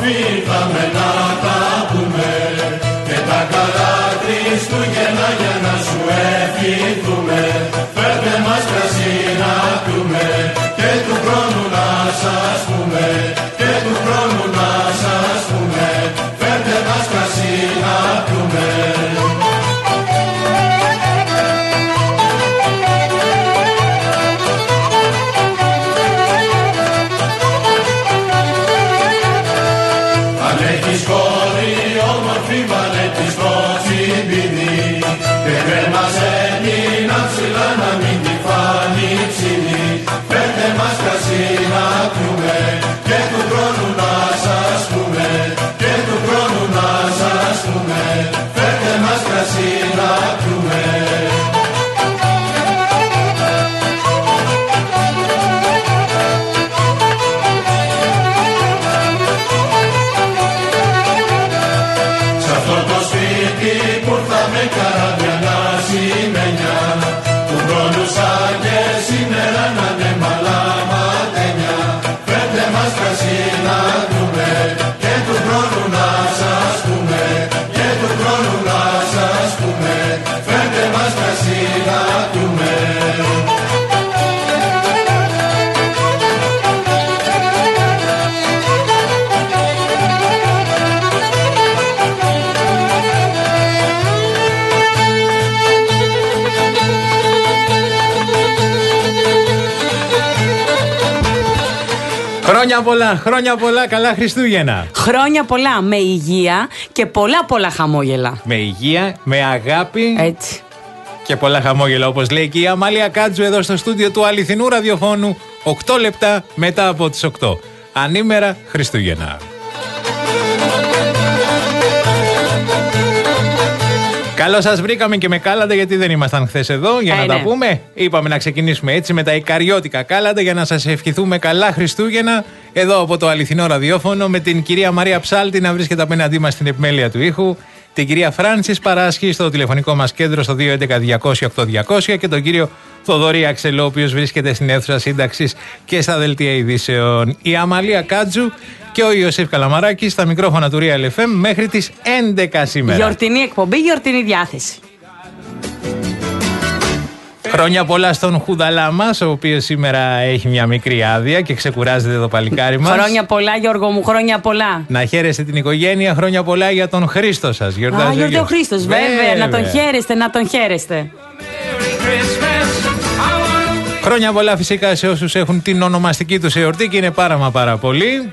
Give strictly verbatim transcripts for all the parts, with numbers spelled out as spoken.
ήρθαμε να τα πούμε και τα καλά Χριστούγεννα για να σου ευχηθούμε. Φέρτε μας κρασί να πιούμε και του χρόνου να σας πούμε, και του χρόνου να σας πούμε. Φέρτε μας κρασί να πιούμε. Χρόνια πολλά, χρόνια πολλά, καλά Χριστούγεννα. Χρόνια πολλά, με υγεία και πολλά πολλά χαμόγελα. Με υγεία, με αγάπη. Έτσι. Και πολλά χαμόγελα, όπως λέει και η Αμάλια Κάτζου εδώ στο στούντιο του αληθινού ραδιοφώνου, οκτώ λεπτά μετά από τις οκτώ. Ανήμερα Χριστούγεννα. Καλώς σας βρήκαμε και με κάλαντα, γιατί δεν ήμασταν χθες εδώ για να ε, τα ναι. πούμε. Είπαμε να ξεκινήσουμε έτσι με τα ικαριώτικα κάλαντα για να σας ευχηθούμε καλά Χριστούγεννα εδώ από το αληθινό ραδιόφωνο, με την κυρία Μαρία Ψάλτη να βρίσκεται απέναντί μας στην επιμέλεια του ήχου, την κυρία Φράνσις Παράσχη στο τηλεφωνικό μας κέντρο στο δύο έντεκα διακόσια οκτώ διακόσια και τον κύριο Θοδωρή Αξελό, ο οποίος βρίσκεται στην αίθουσα σύνταξης και στα δελτία ειδήσεων. Η Αμαλία Κάτζου και ο Ιωσήφ Καλαμαράκης στα μικρόφωνα του Real εφ εμ μέχρι τις έντεκα σήμερα. Γιορτινή εκπομπή, γιορτινή διάθεση. Χρόνια πολλά στον Χουδαλά μας, ο οποίος σήμερα έχει μια μικρή άδεια και ξεκουράζεται το παλικάρι μας. Χρόνια πολλά, Γιώργο μου, χρόνια πολλά. Να χαίρεστε την οικογένεια, χρόνια πολλά για τον Χρήστο σας. Α, γιορτάζει ο Χρήστος, βέβαια, βέβαια, να τον χαίρεστε, να τον χαίρεστε. Χρόνια πολλά φυσικά σε όσους έχουν την ονομαστική τους εορτή και είναι πάρα μα πάρα πολύ.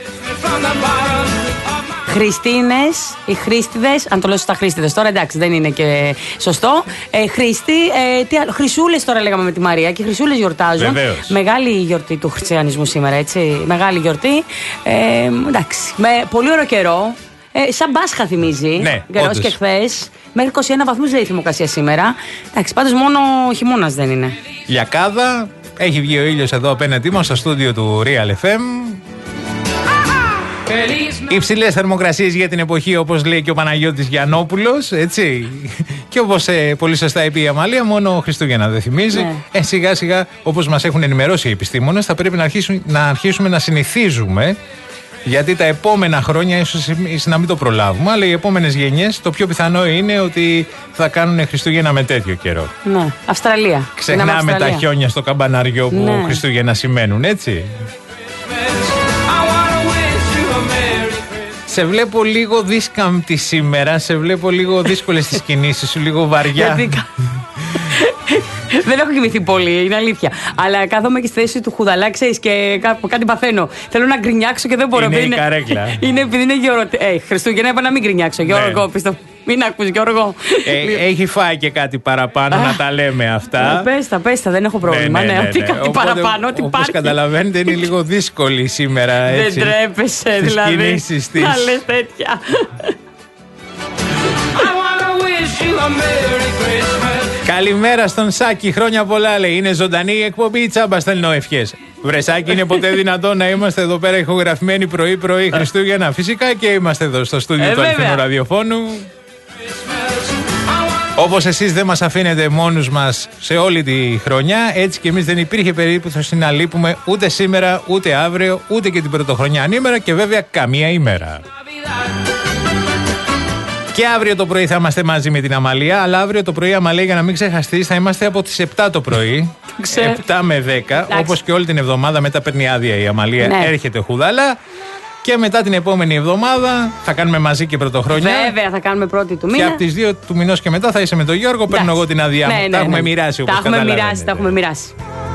Χριστίνες, οι Χρήστιδες, αν το λέω στα Χρήστιδες τώρα, εντάξει, δεν είναι και σωστό. Ε, Χρήστη, ε, τι άλλο, Χρυσούλες τώρα λέγαμε με τη Μαρία και οι Χρυσούλες γιορτάζουν. Βεβαίως. Μεγάλη γιορτή του χριστιανισμού σήμερα, έτσι. Μεγάλη γιορτή. Ε, εντάξει, με πολύ ωραίο καιρό. Ε, σαν Πάσχα θυμίζει. Ναι, καιρός και χθες. Μέχρι είκοσι ένα βαθμούς λέει η θερμοκρασία σήμερα. Εντάξει, πάντως μόνο χειμώνας δεν είναι. Λιακάδα, έχει βγει ο ήλιος εδώ απέναντί μας στο στούντιο του Real εφ εμ. Υψηλές θερμοκρασίες για την εποχή, όπως λέει και ο Παναγιώτης Γιαννόπουλος, έτσι. Και όπως ε, πολύ σωστά είπε η Αμαλία, μόνο Χριστούγεννα δεν θυμίζει. Ναι. Ε, σιγά σιγά, όπως μας έχουν ενημερώσει οι επιστήμονες, θα πρέπει να, αρχίσουν, να αρχίσουμε να συνηθίζουμε. Γιατί τα επόμενα χρόνια, ίσως να μην το προλάβουμε, αλλά οι επόμενες γενιές το πιο πιθανό είναι ότι θα κάνουν Χριστούγεννα με τέτοιο καιρό. Ναι, Αυστραλία. Ξεχνάμε τα χιόνια στο καμπαναριό που ναι. Χριστούγεννα σημαίνουν, έτσι. Σε βλέπω λίγο δίσκαμπτη σήμερα, σε βλέπω λίγο δύσκολες τις κινήσεις σου, λίγο βαριά. Δεν έχω κοιμηθεί πολύ, είναι αλήθεια. Αλλά κάθομαι και στη θέση του Χουδαλά, ξέρεις, και κάτι παθαίνω. Θέλω να γκρινιάξω και δεν μπορώ. Είναι η καρέκλα. Είναι επειδή είναι Γιώργο. Ε, Χριστούγεννα είπα να μην γκρινιάξω. Γιώργο, πιστεύω. Μην ακούς, Γιώργο. Ε, έχει φάει και κάτι παραπάνω, να τα λέμε αυτά. Πες τα, πες τα, δεν έχω πρόβλημα. Ναι, ναι, ναι, ναι. Ότι κάτι Οπότε, παραπάνω, ότι όπως καταλαβαίνετε, είναι λίγο δύσκολη σήμερα. Έτσι, δεν τρέπεσαι, δηλαδή. Κινήσεις της. Να λες τέτοια. Καλημέρα στον Σάκη, χρόνια πολλά λέει. Είναι ζωντανή η εκπομπή, τσάμπα στέλνω ευχές. Βρε Σάκη, είναι ποτέ δυνατόν να είμαστε εδώ πέρα ηχογραφημένοι πρωί-πρωί Χριστούγεννα? Φυσικά και είμαστε εδώ στο στούντιο ε, του αληθινού ραδιοφώνου. Όπως εσείς δεν μας αφήνετε μόνους μας σε όλη τη χρονιά, έτσι και εμείς δεν υπήρχε περίπτωση να λείπουμε ούτε σήμερα, ούτε αύριο, ούτε και την πρωτοχρονιά ανήμερα και βέβαια καμία ημέρα. Και αύριο το πρωί θα είμαστε μαζί με την Αμαλία, αλλά αύριο το πρωί, Αμαλία, για να μην ξεχαστείς, θα είμαστε από τις επτά το πρωί. επτά με δέκα, όπως και όλη την εβδομάδα. Μετά παίρνει άδεια η Αμαλία, ναι. Έρχεται χουδάλα. Και μετά την επόμενη εβδομάδα θα κάνουμε μαζί και πρωτοχρονιά. Βέβαια, θα κάνουμε πρώτη του μήνα. Και από τις δύο του μηνός και μετά θα είσαι με τον Γιώργο. Παίρνω εγώ την άδειά μου. Ναι, ναι, τα έχουμε ναι. μοιράσει όπως καταλαβαίνετε. Τα έχουμε μοιράσει, τα έχουμε μοιράσει.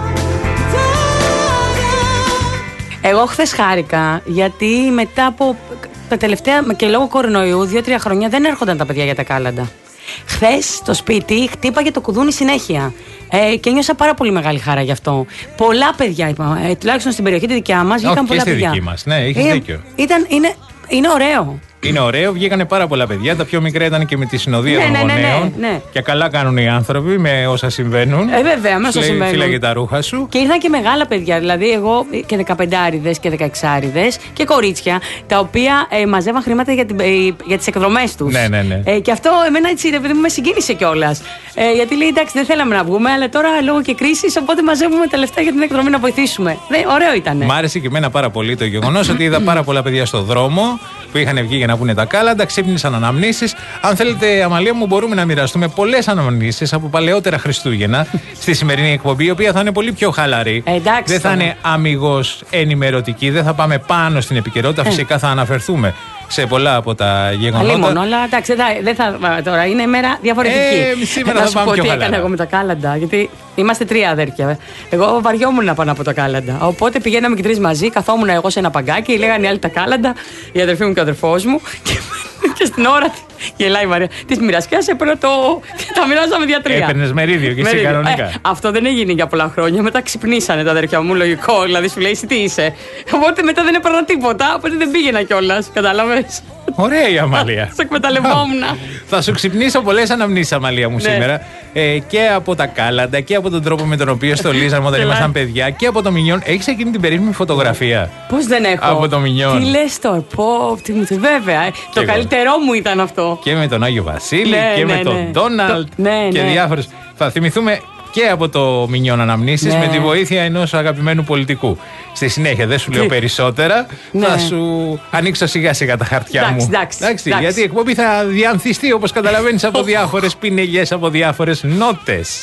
Εγώ χθες χάρηκα γιατί μετά από τα τελευταία και λόγω κορονοϊού, δύο-τρία χρόνια δεν έρχονταν τα παιδιά για τα κάλαντα. Χθες στο σπίτι χτύπαγε το κουδούνι συνέχεια. Ε, και νιώσα πάρα πολύ μεγάλη χαρά γι' αυτό. Πολλά παιδιά, είπα, ε, τουλάχιστον στην περιοχή τη δικιά μας, βγήκαν πολλά παιδιά. Όχι, και στη δική μας, ναι, έχεις ε, δίκιο. Ήταν, είναι, είναι ωραίο. Είναι ωραίο, βγήκανε πάρα πολλά παιδιά. Τα πιο μικρά ήταν και με τη συνοδεία ναι, των ναι, γονέων. Ναι, ναι. Και καλά κάνουν οι άνθρωποι με όσα συμβαίνουν. Ε, βέβαια, με όσα συμβαίνουν. Φύλαγε τα ρούχα σου. Και ήρθαν και μεγάλα παιδιά. Δηλαδή, εγώ και δεκαπεντάριδες και δεκαεξάριδες και κορίτσια, τα οποία ε, μαζεύαν χρήματα για, την, ε, για τις εκδρομές τους. Ναι, ναι, ναι. Ε, και αυτό εμένα έτσι ρε παιδί μου με συγκίνησε κιόλας. Ε, γιατί λέει εντάξει, δεν θέλαμε να βγούμε, αλλά τώρα λόγω και κρίσης, οπότε μαζεύουμε τα λεφτά για την εκδρομή να βοηθήσουμε. Ναι, ωραίο ήταν. Μ' άρεσε και εμένα πάρα πολύ το γεγονός ότι είδα πάρα πολλά παιδιά στο δρόμο που είχαν βγει για να πούνε τα κάλαντα, ξύπνησαν αναμνήσεις. Αν θέλετε, Αμαλία μου, μπορούμε να μοιραστούμε πολλές αναμνήσεις από παλαιότερα Χριστούγεννα στη σημερινή εκπομπή, η οποία θα είναι πολύ πιο χαλαρή. Ε, εντάξει, δεν θα είναι αμιγώς ενημερωτική, δεν θα πάμε πάνω στην επικαιρότητα. Ε. Φυσικά θα αναφερθούμε σε πολλά από τα γεγονότα. Αλίμονο, αλλά εντάξει, δεν θα, τώρα είναι μέρα διαφορετική. Ε, σήμερα θα θα σου πάμε πω πιο τι χαλαρά. έκανα εγώ με τα κάλαντα, γιατί είμαστε τρία αδέρφια. Εγώ βαριόμουν να πάω από τα κάλαντα. Οπότε πηγαίναμε και τρεις μαζί, καθόμουν εγώ σε ένα παγκάκι, λέγανε οι άλλοι τα κάλαντα, η αδερφή μου και ο αδερφός μου. Και, και στην ώρα γελάει η Μαρία τη μοιρασιά, έπαιρνα το. Τα μοιράζαμε δια τρία. Έπαιρνε μερίδιο και εσύ κανονικά. Ε, αυτό δεν έγινε για πολλά χρόνια. Μετά ξυπνήσανε τα αδερφιά μου, λογικό. Δηλαδή σου λέει, εσύ τι είσαι. Οπότε μετά δεν έπαιρνα τίποτα, οπότε δεν πήγαινα κιόλα. Κατάλαβες. Ωραία η Αμαλία. Σε εκμεταλλευόμουν. Θα σου ξυπνήσω πολλές αναμνήσεις, Αμαλία μου, ναι. σήμερα. Ε, και από τα κάλαντα και από τον τρόπο με τον οποίο στολίζαμε όταν ήμασταν παιδιά και από το Μινιόν. Έχεις εκείνη την περίφημη φωτογραφία? Πώς δεν έχω. Από το Μινιόν. Τι λες τώρα, πω, τι μου το βέβαια. Ε. Το εγώ. Καλύτερό μου ήταν αυτό. Και με τον Άγιο Βασίλη ναι, και ναι, με τον ναι. Ντόναλτ ναι, και ναι. διάφορες. Θα θυμηθούμε και από το Μινιόν αναμνήσεις ναι. με τη βοήθεια ενός αγαπημένου πολιτικού. Στη συνέχεια δεν σου λέω περισσότερα, ναι. θα σου ανοίξω σιγά σιγά τα χαρτιά εντάξει, μου. Εντάξει, εντάξει. Γιατί η εκπομπή θα διανθιστεί όπως καταλαβαίνεις από διάφορες πινελιές, από διάφορες νότες.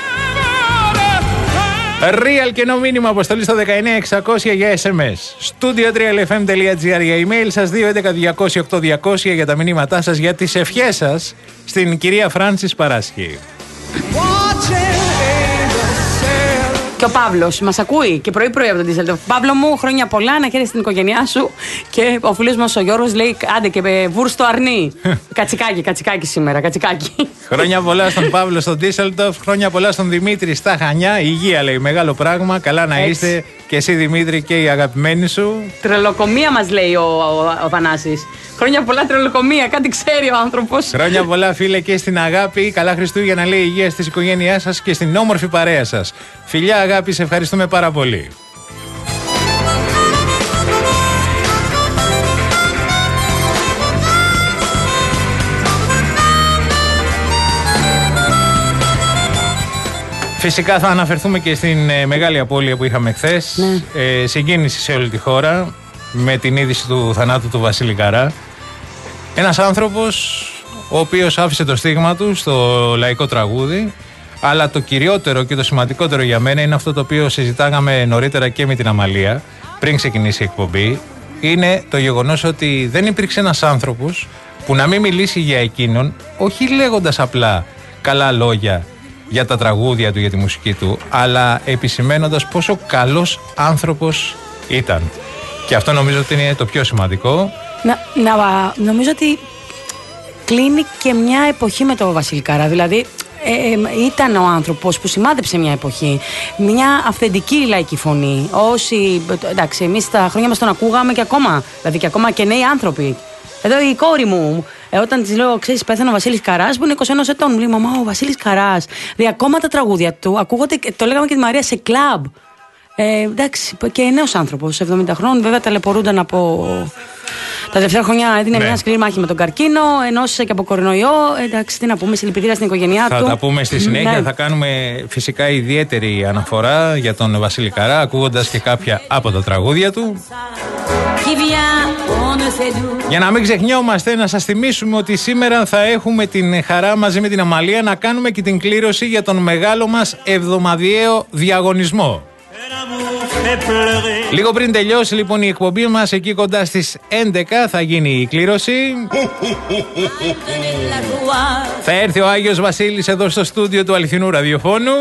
Real και no μήνυμα αποστολή στο δεκαεννιά εξακόσια για ες εμ ες. Studio τρία ελ εφ εμ τελεία τζι άρ για email σας, δύο έντεκα διακόσια οκτώ διακόσια για τα μηνύματά σας, για τις ευχές σας στην κυρία Φράνσις Παράσχη. Και ο Παύλος μας ακούει και πρωί-πρωί από τον Ντίσσελντορφ. Παύλο μου, χρόνια πολλά, να χαίρεσαι την οικογένειά σου. Και ο φίλος μας ο Γιώργος λέει: άντε και βούρστο αρνί. Κατσικάκι, κατσικάκι σήμερα, κατσικάκι. Χρόνια πολλά στον Παύλο στον Ντίσσελντορφ, χρόνια πολλά στον Δημήτρη στα Χανιά. Υγεία λέει, μεγάλο πράγμα. Καλά να έτσι είστε και εσύ Δημήτρη και η αγαπημένη σου. Τρελοκομεία μας λέει ο, ο, ο Θανάσης. Χρόνια πολλά τρελοκομεία, κάτι ξέρει ο άνθρωπος. Χρόνια πολλά φίλε και στην αγάπη. Καλά Χριστούγεννα λέει, υγεία στις οικογένειάς σας και στην όμορφη παρέα σας. Φιλιά αγάπη, σε ευχαριστούμε πάρα πολύ. Φυσικά θα αναφερθούμε και στην ε, μεγάλη απώλεια που είχαμε χθες. Ναι. Ε, συγκίνηση σε όλη τη χώρα με την είδηση του θανάτου του Βασίλη Καρά. Ένας άνθρωπος ο οποίος άφησε το στίγμα του στο λαϊκό τραγούδι, αλλά το κυριότερο και το σημαντικότερο για μένα είναι αυτό το οποίο συζητάγαμε νωρίτερα και με την Αμαλία πριν ξεκινήσει η εκπομπή, είναι το γεγονός ότι δεν υπήρξε ένας άνθρωπος που να μην μιλήσει για εκείνον, όχι λέγοντας απλά καλά λόγια για τα τραγούδια του, για τη μουσική του, αλλά επισημαίνοντας πόσο καλός άνθρωπος ήταν. Και αυτό νομίζω ότι είναι το πιο σημαντικό. Να, να, νομίζω ότι κλείνει και μια εποχή με τον Βασίλη Καρά. Δηλαδή ε, ε, ήταν ο άνθρωπος που σημάδεψε μια εποχή. Μια αυθεντική λαϊκή φωνή. Όσοι, εντάξει, εμείς τα χρόνια μας τον ακούγαμε και ακόμα. Δηλαδή και ακόμα και νέοι άνθρωποι. Εδώ η κόρη μου, ε, όταν της λέω, ξέρεις, πέθανε ο Βασίλης Καράς, που είναι είκοσι ένα ετών, μου λέει, μαμά, ο Βασίλης Καράς. Δηλαδή ακόμα τα τραγούδια του ακούγονται, το λέγαμε και τη Μαρία, σε κλαμπ. Ε, εντάξει, και νέος άνθρωπος, εβδομήντα χρόνων, βέβαια ταλαιπωρούνταν από Τα τελευταία χρόνια έδινε ναι. μια σκληρή μάχη με τον καρκίνο, ενώσισε και από κορονοϊό. Εντάξει, τι να πούμε, συλληπιτήρια στην οικογένειά θα του. Θα τα πούμε στη συνέχεια. Ναι. Θα κάνουμε φυσικά ιδιαίτερη αναφορά για τον Βασίλη Καρά, ακούγοντας και κάποια από τα τραγούδια του. Για να μην ξεχνιόμαστε, να σας θυμίσουμε ότι σήμερα θα έχουμε την χαρά μαζί με την Αμαλία να κάνουμε και την κλήρωση για τον μεγάλο μας εβδομαδιαίο διαγωνισμό. Λίγο πριν τελειώσει λοιπόν η εκπομπή μας, εκεί κοντά στις έντεκα θα γίνει η κλήρωση. Θα έρθει ο Άγιος Βασίλης εδώ στο στούντιο του αληθινού ραδιοφώνου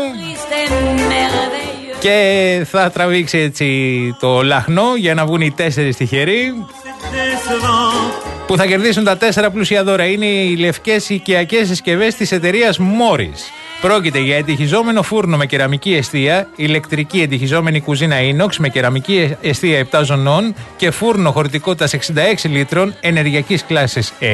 και θα τραβήξει έτσι το λαχνό για να βγουν οι τέσσερις τυχεροί που θα κερδίσουν τα τέσσερα πλούσια δώρα. Είναι οι λευκές οικιακές συσκευές της εταιρείας Morris. Πρόκειται για ετυχιζόμενο φούρνο με κεραμική εστία, ηλεκτρική ετυχιζόμενη κουζίνα inox με κεραμική εστία επτά ζωνών και φούρνο χωρητικότητας εξήντα έξι λίτρων ενεργειακής κλάσης A.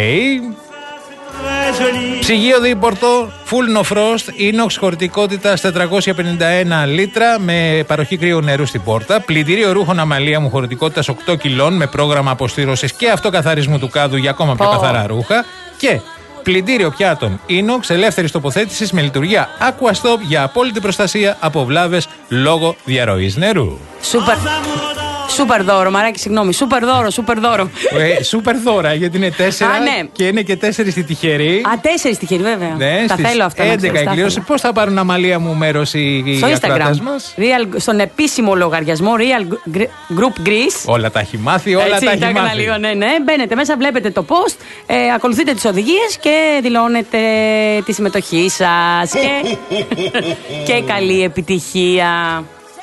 Ψυγείο δίπορτο full no frost, inox χωρητικότητας τετρακόσια πενήντα ένα λίτρα με παροχή κρύου νερού στην πόρτα. Πλυντήριο ρούχων Αμαλία μου χωρητικότητας οκτώ κιλών με πρόγραμμα αποστήρωσης και αυτοκαθαρισμού του κάδου για ακόμα πιο oh. καθαρά ρούχα. Και πλυντήριο πιάτων inox ελεύθερης τοποθέτησης με λειτουργία Aquastop για απόλυτη προστασία από βλάβες λόγω διαρροής νερού. Σούπερ. Σούπερ δώρο, Μαράκι, συγγνώμη. Σούπερ δώρο, σούπερ δώρο. Ε, σούπερ δώρα, γιατί είναι τέσσερα Α, ναι. και είναι και τέσσερις στη τυχερή. Α, τέσσερις τυχερή, βέβαια. Ναι, τα θέλω αυτά. έντεκα η κλήρωση. Πώς θα πάρουν, Αμαλία μου, μέρος οι, οι ακροατές μας? Real, στον επίσημο λογαριασμό Real Group Greece. Όλα τα έχει μάθει, όλα Έτσι, τα έχει μάθει. Λίγο, ναι, ναι. Μπαίνετε μέσα, βλέπετε το post, ε, ακολουθείτε τις οδηγίες και δηλώνετε τη συμμετοχή σας. και... και καλή επιτυχία.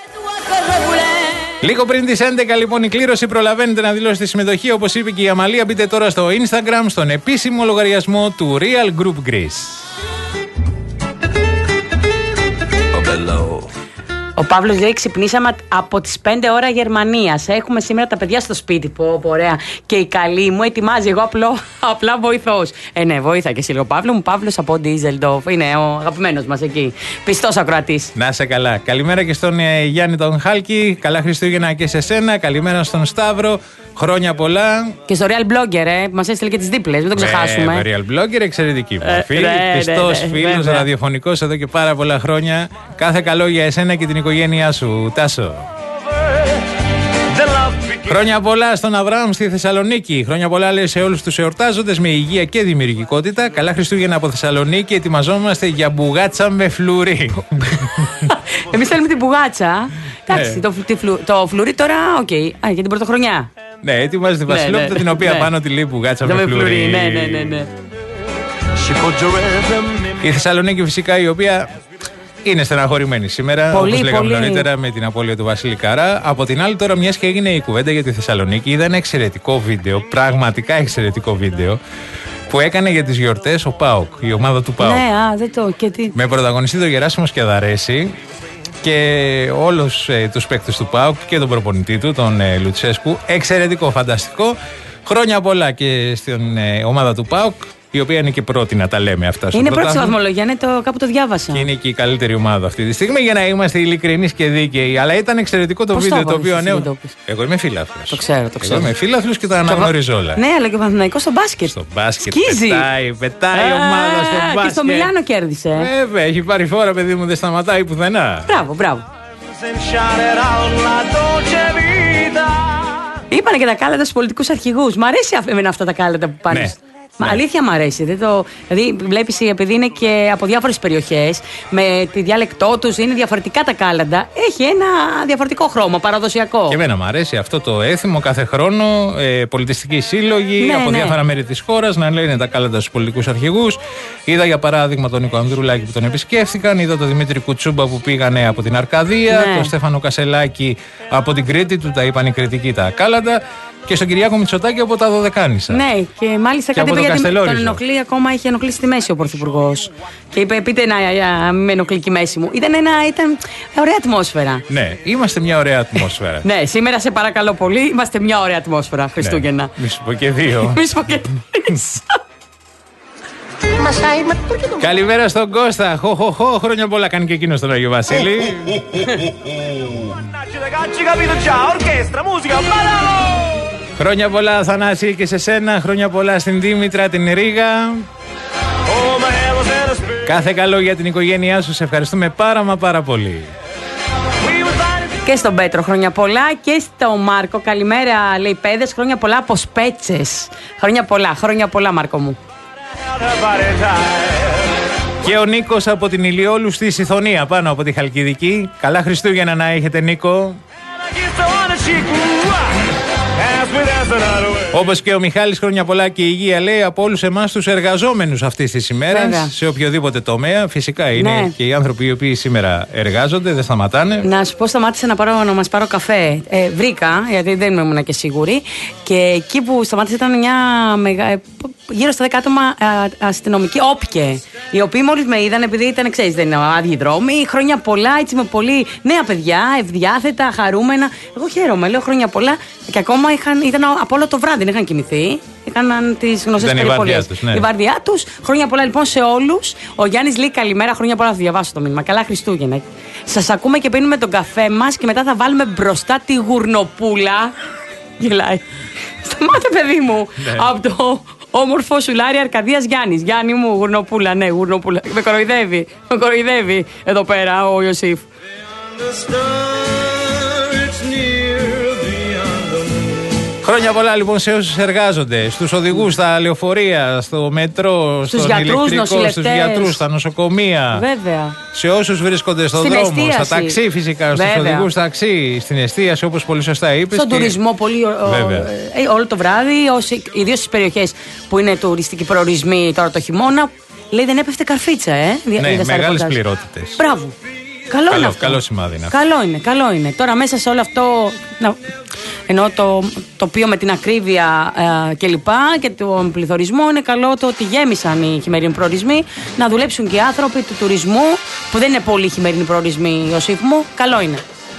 Λίγο πριν τις έντεκα λοιπόν η κλήρωση, προλαβαίνετε να δηλώσετε συμμετοχή. Όπως είπε και η Αμαλία, μπείτε τώρα στο Instagram, στον επίσημο λογαριασμό του Real Group Greece. Ο Παύλος λέει: ξυπνήσαμε από τις πέντε ώρα Γερμανίας. Έχουμε σήμερα τα παιδιά στο σπίτι. Πω, πω, ωραία. Και η καλή μου ετοιμάζει. Εγώ απλό, απλά βοηθός. Ε, ναι, βοήθα και εσύ λίγο, Παύλο μου. Παύλος από Ντίζελντορφ. Είναι ο αγαπημένος μας εκεί. Πιστός ακροατής. Να είσαι καλά. Καλημέρα και στον ε, Γιάννη τον Χάλκη. Καλά Χριστούγεννα και σε σένα. Καλημέρα στον Σταύρο. Χρόνια πολλά. Και στο Real Blogger, ε, που μας έστειλε και τις δίπλες. Μην το ξεχάσουμε. Ε, Real Blogger, εξαιρετική μορφή. Ε, Πιστός φίλος, ραδιοφωνικός εδώ και πάρα πολλά χρόνια. Κάθε καλό για εσένα και την οικογένειά σου, Τάσο. Χρόνια πολλά στον Αβραάμ στη Θεσσαλονίκη. Χρόνια πολλά, λέει, σε όλους τους εορτάζοντες με υγεία και δημιουργικότητα. Καλά Χριστούγεννα από Θεσσαλονίκη. Ετοιμαζόμαστε για μπουγάτσα με φλουρί. Εμείς θέλουμε την μπουγάτσα. Εντάξει, το, φλου, το φλουρί τώρα, οκ. Okay. Α, για την πρωτοχρονιά. Ναι, ετοιμάζει τη Βασιλόπιτα, ναι, ναι, την οποία ναι. πάνω τη λέει μπουγάτσα με φλουρί. Ναι, ναι, ναι, ναι. Η Θεσσαλονίκη φυσικά, η οποία είναι στεναχωρημένη σήμερα, όπως λέγαμε νωρίτερα, με την απώλεια του Βασίλη Καρά. Από την άλλη, τώρα, μιας και έγινε η κουβέντα για τη Θεσσαλονίκη, είδα ένα εξαιρετικό βίντεο, πραγματικά εξαιρετικό βίντεο, που έκανε για τις γιορτές ο ΠΑΟΚ, η ομάδα του ΠΑΟΚ. Ναι, α, δεν το. Και τι. Με πρωταγωνιστή τον Γεράσιμο Σκεδαρέση και όλους ε, τους παίκτες του ΠΑΟΚ και τον προπονητή του, τον ε, Λουτσέσκου. Εξαιρετικό, φανταστικό. Χρόνια πολλά και στην ε, ομάδα του ΠΑΟΚ, η οποία είναι και πρώτη, να τα λέμε αυτά. Είναι πρώτη στη βαθμολογία, ναι, το, κάπου το διάβασα. Και είναι και η καλύτερη ομάδα αυτή τη στιγμή, για να είμαστε ειλικρινείς και δίκαιοι. Αλλά ήταν εξαιρετικό το Πώς βίντεο το, το οποίο ανέβασε. Εγώ είμαι φίλαθλος. Το ξέρω, το ξέρω. Εγώ είμαι φίλαθλος και τα αναγνωρίζω όλα. Ναι, αλλά και ο Παναθηναϊκός στο μπάσκετ. Στο μπάσκετ. Σκίζει. Πετάει, πετάει η ομάδα στο μπάσκετ. Και στο Μιλάνο κέρδισε. Βέβαια, έχει πάρει φόρα, παιδί μου, δεν σταματάει πουθενά. Μπράβο, μπράβο. Είπανε και τα κάλαντα στους πολιτικούς αρχηγούς. Μ' αρέσει εμένα αυτά τα κάλαντα που πάνε. Ναι. Μα ναι. Αλήθεια μου αρέσει. Δεν το... Δηλαδή, βλέπεις, επειδή είναι και από διάφορες περιοχές, με τη διάλεκτό τους, είναι διαφορετικά τα κάλαντα. Έχει ένα διαφορετικό χρώμα, παραδοσιακό. Και εμένα μου αρέσει αυτό το έθιμο κάθε χρόνο. Ε, πολιτιστικοί σύλλογοι ναι, από ναι. διάφορα μέρη της χώρας να λένε τα κάλαντα στους πολιτικούς αρχηγούς. Είδα για παράδειγμα τον Νίκο Ανδρουλάκη που τον επισκέφθηκαν. Είδα τον Δημήτρη Κουτσούμπα που πήγανε από την Αρκαδία. Ναι. Τον Στέφανο Κασελάκη από την Κρήτη. Του τα είπαν οι κριτικοί τα κάλαντα. Και στον Κυριάκο Μητσοτάκη από τα Δωδεκάνησα. Ναι, και μάλιστα και κάτι είπε γιατί τον ενοχλεί ακόμα, είχε ενοχλήσει τη μέση ο Πρωθυπουργός. Και είπε: πείτε να μην με ενοχλεί και η μέση μου. Ήταν, ένα, ήταν ωραία ατμόσφαιρα. Ναι, είμαστε μια ωραία ατμόσφαιρα. Ναι, σήμερα σε παρακαλώ πολύ, είμαστε μια ωραία ατμόσφαιρα Χριστούγεννα. Ναι, μη σου πω και δύο. Μη σου πω και τρεις. Καλημέρα στον Κώστα. Χω, χω, χω. Χρόνια πολλά κάνει και εκείνο τον Άγιο Βασίλη. Χρόνια πολλά, Θανάση, και σε σένα. Χρόνια πολλά στην Δήμητρα, την Ρήγα. Κάθε καλό για την οικογένειά σου. Σε ευχαριστούμε πάρα μα πάρα πολύ. Και στον Πέτρο χρόνια πολλά και στο Μάρκο. Καλημέρα, λέει παιδες. Χρόνια πολλά από Σπέτσες. Χρόνια πολλά, χρόνια πολλά, Μάρκο μου. Και ο Νίκος από την Ηλιόλου στη Σιθωνία, πάνω από τη Χαλκιδική. Καλά Χριστούγεννα να έχετε, Νίκο. Όπως και ο Μιχάλης, χρόνια πολλά και υγεία, λέει, από όλους εμάς τους εργαζόμενους αυτής της ημέρας. Βέβαια. Σε οποιοδήποτε τομέα. Φυσικά είναι, ναι, και οι άνθρωποι οι οποίοι σήμερα εργάζονται, δεν σταματάνε. Να σου πω, σταμάτησα να, πάρω, να μας πάρω καφέ. Ε, βρήκα, γιατί δεν ήμουν και σίγουρη. Και εκεί που σταμάτησα ήταν μια μεγα... γύρω στα δέκα άτομα αστυνομικοί, όποιε. Οι οποίοι μόλις με είδαν, επειδή ήταν, ξέρεις, δεν είναι άδειοι δρόμοι, χρόνια πολλά, έτσι με πολύ νέα παιδιά, ευδιάθετα, χαρούμενα. Εγώ χαίρομαι, λέω χρόνια πολλά. Και ακόμα είχαν, ήταν από όλο το βράδυ, δεν είχαν κοιμηθεί. Έκαναν τις γνωστές περιπολίες. Ναι. Η βαρδιά τους. Χρόνια πολλά λοιπόν σε όλους. Ο Γιάννης λέει καλημέρα, χρόνια πολλά. Θα διαβάσω το μήνυμα. Καλά Χριστούγεννα. Σας ακούμε και πίνουμε τον καφέ μας και μετά θα βάλουμε μπροστά τη γουρνοπούλα. Γελάει. Σταμάτε, παιδί μου. Ναι. Από το όμορφο σουλάρι Αρκαδίας Γιάννης. Γιάννη μου, γουρνοπούλα. Ναι, γουρνοπούλα. Με κοροϊδεύει. Με κοροϊδεύει εδώ πέρα ο Ιωσήφ. Χρόνια πολλά λοιπόν σε όσους εργάζονται, στους οδηγούς, στα λεωφορεία, στο μετρό, στους στον γιατρούς, ηλεκτρικό, στους γιατρούς, στα νοσοκομεία. Βέβαια. Σε όσους βρίσκονται στον στην δρόμο, εστίαση. στα ταξί φυσικά, στους οδηγούς ταξί, στην εστίαση όπως πολύ σωστά είπες. Στον και... τουρισμό πολύ, ο, ε, όλο το βράδυ, ιδίως στις περιοχές που είναι τουριστικοί προορισμοί τώρα το χειμώνα. Λέει δεν έπεφτε καρφίτσα, ε. Ναι, μεγάλες πληρότητες. Μπράβο. Καλό, καλό είναι αυτό. Καλό σημάδι είναι αυτό. Καλό είναι, καλό είναι. Τώρα μέσα σε όλο αυτό, να, ενώ το τοπίο με την ακρίβεια ε, και λοιπά και τον πληθωρισμό, είναι καλό το ότι γέμισαν οι χειμερινοί προορισμοί, να δουλέψουν και οι άνθρωποι του τουρισμού, που δεν είναι πολλοί χειμερινοί προορισμοί, Ιωσήφ μου. Καλό είναι.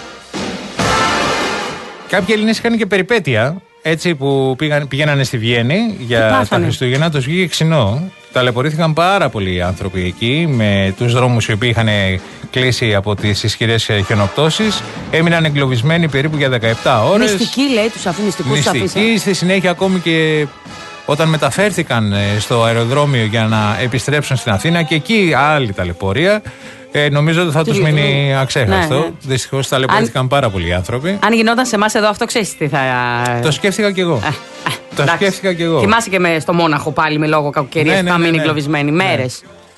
Κάποιοι Έλληνες είχαν και περιπέτεια, έτσι, που πήγαν, πηγαίνανε στη Βιέννη για τα Χριστούγεννα, τους βγήκε ξινό. Ταλαιπωρήθηκαν πάρα πολλοί άνθρωποι εκεί με τους δρόμους οι οποίοι είχαν κλείσει από τις ισχυρές χιονοπτώσεις. Έμειναν εγκλωβισμένοι περίπου για δεκαεπτά ώρες. Μυστική, λέει, τους αφήνει, μυστικούς τους αφήσαν. Μυστική, στη συνέχεια ακόμη και όταν μεταφέρθηκαν στο αεροδρόμιο για να επιστρέψουν στην Αθήνα, και εκεί άλλη ταλαιπωρία. Ε, νομίζω ότι θα τους μείνει αξέχαστο. Ναι, ναι. Δυστυχώς ταλαιπωρήθηκαν αν... πάρα πολλοί άνθρωποι. Αν γινόταν σε εμάς εδώ, αυτό ξέρεις τι θα. Το σκέφτηκα κι εγώ. Το εντάξει. σκέφτηκα κι εγώ. Θυμάσαι και με στο Μόναχο πάλι με λόγο κακοκαιρίας, ναι, ναι, θα μείνει εγκλωβισμένοι ναι. μέρες.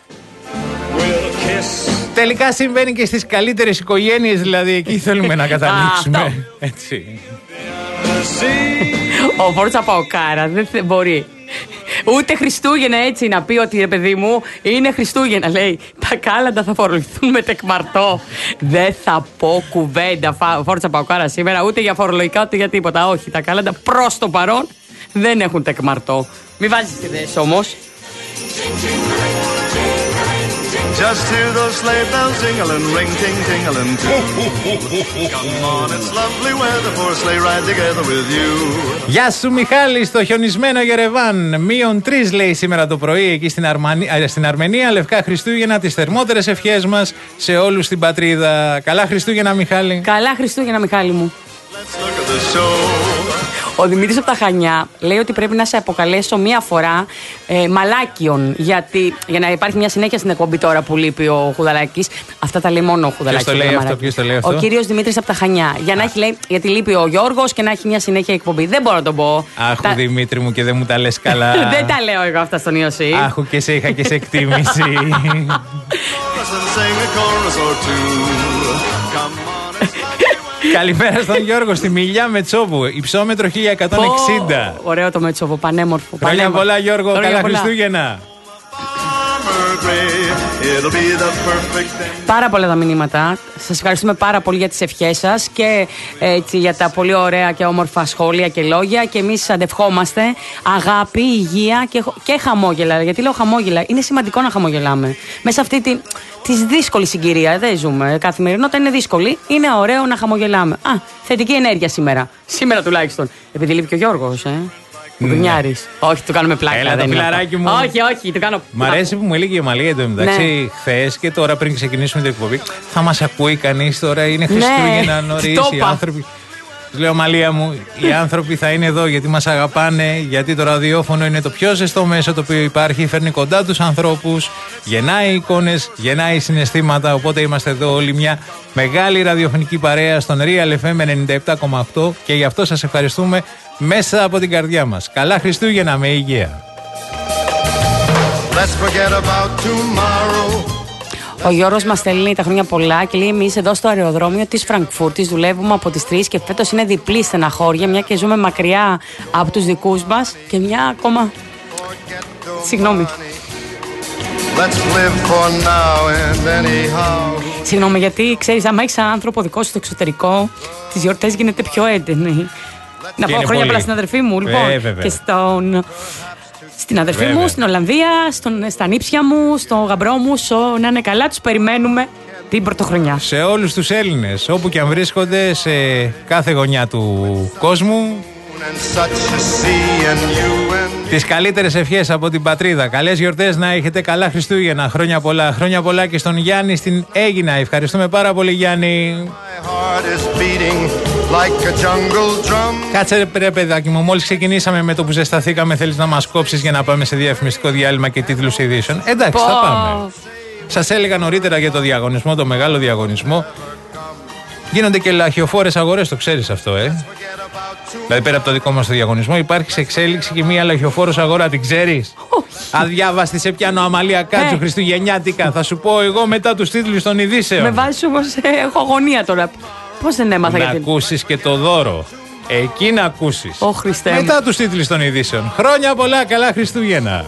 Τελικά συμβαίνει και στις καλύτερες οικογένειες, δηλαδή εκεί θέλουμε να καταλήξουμε. Έτσι. Ο Φόρτσα Παοκάρα δεν μπορεί. Ούτε Χριστούγεννα έτσι να πει ότι ρε παιδί μου είναι Χριστούγεννα. Λέει τα κάλαντα θα φορολογηθούν με τεκμαρτό. Δεν θα πω κουβέντα Φόρτσα Παοκάρα σήμερα ούτε για φορολογικά ούτε για τίποτα. Όχι, τα κάλαντα προς το παρόν δεν έχουν τεκμαρτό. Μην βάζεις ιδέες όμως. Just hear those sleigh bells jingling, ring ting tingling too. Come on, it's lovely weather for a sleigh ride together with you. Γεια σου Μιχάλη, στο χιονισμένο Γερεβάν. Μείον τρεις λέει σήμερα το πρωί εκεί στην, Αρμανί... στην Αρμενία. Λευκά Χριστούγεννα, τις θερμότερες ευχές μας σε όλους στην πατρίδα. Καλά Χριστούγεννα Μιχάλη. Καλά Χριστούγεννα Μιχάλη μου. Let's look at the show. Ο Δημήτρης από τα Χανιά λέει ότι πρέπει να σε αποκαλέσω μία φορά ε, μαλάκιον. Γιατί για να υπάρχει μια συνέχεια στην εκπομπή τώρα που λείπει ο Χουδαλάκης. Αυτά τα λέει μόνο ο Χουδαλάκης. Ποιος το λέει αυτό, ποιος το λέει αυτό? Ο κύριος Δημήτρης από τα Χανιά. Για να έχει, λέει, γιατί λείπει ο Γιώργος και να έχει μια συνέχεια εκπομπή. Δεν μπορώ να τον πω. Άχου τα... Δημήτρη μου, και δεν μου τα λες καλά. Δεν τα λέω εγώ αυτά στον Ιωσή. Άχου και σε είχα και σε εκτίμηση. Καλημέρα στον Γιώργο στη Μιλιά Μετσόβου. Υψόμετρο χίλια εκατόν εξήντα. Oh, ωραίο το Μετσόβου, πανέμορφο. Χρόνια πολλά Γιώργο, Χρόνια καλά πολλά. Χριστούγεννα. Πάρα πολλά τα μηνύματα. Σας ευχαριστούμε πάρα πολύ για τις ευχές σας και έτσι, για τα πολύ ωραία και όμορφα σχόλια και λόγια. Και εμείς αντευχόμαστε αγάπη, υγεία και, και χαμόγελα. Γιατί λέω χαμόγελα, είναι σημαντικό να χαμογελάμε. Μέσα αυτή τη, τη δύσκολη συγκυρία, δεν ζούμε. Καθημερινότητα είναι δύσκολη. Είναι ωραίο να χαμογελάμε. Α, θετική ενέργεια σήμερα. Σήμερα τουλάχιστον. Επειδή λείπει και ο Γιώργος, ε. Μουνιάρης. Όχι, του κάνουμε πλάκα. Έλα, δεν το φιλαράκι μου. Όχι, όχι, του κάνω. Μ' αρέσει που μου έλεγε η Αμαλία εντωμεταξύ ναι. χθες και τώρα πριν ξεκινήσουμε την εκπομπή. Θα μας ακούει κανείς τώρα, είναι Χριστούγεννα ναι. νωρίς οι άνθρωποι. Λέω, Μαλία μου, οι άνθρωποι θα είναι εδώ γιατί μας αγαπάνε, γιατί το ραδιόφωνο είναι το πιο ζεστό μέσο το οποίο υπάρχει, φέρνει κοντά τους ανθρώπους, γεννάει εικόνες, γεννάει συναισθήματα, οπότε είμαστε εδώ όλοι μια μεγάλη ραδιοφωνική παρέα στον Real εφ εμ ενενήντα επτά κόμμα οκτώ και γι' αυτό σας ευχαριστούμε μέσα από την καρδιά μας. Καλά Χριστούγεννα με υγεία. Let's forget about tomorrow. Ο Γιώργος μας στέλνει τα χρόνια πολλά και λέει: εμείς εδώ στο αεροδρόμιο της Φραγκφούρτης δουλεύουμε από τις τρεις και φέτος είναι διπλή στεναχώρια, μια και ζούμε μακριά από τους δικούς μας και μια ακόμα. Συγγνώμη. Συγγνώμη, γιατί ξέρεις, άμα έχεις έναν άνθρωπο δικό σου στο εξωτερικό, τις γιορτές γίνεται πιο έντονη. Να πω χρόνια πολλά στην αδερφή μου, λοιπόν, ε, και στον. Στην αδερφή Βέβαια. μου, στην Ολλανδία, στον, στα νύψια μου, στον γαμπρό μου, σο, να είναι καλά, τους περιμένουμε την πρωτοχρονιά. Σε όλους τους Έλληνες, όπου και αν βρίσκονται, σε κάθε γωνιά του κόσμου, τις καλύτερες ευχές από την πατρίδα. Καλές γιορτές να έχετε, καλά Χριστούγεννα, χρόνια πολλά. Χρόνια πολλά και στον Γιάννη στην Αίγινα. Ευχαριστούμε πάρα πολύ, Γιάννη. Κάτσε ρε παιδάκι μου, μόλις ξεκινήσαμε με το που ζεσταθήκαμε, θέλεις να μας κόψεις για να πάμε σε διαφημιστικό διάλειμμα και τίτλους ειδήσεων? Εντάξει, θα πάμε. Σας έλεγα νωρίτερα για το διαγωνισμό, το μεγάλο διαγωνισμό. Γίνονται και λαχιοφόρες αγορές, το ξέρεις αυτό, ε? Δηλαδή πέρα από το δικό μας το διαγωνισμό υπάρχει σε εξέλιξη και μία λαχιοφόρος αγορά, την ξέρεις? Αδιάβαστη σε πιάνω, Αμαλία Κάτσου, χριστουγεννιάτικα. Θα σου πω εγώ μετά τους τίτλους των ειδήσεων. Με βάζεις όμως, έχω αγωνία τώρα. Πώς δεν έμαθα γιατί. Να ακούσεις και το δώρο. Εκεί να ακούσεις. Ω Χριστέ. Μετά τους τίτλους των ειδήσεων. Χρόνια πολλά, καλά Χριστούγεννα.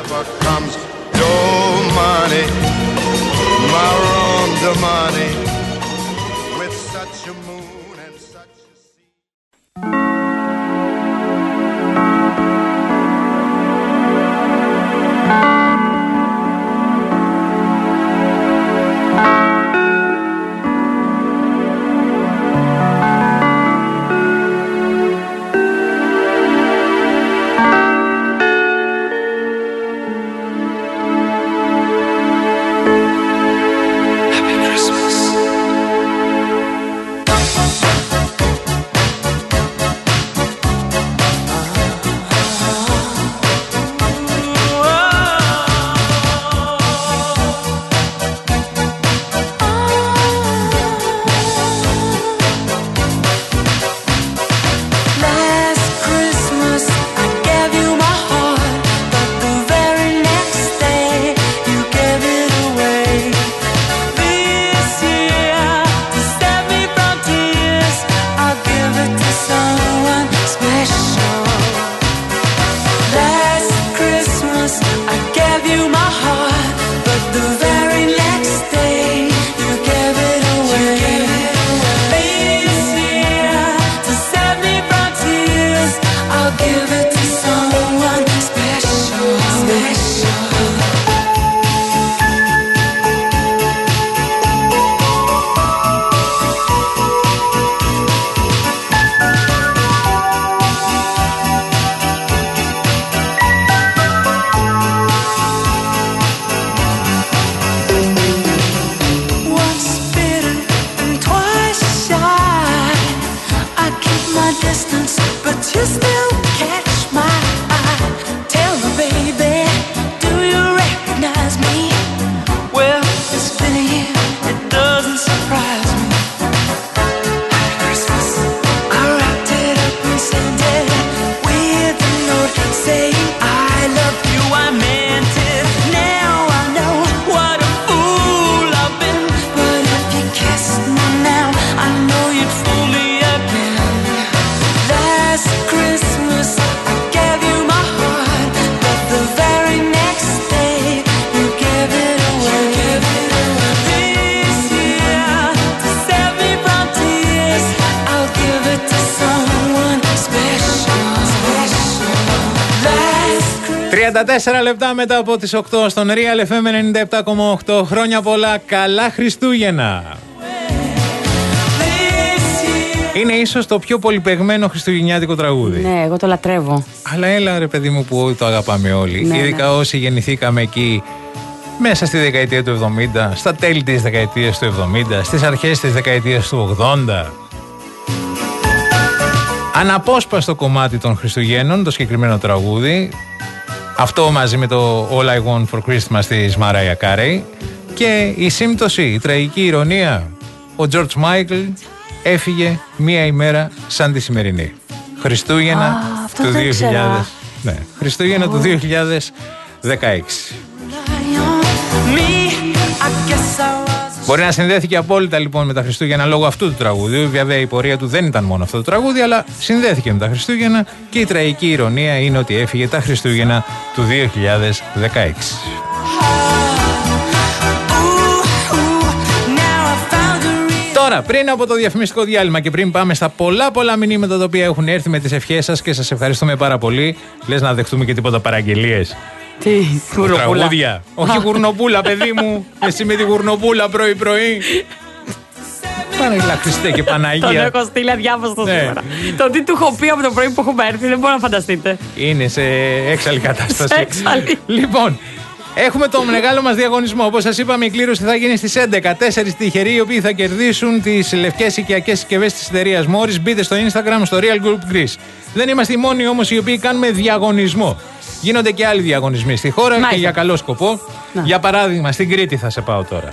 τριάντα τέσσερα λεπτά μετά από τις οκτώ στον Real εφ εμ ενενήντα επτά κόμμα οκτώ. Χρόνια πολλά, καλά Χριστούγεννα. Είναι ίσως το πιο πολυπαιγμένο χριστουγεννιάτικο τραγούδι. Ναι, εγώ το λατρεύω. Αλλά έλα ρε παιδί μου που το αγαπάμε όλοι. Ναι, ειδικά ναι. Όσοι γεννηθήκαμε εκεί μέσα στη δεκαετία του εβδομήντα, στα τέλη της δεκαετίας του εβδομήντα, στις αρχές της δεκαετίας του ογδόντα. Αναπόσπαστο κομμάτι των Χριστουγέννων, το συγκεκριμένο τραγούδι. Αυτό μαζί με το All I Want for Christmas της Mariah Carey. Και η σύμπτωση, η τραγική ηρωνία, ο George Michael έφυγε μία ημέρα σαν τη σημερινή. Χριστούγεννα Α, του δύο χιλιάδες. Ναι, Χριστούγεννα oh. του δύο χιλιάδες δεκαέξι. Μπορεί να συνδέθηκε απόλυτα λοιπόν με τα Χριστούγεννα λόγω αυτού του τραγούδιου. Βέβαια η πορεία του δεν ήταν μόνο αυτό το τραγούδι, αλλά συνδέθηκε με τα Χριστούγεννα και η τραγική ηρωνία είναι ότι έφυγε τα Χριστούγεννα του δύο χιλιάδες δεκαέξι. Τώρα, πριν από το διαφημιστικό διάλειμμα και πριν πάμε στα πολλά πολλά μηνύματα τα οποία έχουν έρθει με τις ευχές σας και σας ευχαριστούμε πάρα πολύ. Λες να δεχτούμε και τίποτα παραγγελίες? Τι, γουρνοπούλα. Τραγούδια. Όχι γουρνοπούλα, παιδί μου. Εσύ με τη γουρνοπούλα πρωί-πρωί. Παναγία Χριστέ και Παναγία. Τον έχω στείλει αδιάβαστο σήμερα. Το τι του έχω πει από το πρωί που έχουμε έρθει δεν μπορώ να φανταστείτε. Είναι σε έξαλλη κατάσταση. Σε έξαλλη. Λοιπόν, έχουμε το μεγάλο μας διαγωνισμό. Όπως σας είπαμε, η κλήρωση θα γίνει στις έντεκα. Τέσσερις τυχεροί οι οποίοι θα κερδίσουν τις λευκές οικιακές συσκευές της εταιρείας Morris. Μπείτε στο Instagram, στο Real Group Greece. Δεν είμαστε οι μόνοι όμως οι οποίοι κάνουμε διαγωνισμό. Γίνονται και άλλοι διαγωνισμοί στη χώρα Μάλιστα. και για καλό σκοπό. Να. Για παράδειγμα, στην Κρήτη θα σε πάω τώρα.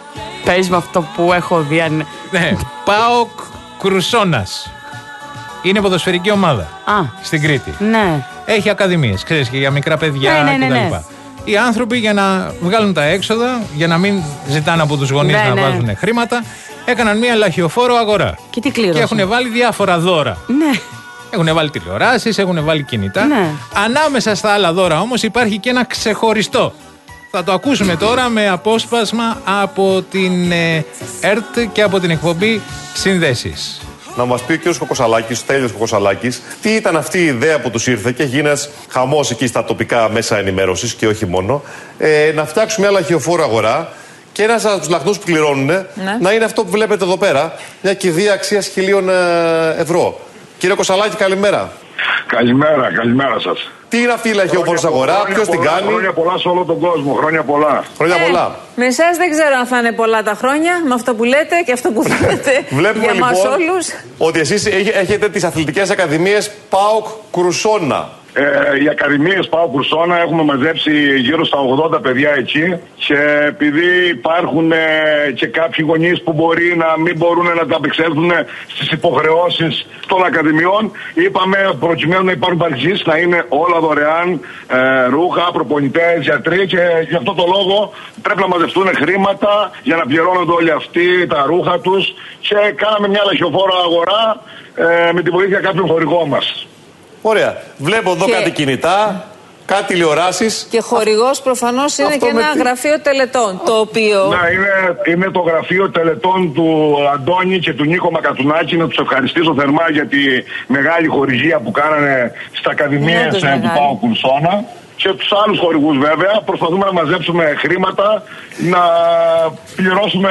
Πες με αυτό που έχω δει. Αν... Ναι, ΠΑΟΚ Κρουσώνας. Είναι ποδοσφαιρική ομάδα. Α, στην Κρήτη. Ναι. Έχει ακαδημίες, ξέρεις, και για μικρά παιδιά ναι, ναι, ναι, κτλ. Ναι. Οι άνθρωποι για να βγάλουν τα έξοδα, για να μην ζητάνε από τους γονείς ναι, να ναι. βάζουν χρήματα, έκαναν μια λαχιοφόρο αγορά. Και τι κλήρωση. Και έχουν βάλει διάφορα δώρα. Ναι. Έχουν βάλει τηλεοράσεις, έχουν βάλει κινητά. Ναι. Ανάμεσα στα άλλα δώρα όμως υπάρχει και ένα ξεχωριστό. Θα το ακούσουμε τώρα με απόσπασμα από την ε, ΕΡΤ και από την εκπομπή Συνδέσεις. Να μας πει ο κ. Κοκοσαλάκης, ο Στέλιος Κοκοσαλάκης, τι ήταν αυτή η ιδέα που τους ήρθε και γίνει ένας χαμός εκεί στα τοπικά μέσα ενημέρωσης και όχι μόνο, ε, να φτιάξουμε μια λαχιοφόρο αγορά και ένας από τους λαχνούς που πληρώνουν ναι. να είναι αυτό που βλέπετε εδώ πέρα, μια κηδεία αξίας χιλίων ευρώ. Κύριε Κοκοσαλάκη, καλημέρα. Καλημέρα, καλημέρα σας. Τι είναι αυτή η λαχιοφόρος αγορά, ποιος την κάνει? Χρόνια πολλά σε όλο τον κόσμο, χρόνια πολλά. Χρόνια ε, πολλά. Με εσάς δεν ξέρω αν θα είναι πολλά τα χρόνια, με αυτό που λέτε και αυτό που βλέπετε για μας λοιπόν, όλους. Ότι εσείς έχετε τις αθλητικές ακαδημίες ΠΑΟΚ Κρουσώνα. Ε, οι Ακαδημίες ΠΑΟΚ Κρουσώνα έχουμε μαζέψει γύρω στα ογδόντα παιδιά εκεί και επειδή υπάρχουν ε, και κάποιοι γονείς που μπορεί να μην μπορούν να ανταπεξέλθουν στις υποχρεώσεις των Ακαδημιών, είπαμε προκειμένου να υπάρχουν παρεξήσεις να είναι όλα δωρεάν, ε, ρούχα, προπονητές, γιατροί, και γι' αυτό το λόγο πρέπει να μαζευτούν χρήματα για να πληρώνονται όλοι αυτοί τα ρούχα τους και κάναμε μια λαχιοφόρο αγορά ε, με τη βοήθεια κάποιων χορηγών μας. Ωραία. Βλέπω εδώ και... κάτι κινητά, κάτι τηλεοράσεις. Και χορηγός προφανώς είναι και ένα τη... γραφείο τελετών, το οποίο... Ναι, είναι, είναι το γραφείο τελετών του Αντώνη και του Νίκο Μακατουνάκη. Να τους ευχαριστήσω θερμά για τη μεγάλη χορηγία που κάνανε στα ακαδημίες του ΠΑΟΚ Κρουσώνα. Και τους άλλους χορηγούς βέβαια. Προσπαθούμε να μαζέψουμε χρήματα, να πληρώσουμε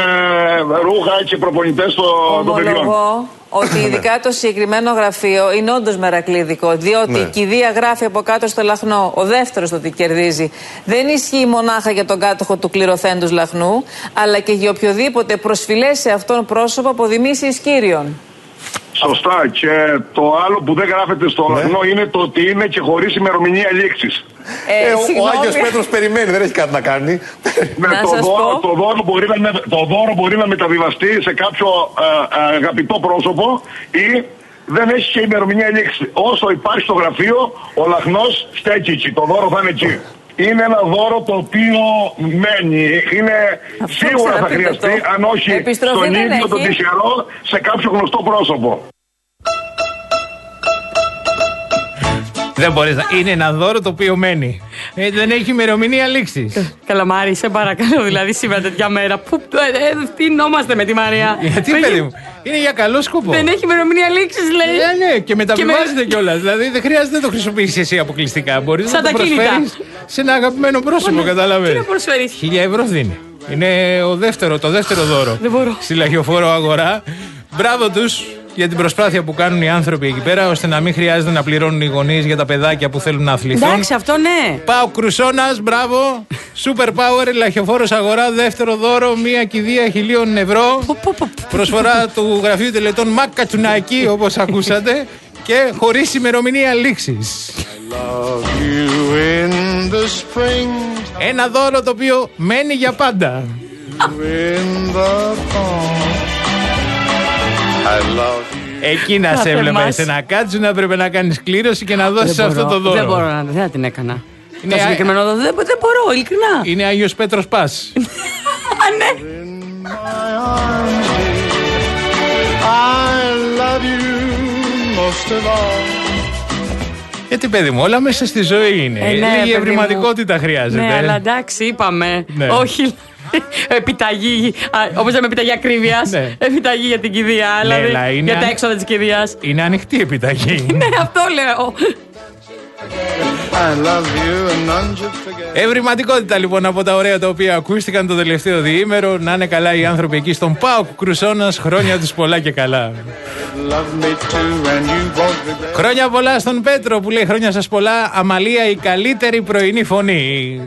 ρούχα και προπονητές των παιδιών. Ότι ειδικά το συγκεκριμένο γραφείο είναι όντως μερακλείδικο, διότι ναι. η κηδεία γράφει από κάτω στο λαχνό, ο δεύτερος το τι κερδίζει. Δεν ισχύει μονάχα για τον κάτοχο του κληρωθέντος λαχνού, αλλά και για οποιοδήποτε προσφυλές σε αυτόν πρόσωπο αποδημήσεις κύριον. Σωστά. Και το άλλο που δεν γράφεται στο ναι. λαχνό είναι το ότι είναι και χωρίς ημερομηνία λήξης. Ε, ε, ο, ο Άγιος Πέτρος περιμένει, δεν έχει κάτι να κάνει. Ναι, το, δώρο, το, δώρο μπορεί να, το δώρο μπορεί να μεταβιβαστεί σε κάποιο α, αγαπητό πρόσωπο ή δεν έχει και ημερομηνία λήξη. Όσο υπάρχει στο γραφείο, ο λαχνός στέκει εκεί. Το δώρο θα είναι εκεί. Είναι ένα δώρο το οποίο μένει. Είναι αυτό σίγουρα θα χρειαστεί, το. αν όχι Επιστροφή στον ίδιο έχει. τον τυχερό, σε κάποιο γνωστό πρόσωπο. Δεν μπορείς να... Είναι ένα δώρο το οποίο μένει. Ε, δεν έχει ημερομηνία λήξης. Καλαμάρι, σε παρακαλώ, δηλαδή σήμερα τέτοια μέρα. Πού ευθυνόμαστε με τη Μαρία. Γιατί, παιδί μου, είναι για καλό σκοπό. Δεν έχει ημερομηνία λήξης, λέει. Ναι, ναι, και μεταβιβάζεται κιόλας. Δηλαδή δεν χρειάζεται να το χρησιμοποιήσεις εσύ αποκλειστικά. Μπορείς να το προσφέρεις σε ένα αγαπημένο πρόσωπο, κατάλαβες. Τι να προσφέρεις? Χίλια ευρώ δίνει. Είναι ο δεύτερο, το δεύτερο δώρο. Δεν μπορώ. Στη λαχιοφόρο αγορά. Μπράβο τους για την προσπάθεια που κάνουν οι άνθρωποι εκεί πέρα, ώστε να μην χρειάζεται να πληρώνουν οι γονείς για τα παιδάκια που θέλουν να αθληθούν. Εντάξει, αυτό ναι. Πάω Κρουσώνας, μπράβο. Super Power, λαχιοφόρος αγορά, δεύτερο δώρο, μία κηδεία χιλίων ευρώ. Προσφορά του γραφείου τελετών Μακατσουνάκη, όπως ακούσατε. και χωρίς ημερομηνία λήξης. Ένα δώρο το οποίο μένει για πάντα. Εκεί να σε έβλεπες να κάτσεις, να πρέπει να κάνεις κλήρωση και να δώσεις αυτό το δώρο. Δεν μπορώ να δεν θα την έκανα. Είναι το συγκεκριμένο δώρο δεν, δεν μπορώ, ειλικρινά. Είναι Άγιος Πέτρος Πας. Α, ναι. Γιατί παιδί μου, όλα μέσα στη ζωή είναι. Ε, ναι, λίγη ευρηματικότητα χρειάζεται. Ναι, αλλά εντάξει, είπαμε. Ναι. Όχι. Επιταγή, όπως λέμε, επιταγή ακρίβειας. Ναι. Επιταγή για την κηδεία, ναι, δηλαδή για τα έξοδα της κηδείας. Είναι ανοιχτή επιταγή. Ναι, αυτό λέω. Ευρηματικότητα λοιπόν από τα ωραία τα οποία ακούστηκαν το τελευταίο διήμερο. Να είναι καλά οι άνθρωποι εκεί στον ΠΑΟΚ Κρουσώνας. Χρόνια τους πολλά και καλά. Χρόνια πολλά στον Πέτρο που λέει χρόνια σας πολλά. Αμαλία, η καλύτερη πρωινή φωνή.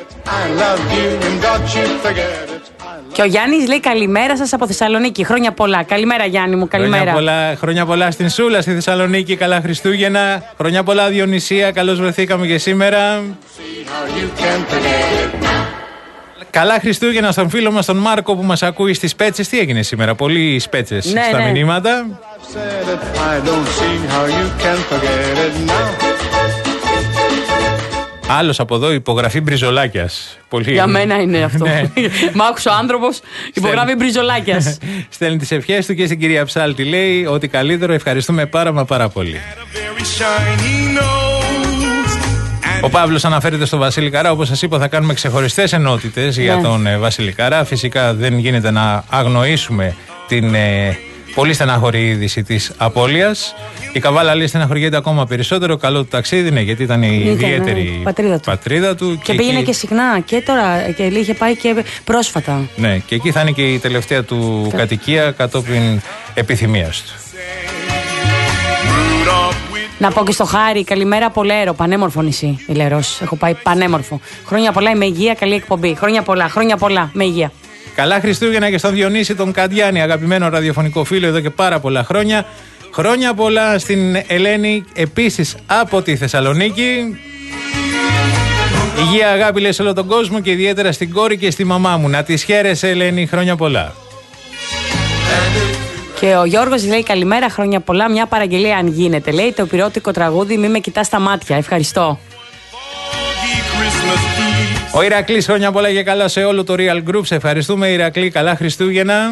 Και ο Γιάννης λέει καλημέρα σας από Θεσσαλονίκη. Χρόνια πολλά. Καλημέρα Γιάννη μου, καλημέρα. Χρόνια πολλά, χρόνια πολλά στην Σούλα, στη Θεσσαλονίκη. Καλά Χριστούγεννα. Χρόνια πολλά Διονυσία. Καλώς βρεθήκαμε και σήμερα. Καλά Χριστούγεννα στον φίλο μας τον Μάρκο που μας ακούει στις Πέτσες. Τι έγινε σήμερα, πολλοί Πέτσες ναι, στα ναι. μηνύματα. Άλλος από εδώ, υπογραφή Μπριζολάκιας. Πολύ... Για μένα είναι αυτό. Ναι. Μ' άκουσε ο άνθρωπος, υπογράφει Μπριζολάκιας. Στέλνει τις ευχές του και στην κυρία Ψάλτη λέει ότι καλύτερο, ευχαριστούμε πάρα μα πάρα πολύ. Ο Παύλος αναφέρεται στο Βασίλη Καρά. Όπως σας είπα, θα κάνουμε ξεχωριστές ενότητες για τον ε, Βασίλη Καρά. Φυσικά δεν γίνεται να αγνοήσουμε την ε, πολύ στεναχωρή είδηση της απώλειας. Η Καβάλα λέει στεναχωριέται ακόμα περισσότερο. Καλό του ταξίδι είναι γιατί ήταν η ήταν, ιδιαίτερη ναι, πατρίδα, του. πατρίδα του. Και, και πήγαινε εκεί... και συχνά και τώρα. Και είχε πάει και πρόσφατα. Ναι, και εκεί θα είναι και η τελευταία του το... κατοικία κατόπιν επιθυμίας του. Να πω και στο Χάρη, καλημέρα από Λέρο. Πανέμορφο νησί, η Λερός. Έχω πάει πανέμορφο. Χρόνια πολλά, με υγεία, καλή εκπομπή. Χρόνια πολλά, χρόνια πολλά, με υγεία. Καλά Χριστούγεννα και στον Διονύση τον Καντιάνη, αγαπημένο ραδιοφωνικό φίλο εδώ και πάρα πολλά χρόνια. Χρόνια πολλά στην Ελένη, επίσης από τη Θεσσαλονίκη. Υγεία, αγάπη λέει σε όλο τον κόσμο και ιδιαίτερα στην κόρη και στη μαμά μου. Να τις χαίρεσαι Ελένη, χρόνια πολλά. Και ο Γιώργος λέει καλημέρα, χρόνια πολλά. Μια παραγγελία αν γίνεται. Λέει το πυρότικο τραγούδι «Μη με κοιτάς στα μάτια». Ευχαριστώ. Ο Ηρακλής, χρόνια πολλά και καλά σε όλο το Real Group. Σε ευχαριστούμε Ηρακλή, καλά Χριστούγεννα.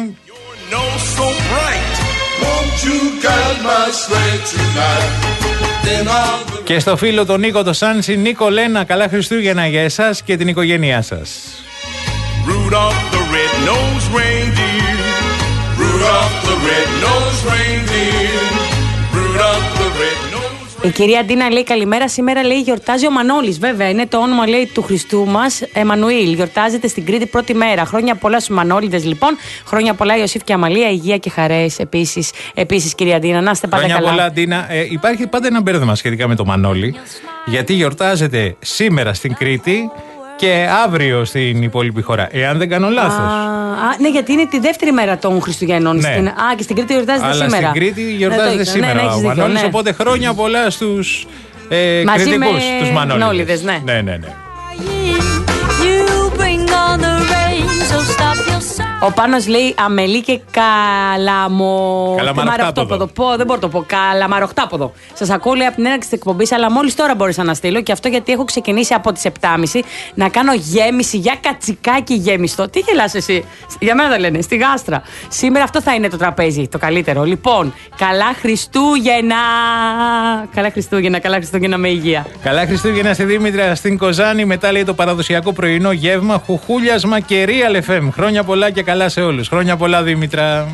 Και στο φίλο τον Νίκο το Σάνσι, Νίκο Λένα, καλά Χριστούγεννα για εσάς και την οικογένειά σας. Η κυρία Ντίνα λέει καλημέρα. Σήμερα λέει γιορτάζει ο Μανώλης. Βέβαια, είναι το όνομα λέει του Χριστού μας, Εμμανουήλ. Γιορτάζεται στην Κρήτη πρώτη μέρα. Χρόνια πολλά στους Μανώλιδες λοιπόν. Χρόνια πολλά Ιωσήφ και Αμαλία. Υγεία και χαρές επίσης. Επίσης, κυρία Ντίνα, να είστε πάντα χρόνια καλά. Χρόνια πολλά, Ντίνα. Ε, υπάρχει πάντα ένα μπέρδεμα σχετικά με το Μανώλη. Γιατί γιορτάζεται σήμερα στην Κρήτη και αύριο στην υπόλοιπη χώρα. Εάν δεν κάνω λάθος. Α, ναι, γιατί είναι τη δεύτερη μέρα των Χριστουγέννων. Ναι. Στην, α, και στην Κρήτη γιορτάζεται αλλά σήμερα. Στην Κρήτη γιορτάζεται ναι, σήμερα. Ναι, ναι, ο Μανώλης, ναι. Οπότε χρόνια πολλά στους ε, κριτικούς, τους Μανώλιδες. Ναι. ναι, ναι, ναι. Ο Πάνος λέει αμελή και καλαμο... καλαμαροχτάποδο. Πω, δεν μπορώ να το πω. Καλαμαροχτάποδο. Σας ακούω λέει από την έναρξη της εκπομπής, αλλά μόλις τώρα μπόρεσα να στείλω και αυτό γιατί έχω ξεκινήσει από τις επτά και μισή να κάνω γέμιση για κατσικάκι γέμιστο. Τι γελάς εσύ? Για μένα το λένε, στη γάστρα. Σήμερα αυτό θα είναι το τραπέζι, το καλύτερο. Λοιπόν, καλά Χριστούγεννα. Καλά Χριστούγεννα, καλά Χριστούγεννα με υγεία. Καλά Χριστούγεννα στη Δήμητρα, στην Κοζάνη. Μετά λέει το παραδοσιακό πρωινό γεύμα, χουχούλιασμα και Real εφ εμ. Χρόνια πολλά και καλά σε όλους. Χρόνια πολλά Δήμητρα.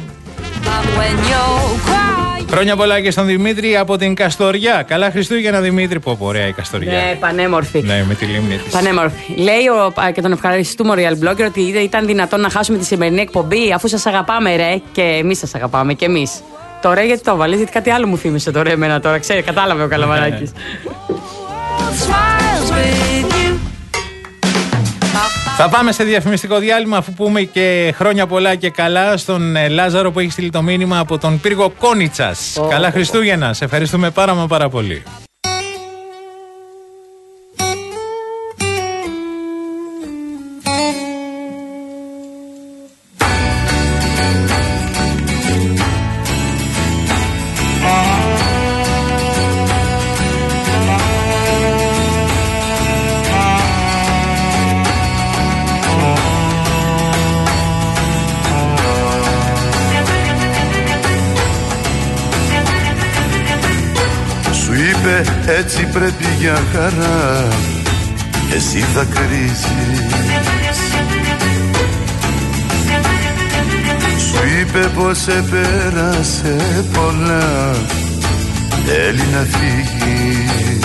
Χρόνια πολλά και στον Δημήτρη από την Καστοριά. Καλά Χριστούγεννα Δημήτρη. Πω, ωραία η Καστοριά. Ναι, πανέμορφη. Ναι, με τη λίμνη της. Πανέμορφη. Λέει ο, και τον ευχαριστούμε ο Real Blogger ότι ήταν δυνατόν να χάσουμε τη σημερινή εκπομπή αφού σας αγαπάμε ρε και εμείς σας αγαπάμε και εμείς. Το ρε γιατί το βάλες, γιατί κάτι άλλο μου θύμισε το ρε εμένα τώρα. Ξέρει, κατάλαβε ο Καλαμαράκης. Θα πάμε σε διαφημιστικό διάλειμμα, αφού πούμε και χρόνια πολλά και καλά στον Λάζαρο που έχει στείλει το μήνυμα από τον πύργο Κόνιτσας. Oh, καλά Χριστούγεννα, σε ευχαριστούμε πάρα μα πάρα πολύ. Έτσι πρέπει για χαρά, εσύ θα κρίζεις. Σου είπε πως επέρασε πολλά, θέλει να φύγει.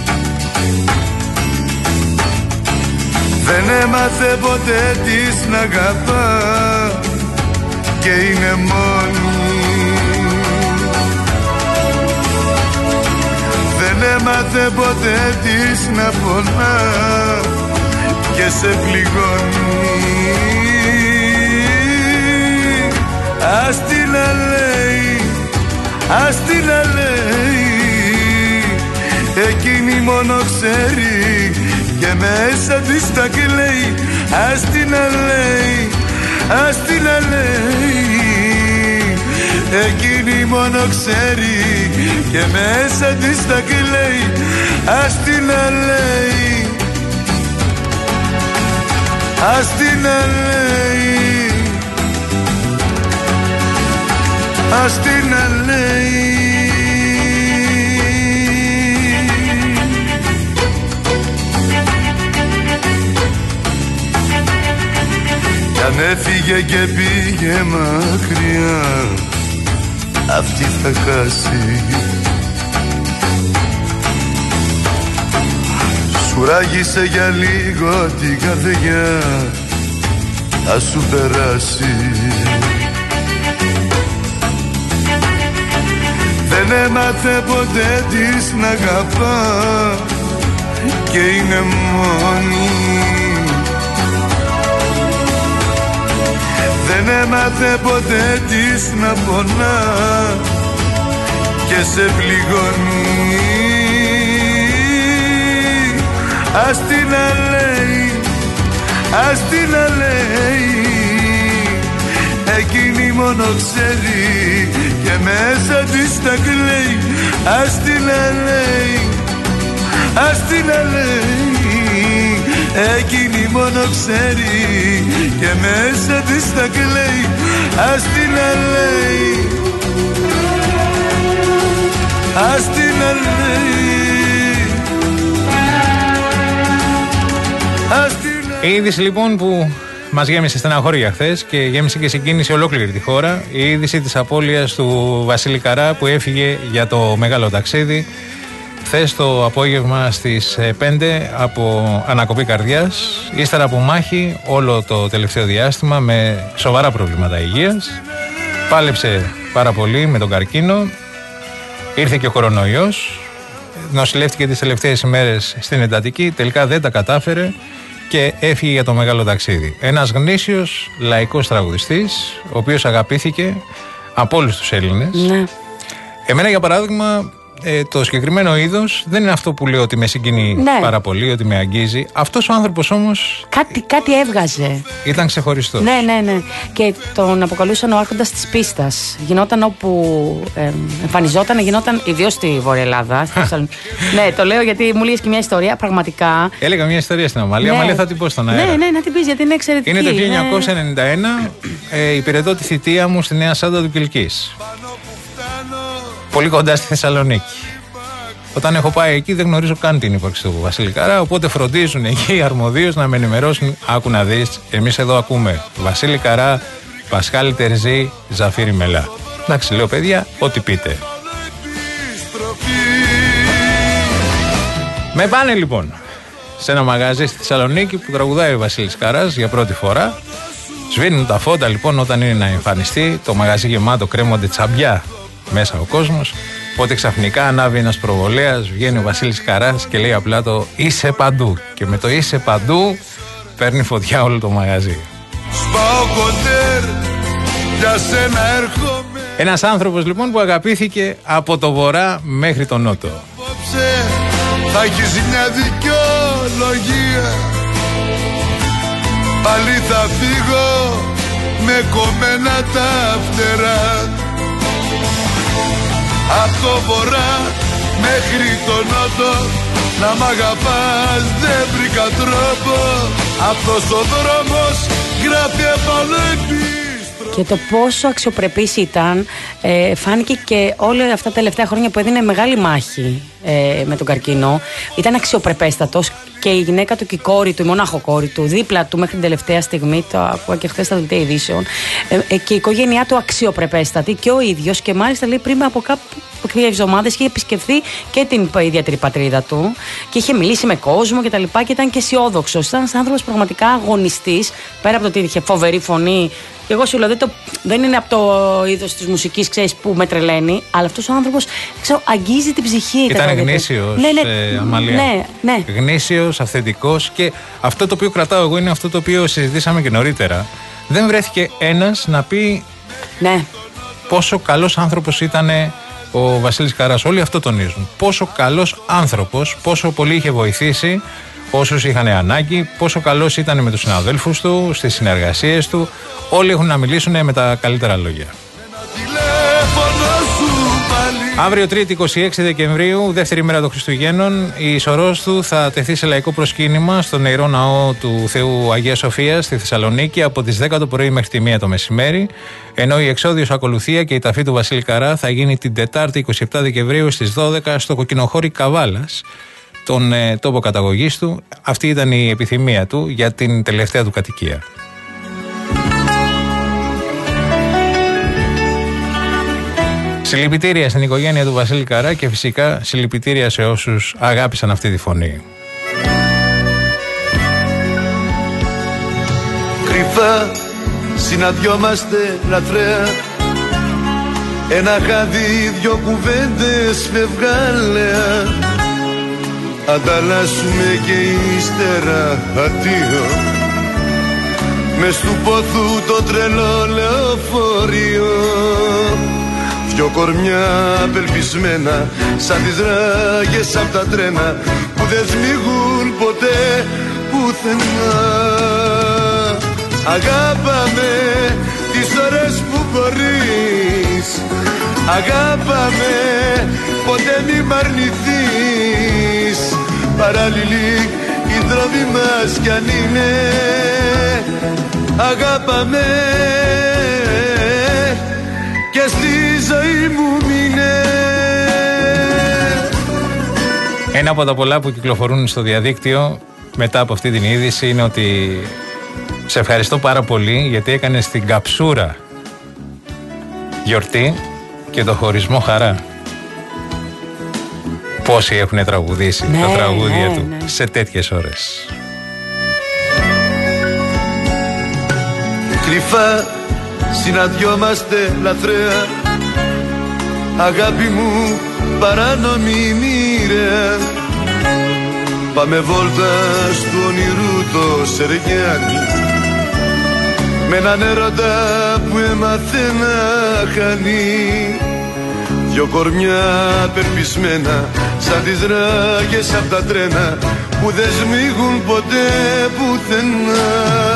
Δεν έμαθε ποτέ της να αγαπά και είναι μόνη. Δεν έμαθε ποτέ της να πονά και σε πληγώνει. Ας την να λέει, ας την να λέει, εκείνη μόνο ξέρει και μέσα της τα κλαίει. Ας την να λέει, ας την να λέει, εκείνη μόνο ξέρει και μέσα της τα κλαίει. Ας την να λέει, ας την να λέει, ας την να λέει. Κι αν έφυγε και πήγε μακριά, αυτή θα χάσει. Σου ράγισε για λίγο την καρδιά, θα σου περάσει. Δεν έμαθε ποτέ της να αγαπά και είναι μόνη. Δεν έμαθε ποτέ της να πονά και σε πληγώνει. Ας την να λέει, ας την να λέει, εκείνη μόνο ξέρει και μέσα της τα κλαίει. Ας την να λέει, ας την να λέει, εκείνη μόνο ξέρει και μέσα της τα κλαίει. Ας την να λέει, ας την να λέει, ας την να λέει. Η είδηση λοιπόν που μας γέμισε στεναχώρια χθες και γέμισε και συγκίνηση ολόκληρη τη χώρα, η είδηση της απώλειας του Βασίλη Καρά που έφυγε για το μεγάλο ταξίδι χθες το απόγευμα στις πέντε από ανακοπή καρδιάς, ύστερα από μάχη όλο το τελευταίο διάστημα με σοβαρά προβλήματα υγείας. Πάλεψε πάρα πολύ με τον καρκίνο, ήρθε και ο κορονοϊός, νοσηλεύτηκε τις τελευταίες ημέρες στην εντατική, τελικά δεν τα κατάφερε και έφυγε για το μεγάλο ταξίδι. Ένας γνήσιος λαϊκός τραγουδιστής, ο οποίος αγαπήθηκε από όλους τους Έλληνες. Ναι. Εμένα για παράδειγμα, Ε, το συγκεκριμένο είδος δεν είναι αυτό που λέω ότι με συγκινεί ναι. πάρα πολύ, ότι με αγγίζει. Αυτός ο άνθρωπος όμως Κάτι, κάτι έβγαζε. Ήταν ξεχωριστός. Ναι, ναι, ναι. Και τον αποκαλούσαν ο άρχοντας της πίστας. Γινόταν όπου ε, εμφανιζόταν, γινόταν ιδίως στη Βόρεια Ελλάδα. Ναι, το λέω γιατί μου λες και μια ιστορία. Πραγματικά. Έλεγα μια ιστορία στην Αμαλία. Ναι. Αμαλία θα την πω στον αέρα. Ναι, ναι, να την πεις γιατί είναι εξαιρετική. Είναι το χίλια εννιακόσια ενενήντα ένα. Ναι. Ε, υπηρετώ τη θητεία μου στη Νέα Σάντα του Κιλκής. Πολύ κοντά στη Θεσσαλονίκη. Όταν έχω πάει εκεί δεν γνωρίζω καν την ύπαρξη του Βασίλη Καρά, οπότε φροντίζουν εκεί αρμοδίως να με ενημερώσουν. Άκου να δεις, εμείς εδώ ακούμε Βασίλη Καρά, Πασχάλη Τερζή, Ζαφύρι Μελά. Εντάξει, λέω παιδιά, ό,τι πείτε. Με πάνε λοιπόν σε ένα μαγαζί στη Θεσσαλονίκη που τραγουδάει ο Βασίλης Καράς για πρώτη φορά. Σβήνουν τα φώτα λοιπόν όταν είναι να εμφανιστεί, το μαγαζί γεμάτο, κρέμονται τσαμπιά μέσα ο κόσμος. Οπότε ξαφνικά ανάβει ένας προβολέας, βγαίνει ο Βασίλης Καράς και λέει απλά το «Είσαι παντού». Και με το «Είσαι παντού» παίρνει φωτιά όλο το μαγαζί. Σπάω κοντέρ, για σένα έρχομαι. Ένας άνθρωπος λοιπόν που αγαπήθηκε από το βορρά μέχρι τον νότο. Απόψε θα έχεις μια δικαιολογία. Πάλι θα φύγω με κομμένα τα φτερά. Απ' το βορρά μέχρι τον νότο να μ' αγαπάς δεν βρήκα τρόπο. Αυτός ο δρόμος γράφει επάνω επίστροφο. Και το πόσο αξιοπρεπής ήταν ε, φάνηκε και όλα αυτά τα τελευταία χρόνια που έδινε μεγάλη μάχη ε, με τον καρκίνο. Ήταν αξιοπρεπέστατος και η γυναίκα του και η κόρη του, η μονάχο κόρη του, δίπλα του μέχρι την τελευταία στιγμή, το ακούγα και χθες στα δελτία ειδήσεων, ε, ε, και η οικογένειά του αξιοπρεπέστατη και ο ίδιος. Και μάλιστα λέει πριν από κάποιες εβδομάδες είχε επισκεφθεί και την ιδιαίτερη πατρίδα του και είχε μιλήσει με κόσμο και τα λοιπά και ήταν και αισιόδοξος. Ήταν ένας άνθρωπος πραγματικά αγωνιστής, πέρα από το ότι είχε φοβερή φωνή. Εγώ σου λέω, δεν, το, δεν είναι από το είδος της μουσικής, ξέρεις, που με τρελαίνει, αλλά αυτός ο άνθρωπος, ξέρω, αγγίζει την ψυχή. Ήταν γνήσιος, ναι, ναι, ε, Αμαλία. Ναι, ναι. Γνήσιος, αυθεντικός, και αυτό το οποίο κρατάω εγώ είναι αυτό το οποίο συζητήσαμε και νωρίτερα. Δεν βρέθηκε ένας να πει ναι. πόσο καλός άνθρωπος ήταν ο Βασίλης Καράς. Όλοι αυτό τονίζουν. Πόσο καλός άνθρωπος, πόσο πολύ είχε βοηθήσει όσους είχαν ανάγκη, πόσο καλός ήταν με τους συναδέλφους του, στις συνεργασίες του. Όλοι έχουν να μιλήσουν με τα καλύτερα λόγια. Αύριο Τρίτη είκοσι έξι Δεκεμβρίου, δεύτερη μέρα των Χριστουγέννων, η σωρός του θα τεθεί σε λαϊκό προσκύνημα στον Ιερό Ναό του Θεού Αγίας Σοφίας στη Θεσσαλονίκη από τις δέκα το πρωί μέχρι τη μία το μεσημέρι, ενώ η εξώδιος ακολουθία και η ταφή του Βασίλη Καρά θα γίνει την Τετάρτη είκοσι επτά Δεκεμβρίου στις δώδεκα στο κοκκινοχώρι Καβάλας, τον ε, τόπο καταγωγής του. Αυτή ήταν η επιθυμία του για την τελευταία του κατοικία. Συλληπιτήρια στην οικογένεια του Βασίλη Καρά και φυσικά συλληπιτήρια σε όσους αγάπησαν αυτή τη φωνή. Κρυφά συναντιόμαστε λατρέα, ένα χάδι, δυο κουβέντες με βγάλεα. Ανταλλάσσουμε και ύστερα αντίο, μες του πόθου το τρελό λεωφορείο. Δυο κορμιά απελπισμένα σαν τις ράγες απ' τα τρένα που δεν σμίγουν ποτέ πουθενά. Αγάπαμε τις ώρες που μπορείς, αγάπαμε ποτέ μη μ' αρνηθείς. Παράλληλοι οι δρόμοι μας κι αν είναι, αγάπαμε και στη ζωή μου μείνε. Ένα από τα πολλά που κυκλοφορούν στο διαδίκτυο μετά από αυτή την είδηση είναι ότι σε ευχαριστώ πάρα πολύ γιατί έκανες την καψούρα γιορτή και το χωρισμό χαρά. Πόσοι έχουν τραγουδήσει ναι, τα τραγούδια ναι, του ναι. σε τέτοιες ώρες. Κρυφά συναντιόμαστε λατρέα, αγάπη μου παράνομη μοίραια. Πάμε βόλτα στο όνειρου το Σεργιάνι, με έναν έρωτα που έμαθε να χάνει. Δυο κορμιά περπισμένα σαν τις ράγες απ' τα τρένα που δεν σμίγουν ποτέ πουθενά.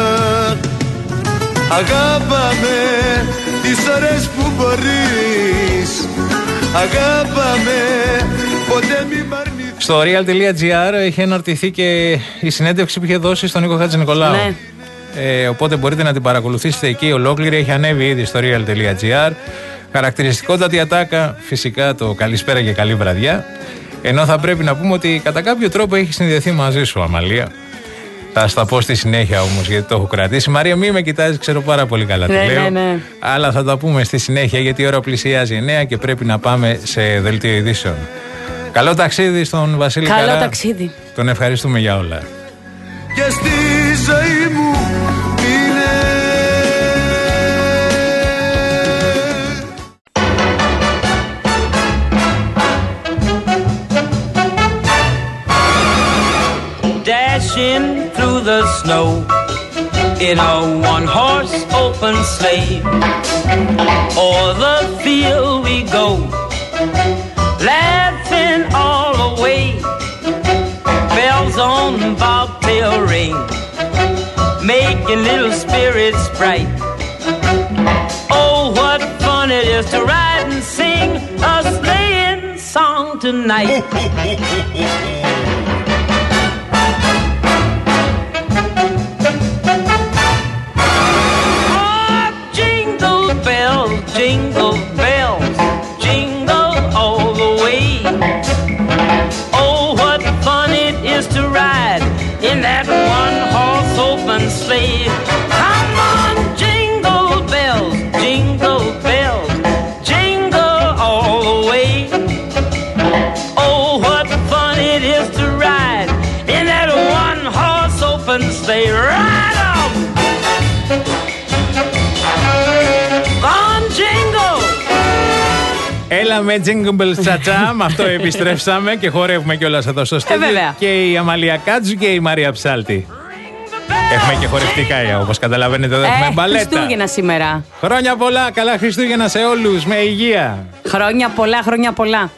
Αγάπαμε τις ώρες που μπορείς, αγάπαμε ποτέ μη μ' αρνηθείς. Στο real.gr έχει αναρτηθεί και η συνέντευξη που είχε δώσει στον Νίκο Χατζηνικολάου. Ναι. Ε, οπότε μπορείτε να την παρακολουθήσετε εκεί ολόκληρη. Έχει ανέβει ήδη στο real.gr. Χαρακτηριστικότατη ατάκα, φυσικά το καλησπέρα και καλή βραδιά. Ενώ θα πρέπει να πούμε ότι κατά κάποιο τρόπο έχει συνδεθεί μαζί σου, Αμαλία. Θα στα πω στη συνέχεια όμως γιατί το έχω κρατήσει. Μαρία, μη με κοιτάζει, ξέρω πάρα πολύ καλά τι ναι, λέω. Ναι, ναι. Αλλά θα τα πούμε στη συνέχεια γιατί η ώρα πλησιάζει εννέα και πρέπει να πάμε σε δελτίο ειδήσεων. Καλό ταξίδι στον Βασίλη Καρά. Καλό ταξίδι. Τον ευχαριστούμε για όλα. Και στη ζωή μου είναι. marching through the snow in a one-horse open sleigh. O'er the field we go, laughing all the way. Bells on bobtail ring, making little spirits bright. Oh, what fun it is to ride and sing a sleighing song tonight. Oh, jingle bells, jingle bells, jingle all the way. Oh, what fun it is to ride in that one-horse open sleigh. Come on, jingle bells, jingle bells, jingle all the way. Oh, what fun it is to ride in that one-horse open sleigh. Ride on! On, jingle! Έλα με jingle τσατσά, με αυτό επιστρέψαμε και χορεύουμε κιόλας εδώ στο στούντιο. Ε, και η Αμαλία Κάτζου και η Μαρία Ψάλτη. Έχουμε και χορευτικά, όπως καταλαβαίνετε, εδώ έχουμε ε, μπαλέτα. Χριστούγεννα σήμερα. Χρόνια πολλά, καλά Χριστούγεννα σε όλους, με υγεία. Χρόνια πολλά, χρόνια πολλά.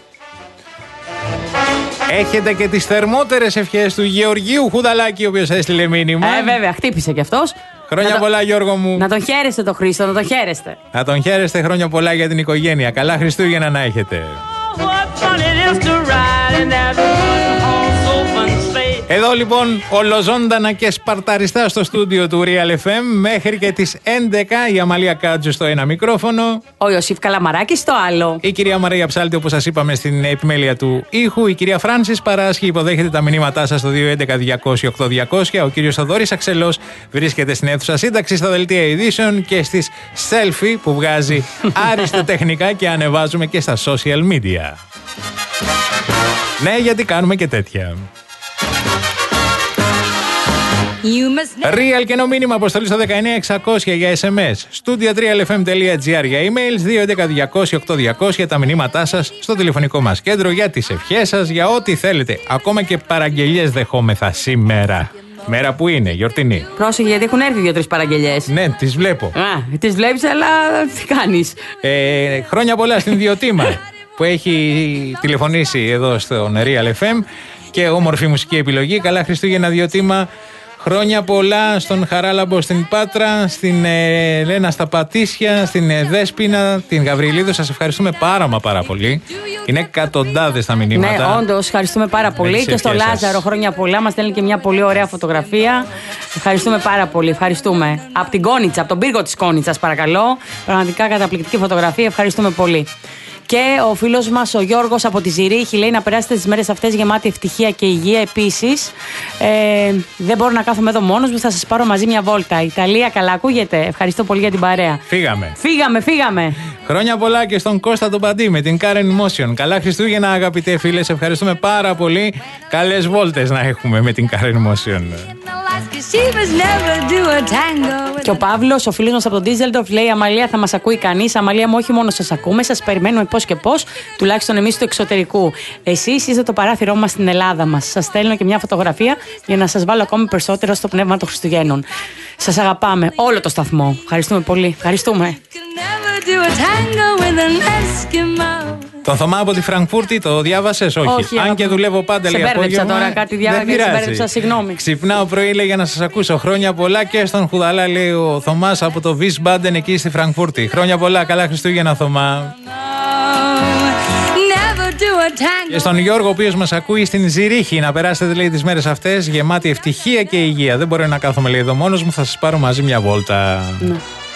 Έχετε και τις θερμότερες ευχές του Γεωργίου Χουδαλάκη, ο οποίος έστειλε μήνυμα. Ε, βέβαια, χτύπησε κι αυτός. Χρόνια πολλά, το... Γιώργο μου. Να τον χαίρεστε τον Χρήστο, να τον χαίρεστε. Να τον χαίρεστε, χρόνια πολλά για την οικογένεια. Καλά Χριστούγεννα να έχετε. Εδώ λοιπόν ολοζώντανα και σπαρταριστά στο στούντιο του Real εφ εμ μέχρι και τις έντεκα η Αμαλία Κάτζου στο ένα μικρόφωνο. Ο Ιωσήφ Καλαμαράκης στο άλλο. Η κυρία Μαρία Ψάλτη, όπως σας είπαμε, στην επιμέλεια του ήχου. Η κυρία Φράνσις Παράσχη υποδέχεται τα μηνύματά σας στο δύο έντεκα διακόσια οκτώ διακόσια. Ο κύριος Θοδωρής Αξελός βρίσκεται στην αίθουσα σύνταξη στα δελτία ειδήσεων και στις selfie που βγάζει αριστοτεχνικά και ανεβάζουμε και στα social media. Ναι, γιατί κάνουμε και τέτοια. Real και ενώ μήνυμα αποστολή στο δεκαεννιά εξακόσια για ες εμ ες. studio τρία ελ εφ εμ τελεία τζι άρ για emails. δύο έντεκα διακόσια οκτώ διακόσια τα μηνύματά σας στο τηλεφωνικό μας κέντρο για τις ευχές σας, για ό,τι θέλετε. Ακόμα και παραγγελιές δεχόμεθα σήμερα. Μέρα που είναι, γιορτινή. Πρόσεχε, γιατί έχουν έρθει δύο-τρεις παραγγελιές. Ναι, τις βλέπω. Α, τις βλέπεις, αλλά τι κάνεις. Ε, χρόνια πολλά στην Διοτήμα που έχει τηλεφωνήσει εδώ στον Real εφ εμ και όμορφη μουσική επιλογή. Καλά Χριστούγεννα, Διοτήμα. Χρόνια πολλά στον Χαράλαμπο στην Πάτρα, στην ε, Ελένα στα Πατήσια, στην ε, Δέσποινα, την Γαβριλίδου. Σας ευχαριστούμε πάρα μα πάρα πολύ. Είναι εκατοντάδες τα μηνύματα. Ναι, όντως, ευχαριστούμε πάρα πολύ. Και στο Λάζαρο, χρόνια πολλά. Μας στέλνει και μια πολύ ωραία φωτογραφία. Ευχαριστούμε πάρα πολύ. Ευχαριστούμε. Από την Κόνιτσα, από τον πύργο της Κόνιτσας, παρακαλώ. Πραγματικά καταπληκτική φωτογραφία. Ευχαριστούμε πολύ. Και ο φίλος μας ο Γιώργος από τη Ζηρίχη λέει να περάσετε τις μέρες αυτές γεμάτη ευτυχία και υγεία επίσης. Ε, δεν μπορώ να κάθομαι εδώ μόνος μου, θα σας πάρω μαζί μια βόλτα. Ιταλία, καλά ακούγεται. Ευχαριστώ πολύ για την παρέα. Φύγαμε. Φύγαμε, φύγαμε. Χρόνια πολλά και στον Κώστα τον Παντή με την Karen Motion. Καλά Χριστούγεννα, αγαπητέ φίλες. Ευχαριστούμε πάρα πολύ. Καλές βόλτες να έχουμε με την Karen Motion. Και ο Παύλος, ο φίλος μας από τον Ντίζελντορφ, λέει: Αμαλία, θα μας ακούει κανείς? Αμαλία μου, όχι μόνο σας ακούμε, σας περιμένουμε πώς και πώς, τουλάχιστον εμείς του εξωτερικού. Εσείς είστε το παράθυρό μας στην Ελλάδα μας. Σας στέλνω και μια φωτογραφία για να σας βάλω ακόμη περισσότερο στο πνεύμα των Χριστουγέννων. Σας αγαπάμε, όλο το σταθμό. Ευχαριστούμε πολύ. Ευχαριστούμε. Τον Θωμά από τη Φραγκφούρτη το διάβασες? Όχι. Όχι. Αν και δουλεύω πάντα, σε λέει απόγευμα. τώρα κάτι διάβασα και σε μπέρδεψα, συγγνώμη. Ξυπνάω πρωί, λέει, για να σας ακούσω. Χρόνια πολλά και στον Χουδαλά, λέει ο Θωμάς από το Wiesbaden εκεί στη Φραγκφούρτη. Χρόνια πολλά, καλά Χριστούγεννα, Θωμά. Και στον Γιώργο, ο οποίος μας ακούει στην Ζηρίχη, να περάσετε, λέει, τις μέρες αυτές γεμάτη ευτυχία και υγεία. Δεν μπορώ να κάθομαι, λέει, εδώ μόνος μου, θα σας πάρω μαζί μια βόλτα. Ναι.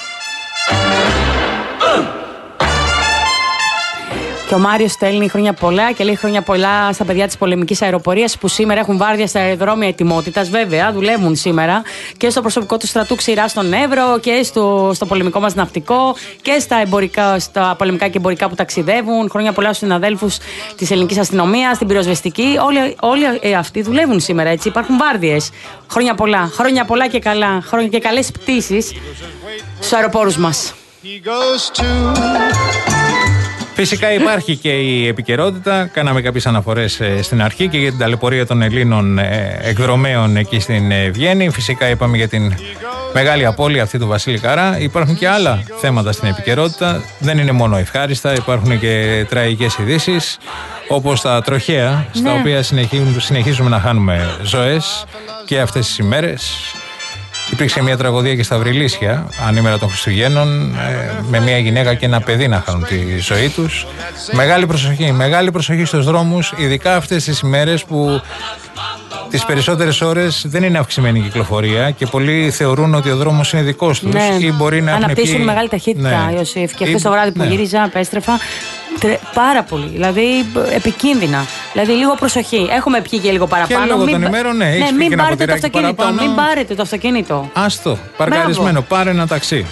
Και ο Μάριος στέλνει χρόνια πολλά και λέει χρόνια πολλά στα παιδιά της πολεμικής αεροπορίας που σήμερα έχουν βάρδια στα αεροδρόμια ετοιμότητας. Βέβαια, δουλεύουν σήμερα και στο προσωπικό του στρατού Ξηρά στον Εύρο και στο, στο πολεμικό μας ναυτικό και στα, εμπορικά, στα πολεμικά και εμπορικά που ταξιδεύουν. Χρόνια πολλά στους συναδέλφους της ελληνικής αστυνομίας, στην πυροσβεστική. Όλοι, όλοι ε, αυτοί δουλεύουν σήμερα, έτσι. Υπάρχουν βάρδιες. Χρόνια πολλά. Χρόνια πολλά και καλά. Χρόνια και καλές πτήσεις στους αεροπόρους μας. Φυσικά υπάρχει και η επικαιρότητα. Κάναμε κάποιες αναφορές στην αρχή και για την ταλαιπωρία των Ελλήνων εκδρομέων εκεί στην Βιέννη. Φυσικά είπαμε για την μεγάλη απώλεια αυτή του Βασίλη Καρά. Υπάρχουν και άλλα θέματα στην επικαιρότητα. Δεν είναι μόνο ευχάριστα, υπάρχουν και τραγικές ειδήσεις, όπως τα τροχαία, στα ναι. οποία συνεχίζουμε να χάνουμε ζωές και αυτές τις ημέρες. Υπήρξε μια τραγωδία και στα Βρυλίσια, ανήμερα των Χριστουγέννων, με μια γυναίκα και ένα παιδί να χάνουν τη ζωή τους. Μεγάλη προσοχή, μεγάλη προσοχή στους δρόμους, ειδικά αυτές τις ημέρες που τις περισσότερες ώρες δεν είναι αυξημένη η κυκλοφορία και πολλοί θεωρούν ότι ο δρόμος είναι δικός τους. Ναι. Ή μπορεί να αναπτύσσουν πει... μεγάλη ταχύτητα, ναι. Ιωσήφ. Και χθες το βράδυ που ναι. γύριζα, επέστρεφα. Πάρα πολύ. Δηλαδή επικίνδυνα. Δηλαδή λίγο προσοχή. Έχουμε πιει και λίγο παραπάνω. Και λόγω μην... των ημέρων, ναι. ναι μην πάρετε το αυτοκίνητο. Παραπάνω. Μην πάρετε το αυτοκίνητο. Άστο. Παρκαρισμένο. Μπράβο. Πάρε ένα ταξί.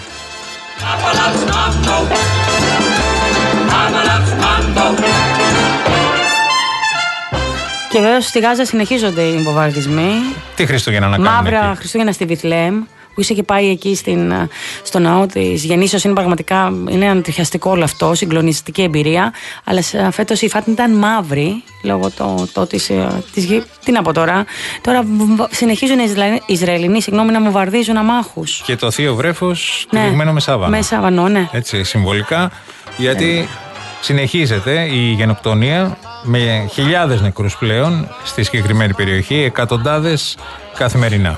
Και βέβαια στη Γάζα συνεχίζονται οι βομβαρδισμοί. Τι Χριστούγεννα να κάνουμε? Μαύρα εκεί. Χριστούγεννα στη Βιθλεέμ, που είσαι και πάει εκεί στην, στο ναό της Γεννήσεως. Είναι πραγματικά είναι ανατριχιαστικό όλο αυτό, συγκλονιστική εμπειρία. Αλλά φέτος η Φάτνη ήταν μαύρη λόγω το, το, της, της, τι να πω τώρα. Τώρα συνεχίζουν οι Ισραηλινοί συγγνώμη, να βομβαρδίζουν αμάχους. Και το Θείο Βρέφος ναι, τυλιγμένο με σάβανο. Με σάβανο, ναι. Έτσι, συμβολικά, γιατί ναι. συνεχίζεται η γενοκτονία με χιλιάδες νεκρούς πλέον στη συγκεκριμένη περιοχή, εκατοντάδες καθημερινά.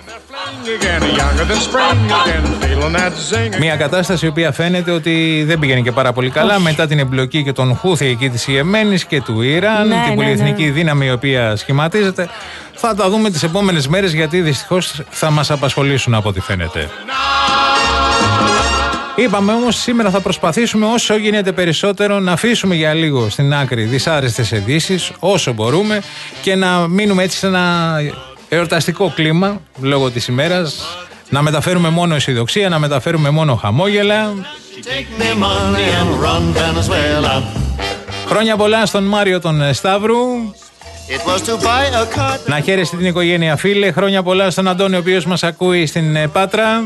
Μια κατάσταση η οποία φαίνεται ότι δεν πήγαινε και πάρα πολύ καλά. Όχι. Μετά την εμπλοκή και των Χούθη εκεί της Ιεμένης και του Ιράν, ναι, την πολυεθνική ναι, ναι. δύναμη η οποία σχηματίζεται. Θα τα δούμε τις επόμενες μέρες, γιατί δυστυχώς θα μας απασχολήσουν από ό,τι φαίνεται. Είπαμε όμως σήμερα θα προσπαθήσουμε όσο γίνεται περισσότερο να αφήσουμε για λίγο στην άκρη δυσάρεστες ειδήσεις όσο μπορούμε και να μείνουμε έτσι σε ένα εορταστικό κλίμα λόγω της ημέρας, να μεταφέρουμε μόνο αισιοδοξία, να μεταφέρουμε μόνο χαμόγελα. Χρόνια πολλά στον Μάριο τον Σταύρου. Να χαίρεστε την οικογένεια, φίλε. Χρόνια πολλά στον Αντώνη, ο οποίος μας ακούει στην Πάτρα.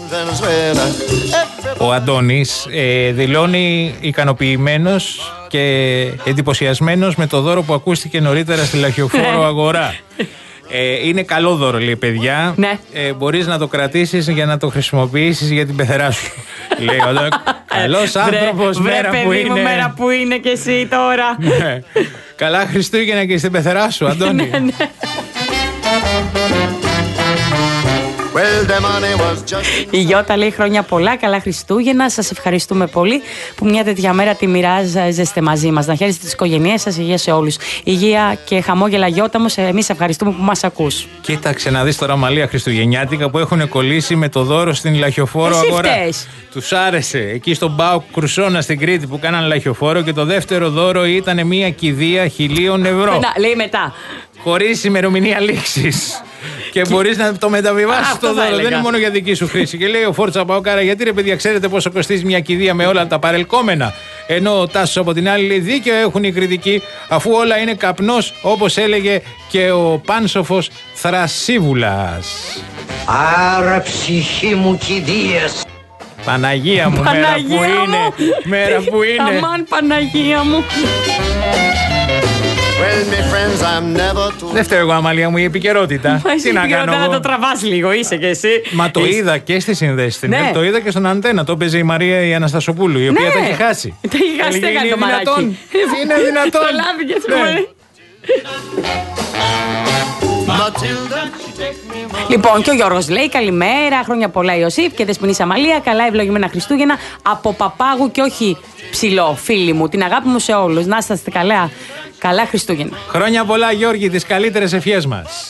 Ο Αντώνης ε, δηλώνει ικανοποιημένος και εντυπωσιασμένος με το δώρο που ακούστηκε νωρίτερα στη Λαχιοφόρο Αγορά. Ε, είναι καλό δώρο, λέει, παιδιά. Ναι. Ε, μπορείς να το κρατήσεις για να το χρησιμοποιήσεις για την πεθερά σου. Λέει ο καλός άνθρωπος, βρε, μέρα βρε, που παιδί είναι. Μου, μέρα που είναι και εσύ τώρα. Ναι. Καλά Χριστούγεννα και στην πεθερά σου, Αντώνη. Ναι, ναι. Η Γιώτα λέει χρόνια πολλά, καλά Χριστούγεννα. Σας ευχαριστούμε πολύ που μια τέτοια μέρα τη μοιράζεστε μαζί μας. Να χαίρεστε τις οικογένειές σας, υγεία σε όλους. Υγεία και χαμόγελα, Γιώτα μου. Εμείς ευχαριστούμε που μας ακούς. Κοίταξε να δεις τώρα μαλλία χριστουγεννιάτικα που έχουν κολλήσει με το δώρο στην Λαχιοφόρο Εσύ Αγορά. φταίς. Τους άρεσε εκεί στον Πάο Κρουσόνα στην Κρήτη που κάναν Λαχιοφόρο και το δεύτερο δώρο ήταν μια κηδεία χιλίων ευρώ. Να, λέει μετά. Χωρίς ημερομηνία λήξης. Και μπορείς να το μεταβιβάσεις το δώρο. Δεν είναι μόνο για δική σου χρήση. Και λέει ο Φόρτσα Παοκάρα, γιατί ρε παιδιά, ξέρετε πόσο κοστίζει μια κηδεία με όλα τα παρελκόμενα. Ενώ ο Τάσος από την άλλη λέει: δίκαιο έχουν οι κριτικοί, αφού όλα είναι καπνός, όπως έλεγε και ο πάνσοφος Θρασίβουλας. Άρα ψυχή μου κηδείες. Παναγία μου, Παναγία μέρα που μου. είναι. Μέρα που είναι. Αμάν, Παναγία μου. Δεν φταίω εγώ, Αμαλία μου, η επικαιρότητα. Τι να κάνω εγώ. Να το τραβάς λίγο, είσαι κι εσύ. Μα το είσαι... είδα και στη συνδέση. Ναι. Το είδα και στον Αντένα. Το έπαιζε η Μαρία η Αναστασοπούλου, η οποία ναι. τα έχει χάσει. Τα έχει χάσει, δεν έκανε το μαράκι. Είναι δυνατόν. Το λάβηκες πολύ. Λοιπόν, και ο Γιώργος λέει καλημέρα, χρόνια πολλά Ιωσήφ και Δεσποινής Αμαλία. Καλά, ευλογημένα Χριστούγεννα από παπάγου και όχι ψηλό, φίλοι μου. Την αγάπη μου σε όλους. Να είστε καλά. Καλά Χριστούγεννα. Χρόνια πολλά, Γιώργη, τις καλύτερες ευχές μας.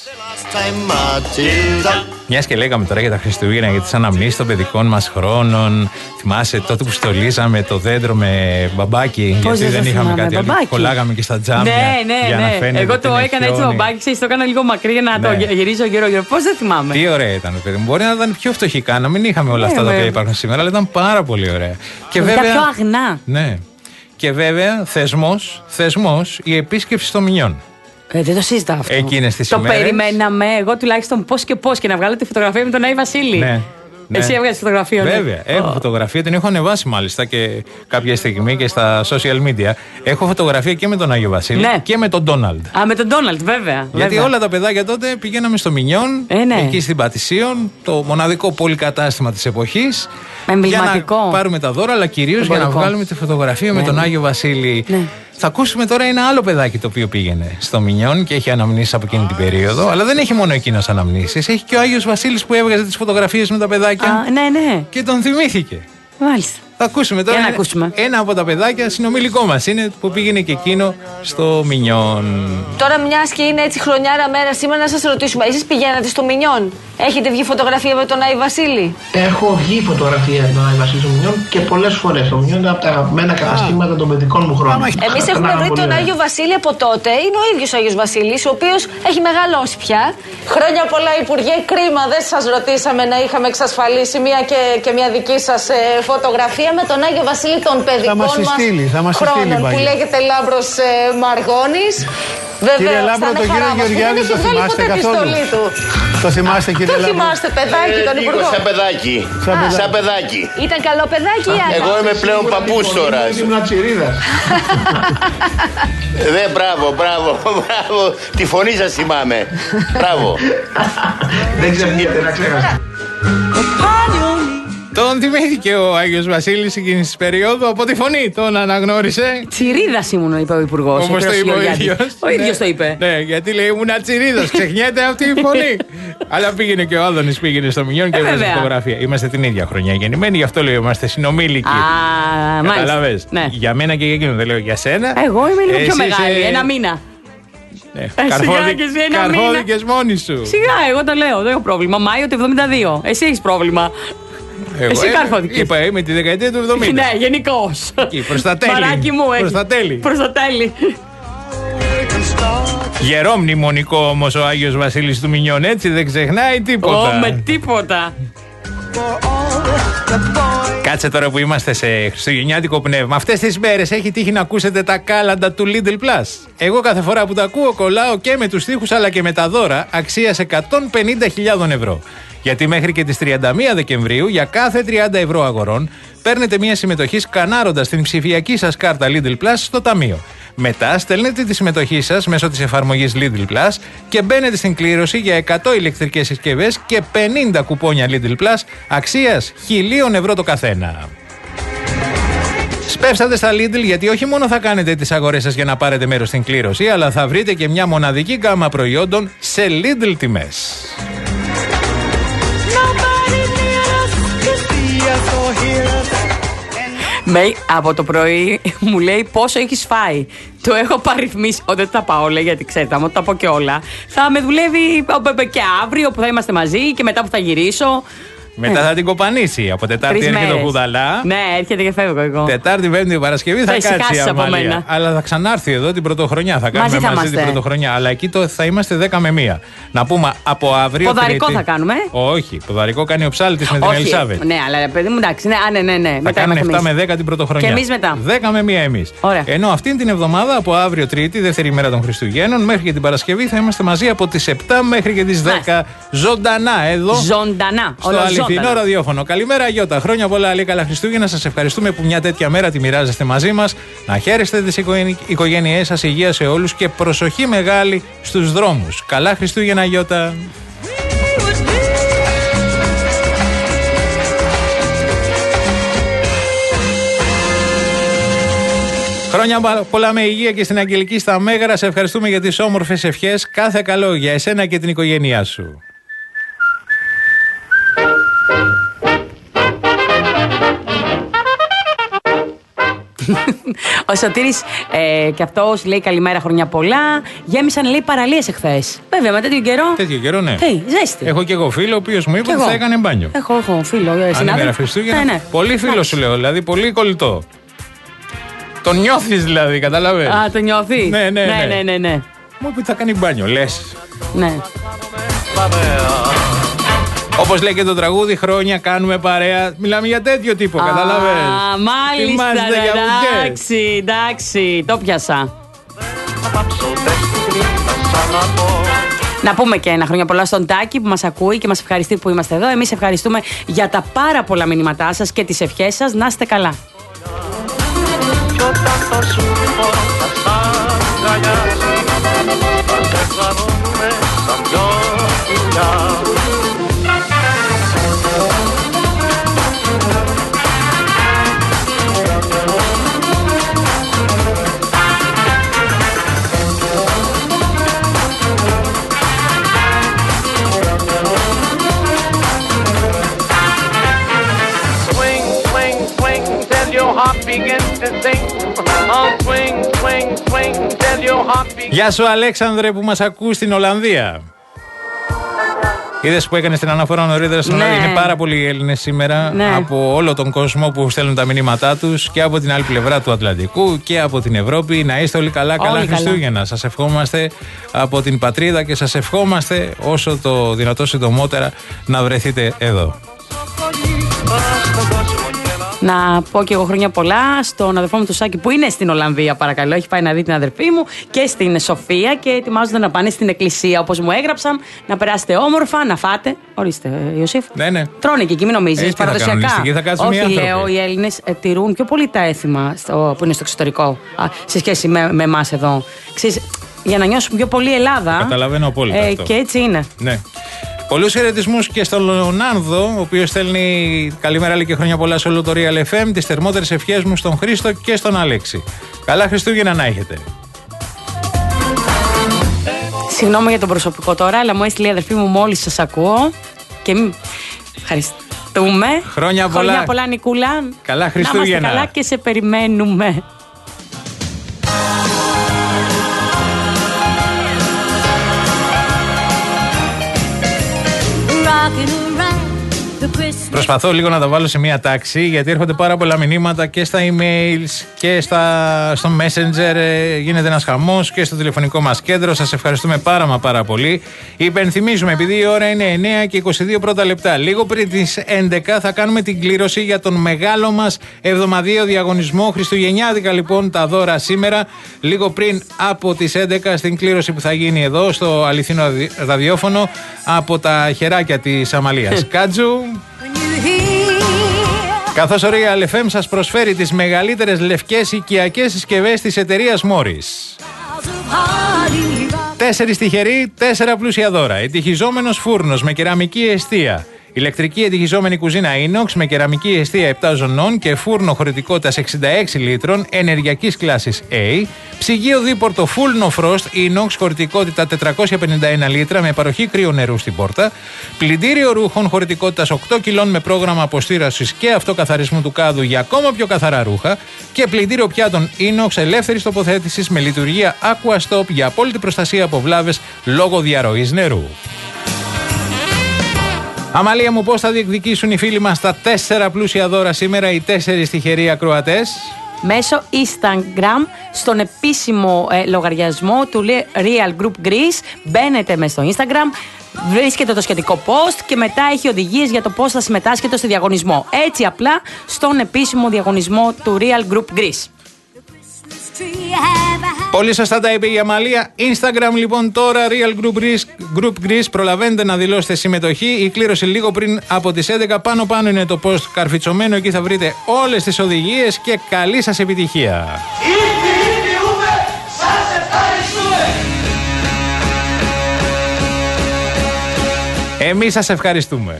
Μιας και λέγαμε τώρα για τα Χριστούγεννα, για τις αναμνήσεις των παιδικών μας χρόνων. Θυμάσαι τότε που στολίζαμε το δέντρο με μπαμπάκι? Πώς γιατί δεν είχαμε κάτι άλλο. Κολλάγαμε και στα τζάμια. Ναι, ναι, για ναι. να φαίνεται. Εγώ το έκανα έτσι μπαμπάκι, ξέρεις, το έκανα λίγο μακρύ για να ναι. το γυρίζω γύρω-γύρω. Πώς δεν θυμάμαι. Τι ωραία ήταν, παιδί μου. Μπορεί να ήταν πιο φτωχικά, να μην είχαμε όλα ναι, αυτά τα οποία υπάρχουν σήμερα, αλλά ήταν πάρα πολύ ωραία. Και ήταν βέβαια, πιο αγνά. Ναι. Και βέβαια, θεσμός, θεσμός η επίσκεψη των μηνιών. Ε, δεν το συζητάω αυτό. Εκείνες τις το ημέρες. περιμέναμε. Εγώ τουλάχιστον πώς και πώς και να βγάλω τη φωτογραφία με τον Άι Βασίλη. Ναι. Ναι. Εσύ έβγαλες φωτογραφία. Βέβαια. Ναι. Έχω oh. φωτογραφία, την έχω ανεβάσει μάλιστα και κάποια στιγμή και στα social media. Έχω φωτογραφία και με τον Άγιο Βασίλη ναι. και με τον Ντόναλντ. Α, με τον Ντόναλντ, βέβαια. Γιατί βέβαια. όλα τα παιδάκια τότε πηγαίναμε στο Μινιόν, ε, ναι. εκεί στην Πατησίων, το μοναδικό πολυκατάστημα της εποχής. Εμβληματικό. Για να πάρουμε τα δώρα, αλλά κυρίως για να βγάλουμε τη φωτογραφία ναι. με τον Άγιο Βασίλη. Ναι. Θα ακούσουμε τώρα ένα άλλο παιδάκι το οποίο πήγαινε στο Μινιόν και έχει αναμνήσεις από εκείνη την περίοδο. Αλλά δεν έχει μόνο εκείνος αναμνήσεις. Έχει και ο Άγιος Βασίλης που έβγαζε τις φωτογραφίες με τα παιδάκια. Α, ναι, ναι. Και τον θυμήθηκε. Μάλιστα. Θα ακούσουμε τώρα. ένα, ακούσουμε. ένα από τα παιδάκια, συνομιλικό μας είναι, που πήγαινε και εκείνο στο Μινιόν. Τώρα, μιας και είναι έτσι χρονιάρα μέρα σήμερα, να σας ρωτήσουμε, εσείς πηγαίνατε στο Μινιόν? Έχετε βγει φωτογραφία με τον Άι Βασίλη? Έχω βγει φωτογραφία με τον Άι Βασίλη στο Μινιόν και πολλές φορές. Το Μινιόν είναι από τα αγαπημένα καταστήματα των παιδικών μου χρόνων. Εμείς έχουμε βρει τον Άγιο Βασίλη από τότε. Είναι ο ίδιος ο Άγιος Βασίλης, ο οποίος έχει μεγαλώσει πια. Χρόνια πολλά, Υπουργέ. Κρίμα, δεν σας ρωτήσαμε να είχαμε εξασφαλίσει μία και, και μια δική σας ε, φωτογραφία με τον Άγιο Βασίλη των παιδικών μας, μας χρόνων που λέγεται Λάμπρος ε, Μαργώνης. Κύριε Λάμπρο, τον κύριο Γεωργιάδη το θυμάστε καθόλου? Το θυμάστε, κύριε Λάμπρο? Το θυμάστε, παιδάκι, τον Υπουργό? Σαν παιδάκι. Σαν παιδάκι. Ήταν καλό παιδάκι ή άλλο? Εγώ είμαι πλέον παππούς τώρα. Ήμουν τσιρίδας. Δε, μπράβο, μπράβο, μπράβο. Τη φωνή σας θυμάμαι. Μπράβο. Δεν ξεχνιέται να ξέχασα. Τον θυμήθηκε ο Άγιος Βασίλης εκείνης της περίοδου, από τη φωνή τον αναγνώρισε. Τσιρίδας ήμουν, είπε ο Υπουργός. Όπως το είπε ο ίδιος. Ο ίδιος το είπε. Ναι, γιατί λέει ήμουν τσιρίδας, ξεχνιέται αυτή η φωνή. Αλλά πήγαινε και ο Άδωνης, πήγαινε στο Μινιόν και έβγαζε φωτογραφία. Είμαστε την ίδια χρονιά γεννημένοι, γι' αυτό λέω είμαστε συνομήλικοι. Α, καταλαβες. Ναι. Για μένα και για εκείνον, δεν λέω για σένα. Εγώ είμαι λίγο πιο μεγάλη, ένα μήνα. Ναι. Καρφώδηκες μόνη σου. Σιγά, εγώ το λέω, δεν έχω πρόβλημα. Μάιο του εβδομήντα δύο. Εσύ έχεις πρόβλημα. Εγώ εσύ καρφώθηκες. Είπα, είμαι τη δεκαετία του εβδομήντα. Ναι, γενικώς. Προς τα τέλη. Μαράκι μου, προς τα τέλη. Προς τα τέλη. Γερό μνημονικό όμως ο Άγιος Βασίλης του Μινιόν, έτσι δεν ξεχνάει τίποτα. Ω, με τίποτα. Κάτσε τώρα που είμαστε σε χριστουγεννιάτικο πνεύμα. Αυτές τις μέρες έχει τύχει να ακούσετε τα κάλαντα του Lidl Plus. Εγώ κάθε φορά που τα ακούω κολλάω και με τους στίχους αλλά και με τα δώρα αξίας εκατόν πενήντα χιλιάδες ευρώ. Γιατί μέχρι και τις τριάντα μία Δεκεμβρίου για κάθε τριάντα ευρώ αγορών παίρνετε μια συμμετοχή σκανάροντας την ψηφιακή σας κάρτα Lidl Plus στο ταμείο. Μετά στέλνετε τη συμμετοχή σας μέσω της εφαρμογής Lidl Plus και μπαίνετε στην κλήρωση για εκατό ηλεκτρικές συσκευές και πενήντα κουπόνια Lidl Plus αξίας χίλια ευρώ το καθένα. Σπεύσατε στα Lidl γιατί όχι μόνο θα κάνετε τις αγορές σας για να πάρετε μέρος στην κλήρωση, αλλά θα βρείτε και μια μοναδική γκάμα προϊόντων σε Lidl τιμές. Μέι, από το πρωί μου λέει πόσο έχεις φάει. Το έχω παριθμίσει. Δεν τα πάω, λέει, γιατί ξέρετε, άμα τα πω και όλα, θα με δουλεύει και αύριο που θα είμαστε μαζί και μετά που θα γυρίσω. Μετά θα την κοπανίσει. Από Τετάρτη Τρεις έρχεται μέρες. ο Κουδαλά. Ναι, έρχεται και φεύγω εγώ. Τετάρτη, Πέμπτη, Παρασκευή θα, θα κάτσει η Αμαλία. μένα. Αλλά θα ξανάρθει εδώ την πρωτοχρονιά. Θα κάνουμε μαζί, μαζί, την πρωτοχρονιά. Αλλά εκεί το, θα είμαστε δέκα με μία. Να πούμε από αύριο. Ποδαρικό τρίτη... θα κάνουμε. Όχι, ποδαρικό κάνει ο Ψάλτης με την Ελισάβετ. Ναι, αλλά παιδί μου, εντάξει. Ναι, ναι, ναι, ναι. Θα κάνουμε επτά με δέκα την πρωτοχρονιά. Και εμείς μετά. δέκα με μία εμείς. Ενώ αυτήν την εβδομάδα από αύριο Τρίτη, δεύτερη μέρα των Χριστουγέννων, μέχρι και την Παρασκευή θα είμαστε μαζί από τις επτά μέχρι και τις δέκα. Ζωντανά εδώ. Ζωντανά. Στο αληθινό ραδιόφωνο. Καλημέρα, Γιώτα. Χρόνια πολλά, άλλη καλά Χριστούγεννα. Σας ευχαριστούμε που μια τέτοια μέρα τη μοιράζεστε μαζί μας. Να χαίρεστε τις οικογένειές σας, υγεία σε όλους και προσοχή μεγάλη στους δρόμους. Καλά Χριστούγεννα, Γιώτα. Χρόνια πολλά με υγεία και στην Αγγελική στα Μέγαρα. Σε ευχαριστούμε για τις όμορφες ευχές. Κάθε καλό για εσένα και την οικογένειά σου. Ο Σωτήρης ε, και αυτός λέει καλημέρα, χρόνια πολλά. Γέμισαν, λέει, παραλίες εχθές. Βέβαια, με τέτοιο καιρό. Τέτοιο καιρό, ναι. Hey, ζέστη. Έχω και εγώ φίλο, ο οποίος μου είπε ότι θα έκανε μπάνιο. Έχω, έχω φίλο. Ανήμερα Χριστούγεννα. Ναι, ναι. Πολύ φίλο σου λέω, δηλαδή πολύ κολλητό. Τον νιώθεις δηλαδή, καταλαβαίνεις. Α, το νιώθει. Ναι, ναι, ναι. ναι, ναι, ναι. Μου είπε ότι θα κάνει μπάνιο, λες. Ναι. Όπως λέει και το τραγούδι, χρόνια κάνουμε παρέα. Μιλάμε για τέτοιο τύπο, καταλαβαίνεις. Α, μάλιστα, εντάξει, εντάξει, το πιάσα. Να πούμε και ένα χρόνια πολλά στον Τάκη που μας ακούει και μας ευχαριστεί που είμαστε εδώ. Εμείς ευχαριστούμε για τα πάρα πολλά μηνύματά σας και τις ευχές σας. Να είστε καλά. Γεια σου Αλέξανδρε που μας ακούς στην Ολλανδία. Είδες που έκανες την αναφορά νωρίτερα στην ναι. Ολλανδία. Είναι πάρα πολλοί Έλληνες σήμερα ναι. από όλο τον κόσμο που στέλνουν τα μηνύματά τους και από την άλλη πλευρά του Ατλαντικού και από την Ευρώπη. Να είστε όλοι καλά, καλά όλοι Χριστούγεννα. Καλά. Σας ευχόμαστε από την πατρίδα και σας ευχόμαστε όσο το δυνατό συντομότερα να βρεθείτε εδώ. Να πω και εγώ χρόνια πολλά στον αδερφό μου του Σάκη που είναι στην Ολλανδία, παρακαλώ. Έχει πάει να δει την αδερφή μου και στην Σοφία και ετοιμάζονται να πάνε στην εκκλησία όπως μου έγραψαν. Να περάσετε όμορφα, να φάτε. Ορίστε, Ιωσήφ. Ναι, ναι. Τρώνε και εκεί, μην νομίζεις. Παραδοσιακά. Θα Όχι, λέω, οι Έλληνες ε, τηρούν πιο πολύ τα έθιμα στο, που είναι στο εξωτερικό α, σε σχέση με εμάς εδώ. Ξέρεις, για να νιώσουν πιο πολύ Ελλάδα. Καταλαβαίνω απόλυτα. Ε, αυτό. Και έτσι είναι. Ναι. Πολλούς χαιρετισμούς και στον Λεωνάνδο, ο οποίος στέλνει καλημέρα λέει και χρόνια πολλά σε όλο το Real εφ εμ. Τις θερμότερες ευχές μου στον Χρήστο και στον Αλέξη. Καλά Χριστούγεννα να έχετε. Συγγνώμη για τον προσωπικό τώρα, αλλά μου έστειλε η αδερφή μου μόλις σας ακούω. Και μη... ευχαριστούμε. Χρόνια πολλά. Χρόνια πολλά, Νικούλα. Καλά Χριστούγεννα. Να είμαστε καλά και σε περιμένουμε. Προσπαθώ λίγο να τα βάλω σε μία τάξη γιατί έρχονται πάρα πολλά μηνύματα και στα emails και στα, στο Messenger. Ε, γίνεται ένας χαμός και στο τηλεφωνικό μας κέντρο. Σας ευχαριστούμε πάρα μα πάρα πολύ. Υπενθυμίζουμε, επειδή η ώρα είναι εννέα και είκοσι δύο πρώτα λεπτά, λίγο πριν τις έντεκα θα κάνουμε την κλήρωση για τον μεγάλο μας εβδομαδιαίο διαγωνισμό. Χριστουγεννιάτικα λοιπόν τα δώρα σήμερα, λίγο πριν από τις έντεκα στην κλήρωση που θα γίνει εδώ στο αληθινό ραδιόφωνο από τα χεράκια της Αμαλίας Κάτζου. Καθώς ο Real εφ εμ σας προσφέρει τις μεγαλύτερες λευκές οικιακές συσκευές της εταιρείας Morris. Τέσσερις τυχεροί, τέσσερα πλούσια δώρα. Ετυχιζόμενος φούρνος με κεραμική εστία. Ηλεκτρική ετυχιζόμενη κουζίνα Inox με κεραμική εστία επτά ζωνών και φούρνο χωρητικότητας εξήντα έξι λίτρων ενεργειακής κλάσης A. Ψυγείο δίπορτο Full No Frost Inox χωρητικότητα τετρακόσια πενήντα ένα λίτρα με παροχή κρύου νερού στην πόρτα. Πλυντήριο ρούχων χωρητικότητας οκτώ κιλών με πρόγραμμα αποστήρασης και αυτοκαθαρισμού του κάδου για ακόμα πιο καθαρά ρούχα. Και πλυντήριο πιάτων Inox ελεύθερης τοποθέτησης με λειτουργία Aqua Stop για απόλυτη προστασία από βλάβες λόγω διαρροής νερού. Αμαλία μου, πώς θα διεκδικήσουν οι φίλοι μας τα τέσσερα πλούσια δώρα σήμερα, οι τέσσερις τυχεροί ακροατές? Μέσω Instagram, στον επίσημο ε, λογαριασμό του Real Group Greece. Μπαίνετε μέσα στο Instagram, βρίσκετε το σχετικό post και μετά έχει οδηγίες για το πώς θα συμμετάσχετε στο διαγωνισμό. Έτσι απλά στον επίσημο διαγωνισμό του Real Group Greece. Πολύ σωστά τα είπε η Αμαλία. Instagram λοιπόν τώρα, Real Group Greece, Group Greece. Προλαβαίνετε να δηλώσετε συμμετοχή. Η κλήρωση λίγο πριν από τις έντεκα. Πάνω πάνω είναι το post καρφιτσωμένο. Εκεί θα βρείτε όλες τις οδηγίες και καλή σας επιτυχία. Σας ευχαριστούμε. Εμείς σας ευχαριστούμε.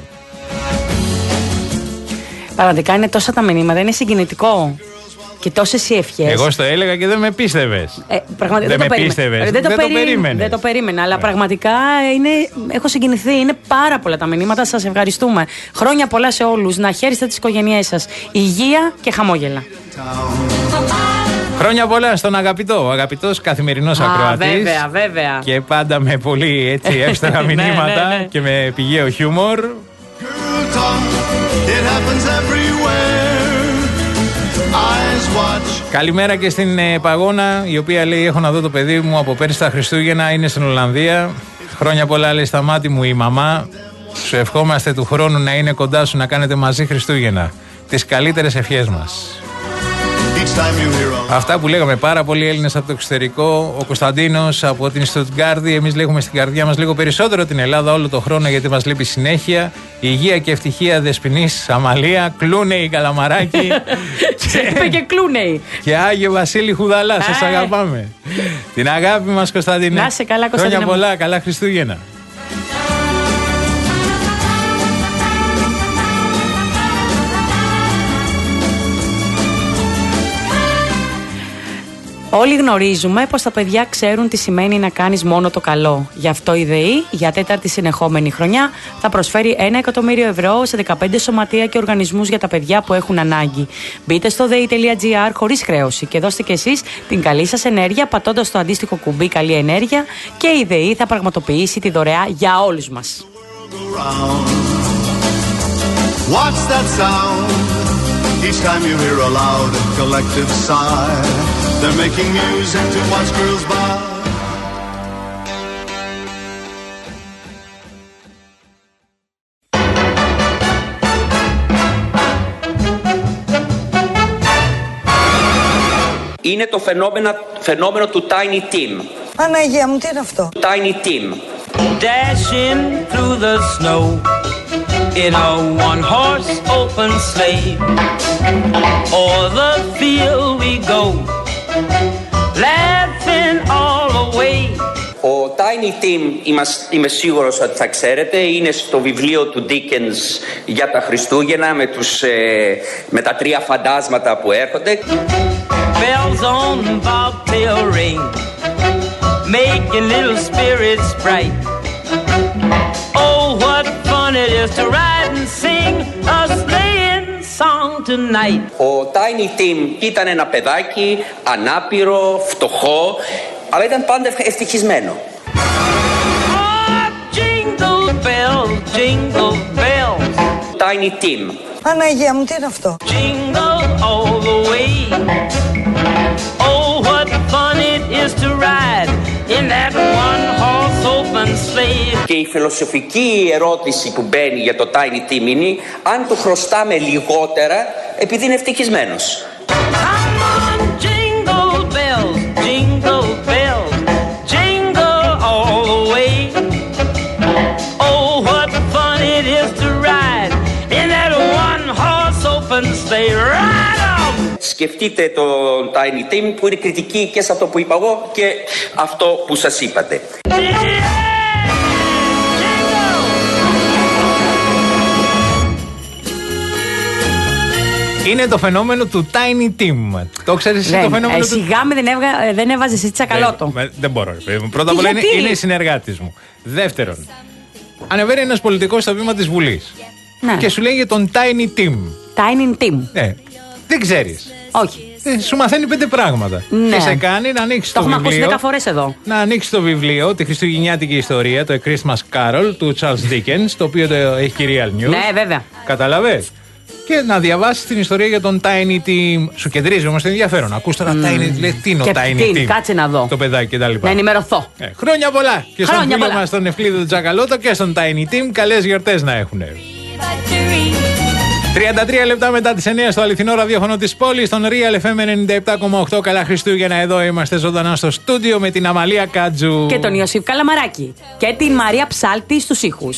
Πραγματικά είναι τόσα τα μηνύματα, είναι συγκινητικό. Και τόσες οι ευχές. Εγώ στο έλεγα και δεν με πίστευες. Ε, πραγματι... δεν, δεν, με το πίστευες. Δεν, δεν, το, δεν περί... το περίμενες. Δεν το περίμενα, αλλά yeah. πραγματικά είναι... έχω συγκινηθεί. Είναι πάρα πολλά τα μηνύματα. Σας ευχαριστούμε. Χρόνια πολλά σε όλους. Να χαίρεστε τις οικογένειές σας. Υγεία και χαμόγελα. Χρόνια πολλά στον αγαπητό, ο αγαπητός καθημερινός ακροατής. Βέβαια, βέβαια. Και πάντα με πολύ έτσι εύστοχα μηνύματα ναι, ναι, ναι. και με πηγαίο χιούμορ. Καλημέρα και στην ε, Παγώνα, η οποία λέει: έχω να δω το παιδί μου από πέρυσι τα Χριστούγεννα, είναι στην Ολλανδία. Χρόνια πολλά, λέει, στα μάτι μου η μαμά. Σου ευχόμαστε του χρόνου να είναι κοντά σου, να κάνετε μαζί Χριστούγεννα. Τις καλύτερες ευχές μας. Αυτά που λέγαμε πάρα πολλοί Έλληνες από το εξωτερικό, ο Κωνσταντίνος από την Στουτγκάρδη. Εμείς λέγουμε στην καρδιά μας λίγο περισσότερο την Ελλάδα όλο το χρόνο, γιατί μας λείπει συνέχεια. Υγεία και ευτυχία Δεσποινής Αμαλία, Κλούνεϊ Καλαμαράκη. Είπε και Κλούνεϊ. Και Άγιο Βασίλη Χουδαλά, σας αγαπάμε. Την αγάπη μας, Κωνσταντίνε. Να σε καλά, Κωνσταντίνε. Χρόνια πολλά, καλά Χριστούγεννα. Όλοι γνωρίζουμε πως τα παιδιά ξέρουν τι σημαίνει να κάνεις μόνο το καλό. Γι' αυτό η ΔΕΗ για τέταρτη συνεχόμενη χρονιά θα προσφέρει ένα εκατομμύριο ευρώ σε δεκαπέντε σωματεία και οργανισμούς για τα παιδιά που έχουν ανάγκη. Μπείτε στο δέη τελεία τζι άρ χωρίς χρέωση και δώστε και εσείς την καλή σας ενέργεια πατώντας το αντίστοιχο κουμπί Καλή Ενέργεια και η ΔΕΗ θα πραγματοποιήσει τη δωρεά για όλους μας. What's that sound? Each time you hear a loud collective sigh, they're making music to watch girls by. Είναι το φαινόμενο, φαινόμενο του Tiny Tim. Παναγία μου, τι είναι αυτό? Tiny Tim. Dashing through the snow in a one-horse open sleigh, o'er the field we go, laughing all the way. Ο Tiny Tim, είμαι σίγουρος ότι θα ξέρετε, είναι στο βιβλίο του Dickens για τα Χριστούγεννα με, τους, ε, με τα τρία φαντάσματα που έρχονται. Bells on bobtail ring, making little spirits bright. Oh, what fun it is to ride and sing a sleighing song tonight. Ο Tiny Tim ήταν ένα παιδάκι ανάπηρο, φτωχό, αλλά ήταν πάντα ευτυχισμένο. Oh, jingle bells, jingle bells. Tiny Tim. Παναγία μου, τι είναι αυτό? Jingle all the way. Oh, what fun it is to ride in that one-horse open sleigh. Και η φιλοσοφική ερώτηση που μπαίνει για το Tiny Tim είναι αν του χρωστάμε λιγότερα επειδή είναι ευτυχισμένος. Come on, jingle bells, jingle bells, jingle all the way. Oh, what fun it is to ride in that one-horse open sleigh. Ride on! Σκεφτείτε τον Tiny Tim που είναι κριτική και σε αυτό που είπα εγώ και αυτό που σας είπατε. Είναι το φαινόμενο του Tiny Tim. Το ξέρεις εσύ το φαινόμενο ε, του... Σιγά με δεν, έβγα, δεν έβαζες εσύ τσακαλώτο. Δεν, δεν μπορώ. Πρώτα απ' όλα είναι, είναι η συνεργάτης μου. Δεύτερον, ανεβαίνει ένας πολιτικός στο βήμα της Βουλής. Ναι. Και σου λέει για τον Tiny Tim. Tiny Tim. Ναι. Δεν ξέρεις. Όχι. Ε, σου μαθαίνει πέντε πράγματα. Ναι. Και σε κάνει να ανοίξει το, το βιβλίο. Το έχουμε ακούσει δέκα φορές εδώ. Να ανοίξει το βιβλίο, τη Χριστουγεννιάτικη ιστορία, το A Christmas Carol του Charles Dickens, το οποίο το έχει και Real News. Ναι, βέβαια. Καταλαβες. Και να διαβάσει την ιστορία για τον Tiny Tim. Σου κεντρίζει όμως το ενδιαφέρον. Ακούς τώρα mm. Tiny, λέει τι είναι ο Tiny Tim. Κάτσε να δω. Το παιδάκι κτλ. Να ενημερωθώ. Ε, χρόνια πολλά. Και στον χρόνια φίλο πολλά. μας τον Ευκλήδο Τζακαλώτο και στον Tiny Tim. Καλές γιορτές να έχουν. τριάντα τρία λεπτά μετά τις εννιά στο αληθινό ραδιόφωνο της πόλης, στον Real εφ εμ ενενήντα επτά κόμμα οκτώ. Καλά Χριστούγεννα, εδώ είμαστε ζωντανά στο στούντιο με την Αμαλία Κάτζου και τον Ιωσήφ Καλαμαράκη και την Μαρία Ψάλτη στους ήχους.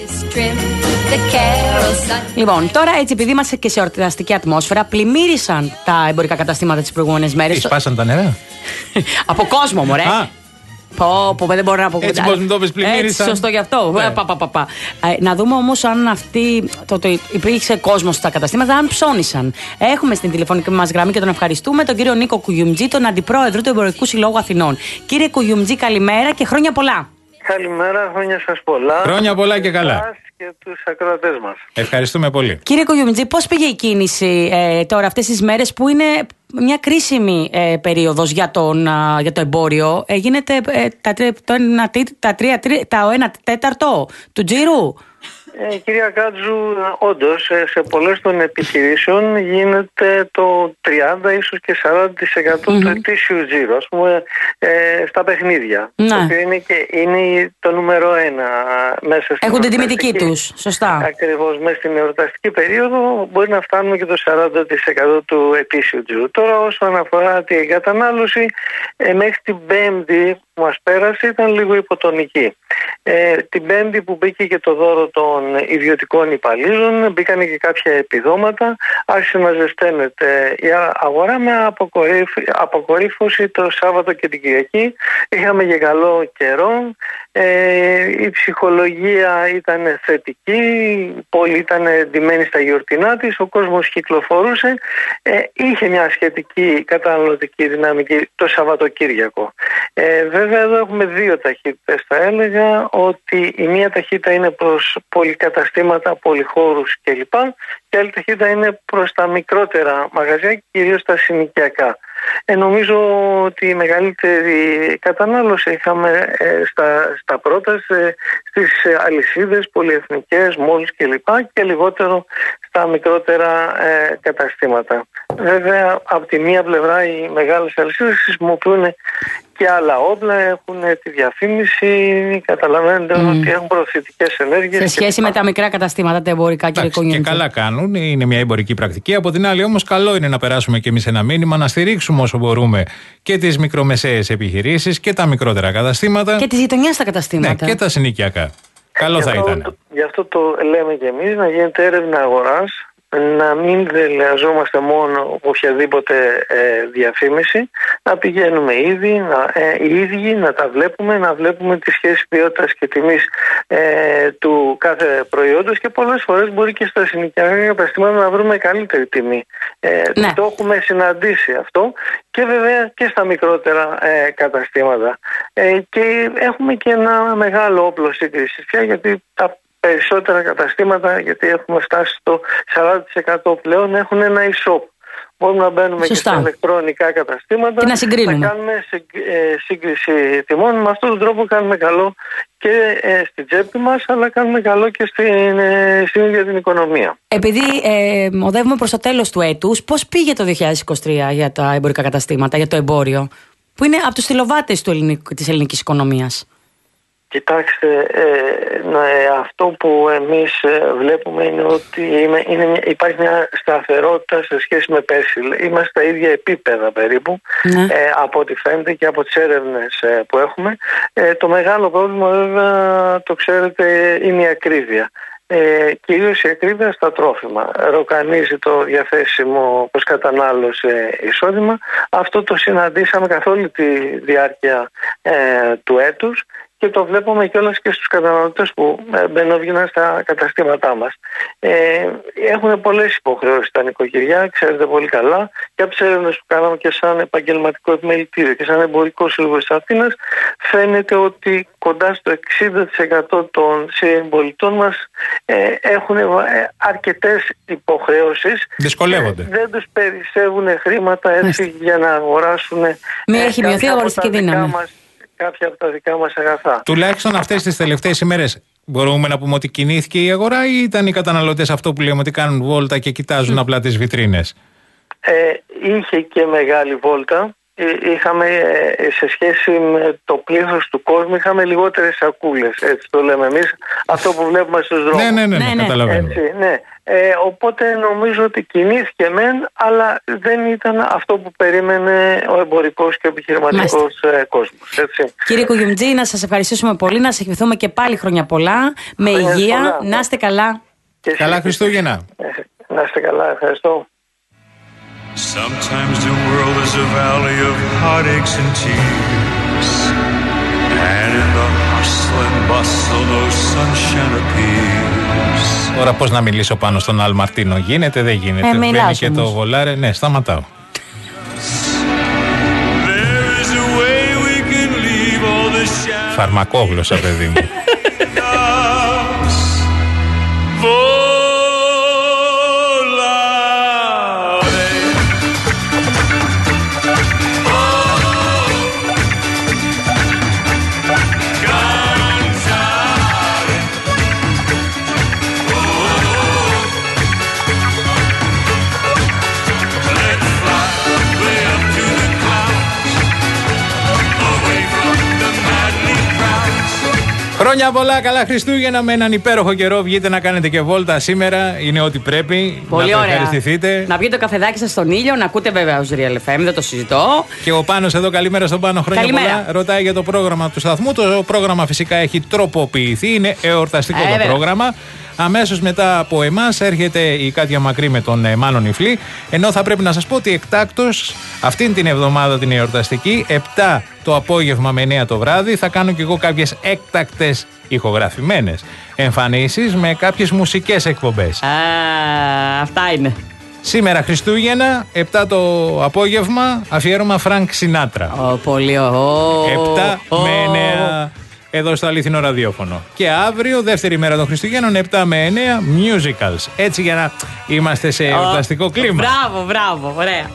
Λοιπόν, τώρα έτσι επειδή είμαστε και σε εορταστική ατμόσφαιρα, πλημμύρισαν τα εμπορικά καταστήματα τις προηγούμενες μέρες. Σπάσαν τα νερά. Από κόσμο, μωρέ. Πω, πω, δεν μπορώ να πω. Έτσι πως μου το πες, πλημμύρισαν. Έτσι, σωστό γι' αυτό. Ναι. Πα, πα, πα, πα. Ε, να δούμε όμως αν αυτοί, το, το, υπήρξε κόσμο στα καταστήματα, αν ψώνησαν. Έχουμε στην τηλεφωνική μας γραμμή και τον ευχαριστούμε τον κύριο Νίκο Κουγιουμτζή, τον αντιπρόεδρο του Εμπορικού Συλλόγου Αθηνών. Κύριε Κουγιουμτζή, καλημέρα και χρόνια πολλά. Καλημέρα, χρόνια σας πολλά. Χρόνια πολλά και καλά. Και τους ακροατές μας. Ευχαριστούμε πολύ. Κύριε Κουγιουμτζή, πώς πήγε η κίνηση ε, τώρα αυτές τις μέρες που είναι μια κρίσιμη ε, περίοδος για, τον, α, για το εμπόριο? Ε, γίνεται ε, τα, το ένα, τα, τρία, τα ένα τέταρτο του τζίρου. Ε, κυρία Κάτζου, όντως σε πολλές των επιχειρήσεων γίνεται το τριάντα ίσως και σαράντα τοις εκατό mm-hmm. του ετήσιου τζίρου, ας πούμε, ε, στα παιχνίδια. Ναι. Το οποίο είναι, και, είναι το νούμερο ένα μέσα στην Έχουν την τιμητική τους, σωστά. Ακριβώς, μέσα στην εορταστική περίοδο μπορεί να φτάνουμε και το σαράντα τοις εκατό του ετήσιου τζίρου. Τώρα όσον αφορά την κατανάλωση, ε, μέχρι την Πέμπτη που μας πέρασε ήταν λίγο υποτονική. Ε, την Πέμπτη που μπήκε και το δώρο των ιδιωτικών υπαλλήλων, μπήκαν και κάποια επιδόματα, άρχισε να ζεσταίνεται η αγορά με αποκορύφωση το Σάββατο και την Κυριακή. Είχαμε και καλό καιρό, ε, η ψυχολογία ήταν θετική, η πόλη ήταν ντυμένη στα γιορτινά της, ο κόσμος κυκλοφορούσε, ε, είχε μια σχετική καταναλωτική δυναμική το Σαββατοκύριακο. Ε, βέβαια εδώ έχουμε δύο ταχύτητες, θα έλεγα, ότι η μία ταχύτητα είναι προς πολυκαταστήματα, πολυχώρους κλπ. Και άλλη ταχύτητα είναι προς τα μικρότερα μαγαζιά, κυρίως τα συνοικιακά. Ε, νομίζω ότι η μεγαλύτερη κατανάλωση είχαμε ε, στα, στα πρώτα, σε, στις αλυσίδες, πολυεθνικές, μόλις κλπ. Και λιγότερο στα μικρότερα ε, καταστήματα. Βέβαια, από τη μία πλευρά οι μεγάλες αλυσίδες χρησιμοποιούν και άλλα όπλα, έχουν τη διαφήμιση, καταλαβαίνετε mm. ότι έχουν προωθητικές ενέργειες. Σε σχέση με τα μικρά καταστήματα, τα εμπορικά, κύριε Κογιουμτζή. Και καλά κάνουν, είναι μια εμπορική πρακτική. Από την άλλη, όμως, καλό είναι να περάσουμε κι εμείς ένα μήνυμα, να στηρίξουμε όσο μπορούμε και τις μικρομεσαίες επιχειρήσεις και τα μικρότερα καταστήματα. Και τις γειτονιές στα καταστήματα. Ναι, και τα συνοικιακά. Καλό θα ήταν. Γι' αυτό το λέμε κι εμείς, να γίνεται έρευνα αγοράς, να μην δελεαζόμαστε μόνο από οποιαδήποτε ε, διαφήμιση, να πηγαίνουμε ήδη, να, ε, οι ίδιοι να τα βλέπουμε, να βλέπουμε τη σχέση ποιότητας και τιμής ε, του κάθε προϊόντος, και πολλές φορές μπορεί και στα συνοικιακά καταστήματα να βρούμε καλύτερη τιμή. Ε, ναι. Το έχουμε συναντήσει αυτό, και βέβαια και στα μικρότερα ε, καταστήματα. Ε, και έχουμε και ένα μεγάλο όπλο σύγκρισης πια, γιατί τα περισσότερα καταστήματα, γιατί έχουμε φτάσει στο σαράντα τοις εκατό πλέον, έχουν ένα e-shop. Μπορούμε να μπαίνουμε Σωστά. και στα ηλεκτρονικά καταστήματα, και να συγκρίνουμε. Να κάνουμε σύγκριση τιμών. Με αυτόν τον τρόπο κάνουμε καλό και ε, στην τσέπη μας, αλλά κάνουμε καλό και στην, ε, στην ίδια την οικονομία. Επειδή ε, οδεύουμε προς το τέλος του έτους, πώς πήγε το δύο χιλιάδες είκοσι τρία για τα εμπορικά καταστήματα, για το εμπόριο, που είναι από τους θυλοβάτες του ελληνικ, της ελληνικής οικονομίας? Κοιτάξτε, ε, ε, αυτό που εμείς ε, βλέπουμε είναι ότι είναι, είναι μια, υπάρχει μια σταθερότητα σε σχέση με πέρσι. Είμαστε στα ίδια επίπεδα περίπου, ναι. ε, από ό,τι φαίνεται και από τις έρευνες ε, που έχουμε. Ε, το μεγάλο πρόβλημα, βέβαια, το ξέρετε, είναι η ακρίβεια. Ε, κυρίως η ακρίβεια στα τρόφιμα. Ροκανίζει το διαθέσιμο προς κατανάλωση εισόδημα. Αυτό το συναντήσαμε καθ' όλη τη διάρκεια ε, του έτους, και το βλέπουμε κιόλας και στους καταναλωτές που μπαινόβγαιναν στα καταστήματά μας. Ε, έχουν πολλές υποχρεώσεις τα νοικοκυριά, ξέρετε πολύ καλά, και από τις έρευνες που κάναμε και σαν επαγγελματικό επιμελητήριο και σαν εμπορικό σύλλογο της Αθήνας, φαίνεται ότι κοντά στο εξήντα τοις εκατό των συμπολιτών μας ε, έχουν αρκετές υποχρεώσεις. Δυσκολεύονται. Ε, δεν τους περισσεύουν χρήματα έτσι για να αγοράσουν. Μην έχει μειωθεί η αγοραστική δύναμη. Κάποια από τα δικά μας αγαθά. Τουλάχιστον αυτές τις τελευταίες ημέρες μπορούμε να πούμε ότι κινήθηκε η αγορά, ή ήταν οι καταναλωτές αυτό που λέμε ότι κάνουν βόλτα και κοιτάζουν mm. απλά τις βιτρίνες? Ε, είχε και μεγάλη βόλτα. Είχαμε, σε σχέση με το πλήθος του κόσμου, είχαμε λιγότερες σακούλες, έτσι το λέμε εμείς, αυτό που βλέπουμε στους δρόμους. Ναι, ναι, ναι, ναι, ναι. καταλαβαίνω. Έτσι, ναι. Ε, οπότε νομίζω ότι κινήθηκε μεν, αλλά δεν ήταν αυτό που περίμενε ο εμπορικός και ο επιχειρηματικός ε, κόσμος. Έτσι. Κύριε Κογιουμτζή, να σας ευχαριστήσουμε πολύ, να σας ευχηθούμε και πάλι χρόνια πολλά, με χρόνια υγεία, πολλά, να είστε καλά. Και καλά Χριστούγεννα. Ε, να είστε καλά, ευχαριστώ. Sometimes the world is a valley of heartaches and tears, and in the hustle and bustle no sunshine appears. Τώρα πώς να μιλήσω πάνω στον Αλ Μαρτίνο? Γίνεται, δεν γίνεται? Ε, Μπαίνει και το βολάρε. Ναι, σταματάω. Φαρμακόγλωσσα, παιδί μου. Χρόνια πολλά, καλά Χριστούγεννα με έναν υπέροχο καιρό. Βγείτε να κάνετε και βόλτα σήμερα. Είναι ό,τι πρέπει. Πολύ να ωραία. ευχαριστηθείτε. Να πιείτε το καφεδάκι σας στον ήλιο, να ακούτε βέβαια ως Real εφ εμ, δεν το συζητώ. Και ο Πάνος εδώ, καλημέρα στον Πάνο. Χρόνια Καλημέρα. πολλά. Ρωτάει για το πρόγραμμα του σταθμού. Το πρόγραμμα φυσικά έχει τροποποιηθεί. Είναι εορταστικό Ε, το βέβαια. πρόγραμμα. Αμέσως μετά από εμάς έρχεται η Κάτια Μακρύ με τον ε, Μάνο Νιφλή. Ενώ θα πρέπει να σας πω ότι εκτάκτως αυτήν την εβδομάδα την εορταστική, επτά το απόγευμα με εννέα το βράδυ, θα κάνω κι εγώ κάποιες έκτακτες ηχογραφημένες εμφανίσεις με κάποιες μουσικές εκπομπές. Α, αυτά είναι. Σήμερα Χριστούγεννα, επτά το απόγευμα, αφιέρωμα Φρανκ Σινάτρα. Ω, πολύ ωραία. επτά Ω. με εννέα εδώ στο αληθινό ραδιόφωνο. Και αύριο, δεύτερη μέρα των Χριστουγέννων, επτά με εννέα musicals. Έτσι για να είμαστε σε εορταστικό κλίμα. Μπράβο, μπράβο, ωραία.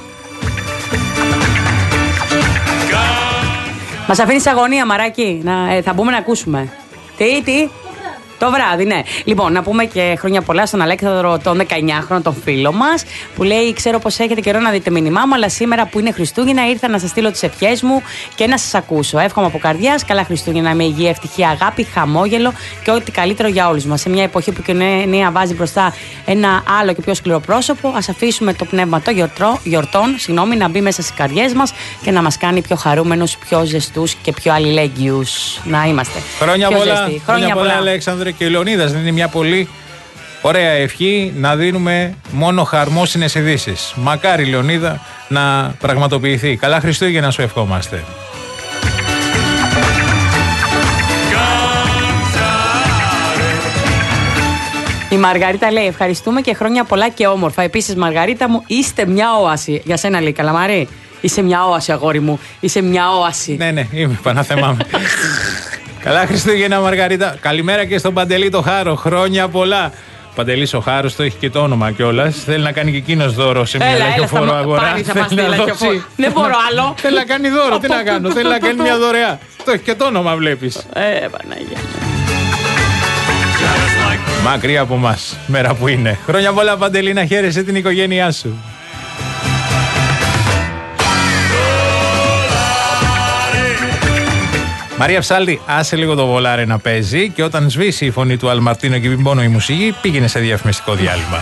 Μας αφήνεις αγωνία, Μαράκι. Να, ε, θα μπούμε να ακούσουμε. Τι, τι. Το βράδυ, ναι. Λοιπόν, να πούμε και χρόνια πολλά στον Αλέξανδρο, τον δεκαεννιάχρονο, τον φίλο μας, που λέει: ξέρω πως έχετε καιρό να δείτε μήνυμά μου, αλλά σήμερα που είναι Χριστούγεννα ήρθα να σας στείλω τις ευχές μου και να σας ακούσω. Εύχομαι από καρδιάς, καλά Χριστούγεννα με υγεία, ευτυχία, αγάπη, χαμόγελο και ό,τι καλύτερο για όλους μας. Σε μια εποχή που η κοινωνία βάζει μπροστά ένα άλλο και πιο σκληρό πρόσωπο, ας αφήσουμε το πνεύμα των γιορτρό, γιορτών συγγνώμη, να μπει μέσα στις καρδιές μας και να μας κάνει πιο χαρούμενους, πιο ζεστούς και πιο αλληλέγγυους. Να είμαστε. Χρόνια πιο πολλά, ζεστοί. χρόνια πολλά, Αλέξανδρε. Και ο Λεωνίδας δεν είναι μια πολύ ωραία ευχή να δίνουμε μόνο χαρμόσυνες ειδήσεις. Μακάρι, Λεωνίδα, να πραγματοποιηθεί. Καλά Χριστούγεννα σου ευχόμαστε. Η Μαργαρίτα λέει: ευχαριστούμε και χρόνια πολλά και όμορφα. Επίσης, Μαργαρίτα μου, είστε μια όαση. Για σένα λέει, Καλαμαρή. Είσαι μια όαση, αγόρι μου. Είσαι μια όαση. Ναι, ναι, είμαι παναθεμάμαι. Καλά Χριστούγεννα, Μαργαρίτα. Καλημέρα και στον Παντελή το Χάρο. Χρόνια πολλά. Παντελής ο Χάρος το έχει και το όνομα κιόλας. Θέλει να κάνει και εκείνος δώρο σε μια λαχιοφόρο αγορά. Δεν μπορώ άλλο. Θέλει να κάνει δώρο. Τι να κάνω. Θέλει να κάνει μια δωρεά. Το έχει και το όνομα, βλέπεις. Ε, Παναγία. Μακριά από μας. Μέρα που είναι. Χρόνια πολλά, Παντελή, να χαίρεσαι την οικογένειά σου. Μαρία Ψάλτη, άσε λίγο το βολάρε να παίζει και όταν σβήσει η φωνή του Αλμαρτίνο και μόνο η μουσική, πήγαινε σε διαφημιστικό διάλειμμα.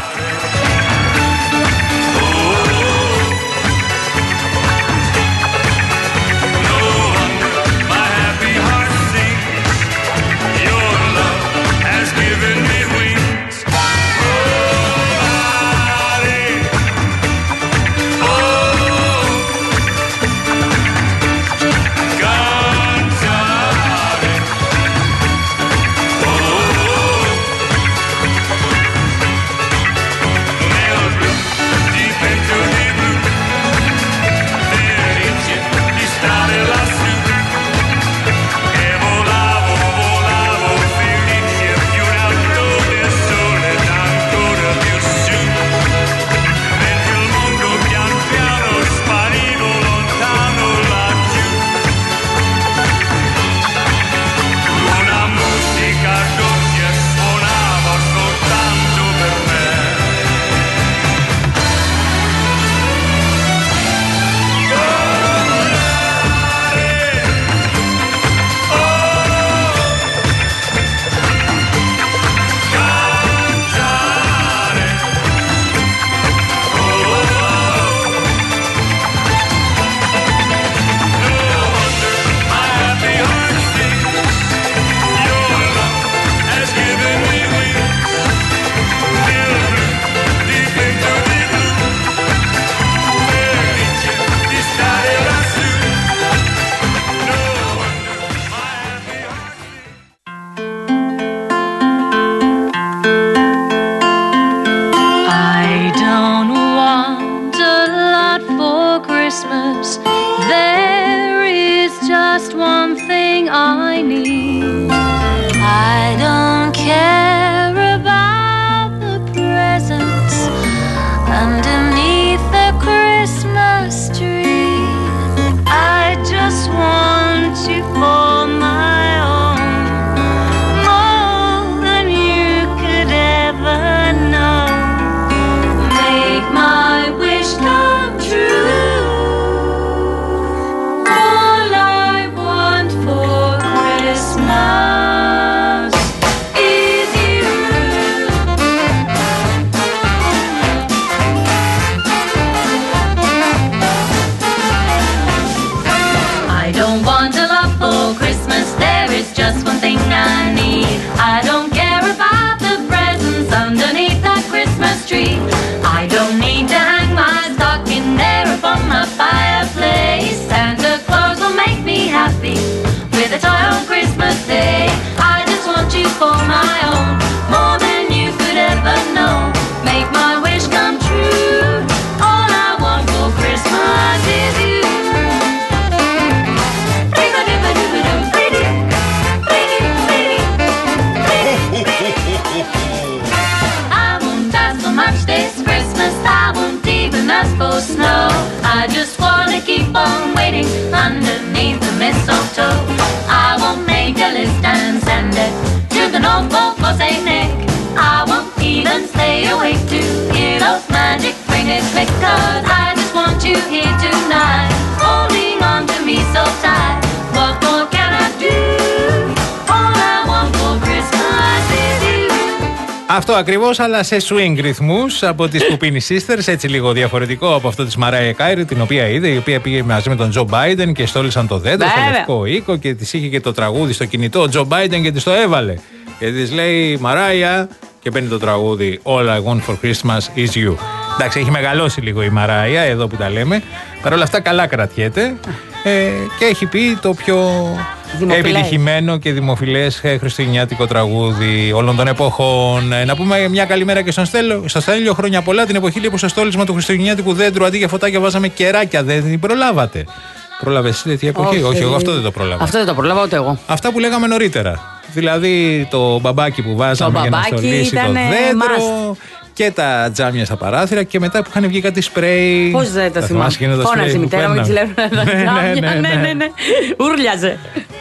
stay awake to hear those magic ringing click. 'Cause I just want you here tonight, holding on to me so tight. What more can I do? All I want for Christmas is you. Αυτό ακριβώς, αλλά σε swing ρυθμούς από τις Πουπίνι Sisters, έτσι λίγο διαφορετικό από αυτό της Μαράια Κάιρι, την οποία είδε, η οποία πήγε μαζί με τον Τζο Μπάιντεν και στόλισαν το δέντρο στο Λευκό Οίκο και της είχε και το τραγούδι στο κινητό ο Τζο Μπάιντεν και της το έβαλε. Και της λέει Μαράια και παίρνει το τραγούδι All I want for Christmas is you. Εντάξει, έχει μεγαλώσει λίγο η Μαράια εδώ που τα λέμε. Παρ' όλα αυτά καλά κρατιέται ε, και έχει πει το πιο δημοφιλές. επιτυχημένο και δημοφιλές χριστουγεννιάτικο τραγούδι όλων των εποχών. Ε, να πούμε μια καλημέρα και στον Στέλιο. Στο Στέλιο, χρόνια πολλά, την εποχή που στο στόλισμα του χριστουγεννιάτικου δέντρου αντί για φωτάκια βάζαμε κεράκια. Δεν την προλάβατε? Πρόλαβε εσύ τέτοια εποχή? Όχι, όχι, εγώ αυτό δεν το πρόλαβα. Αυτό δεν το πρόλαβα ούτε εγώ. Αυτά που λέγαμε νωρίτερα. Δηλαδή το μπαμπάκι που βάζαμε το για να στολίσει το δέντρο. Must. Και τα τζάμια στα παράθυρα και μετά που είχαν βγει κάτι σπρέι. Πώς δεν το θυμάμαι? Φώναζε η μητέρα μου και της λέει τα τζάμια. Ναι, ναι, ναι. Ούρλιαζε.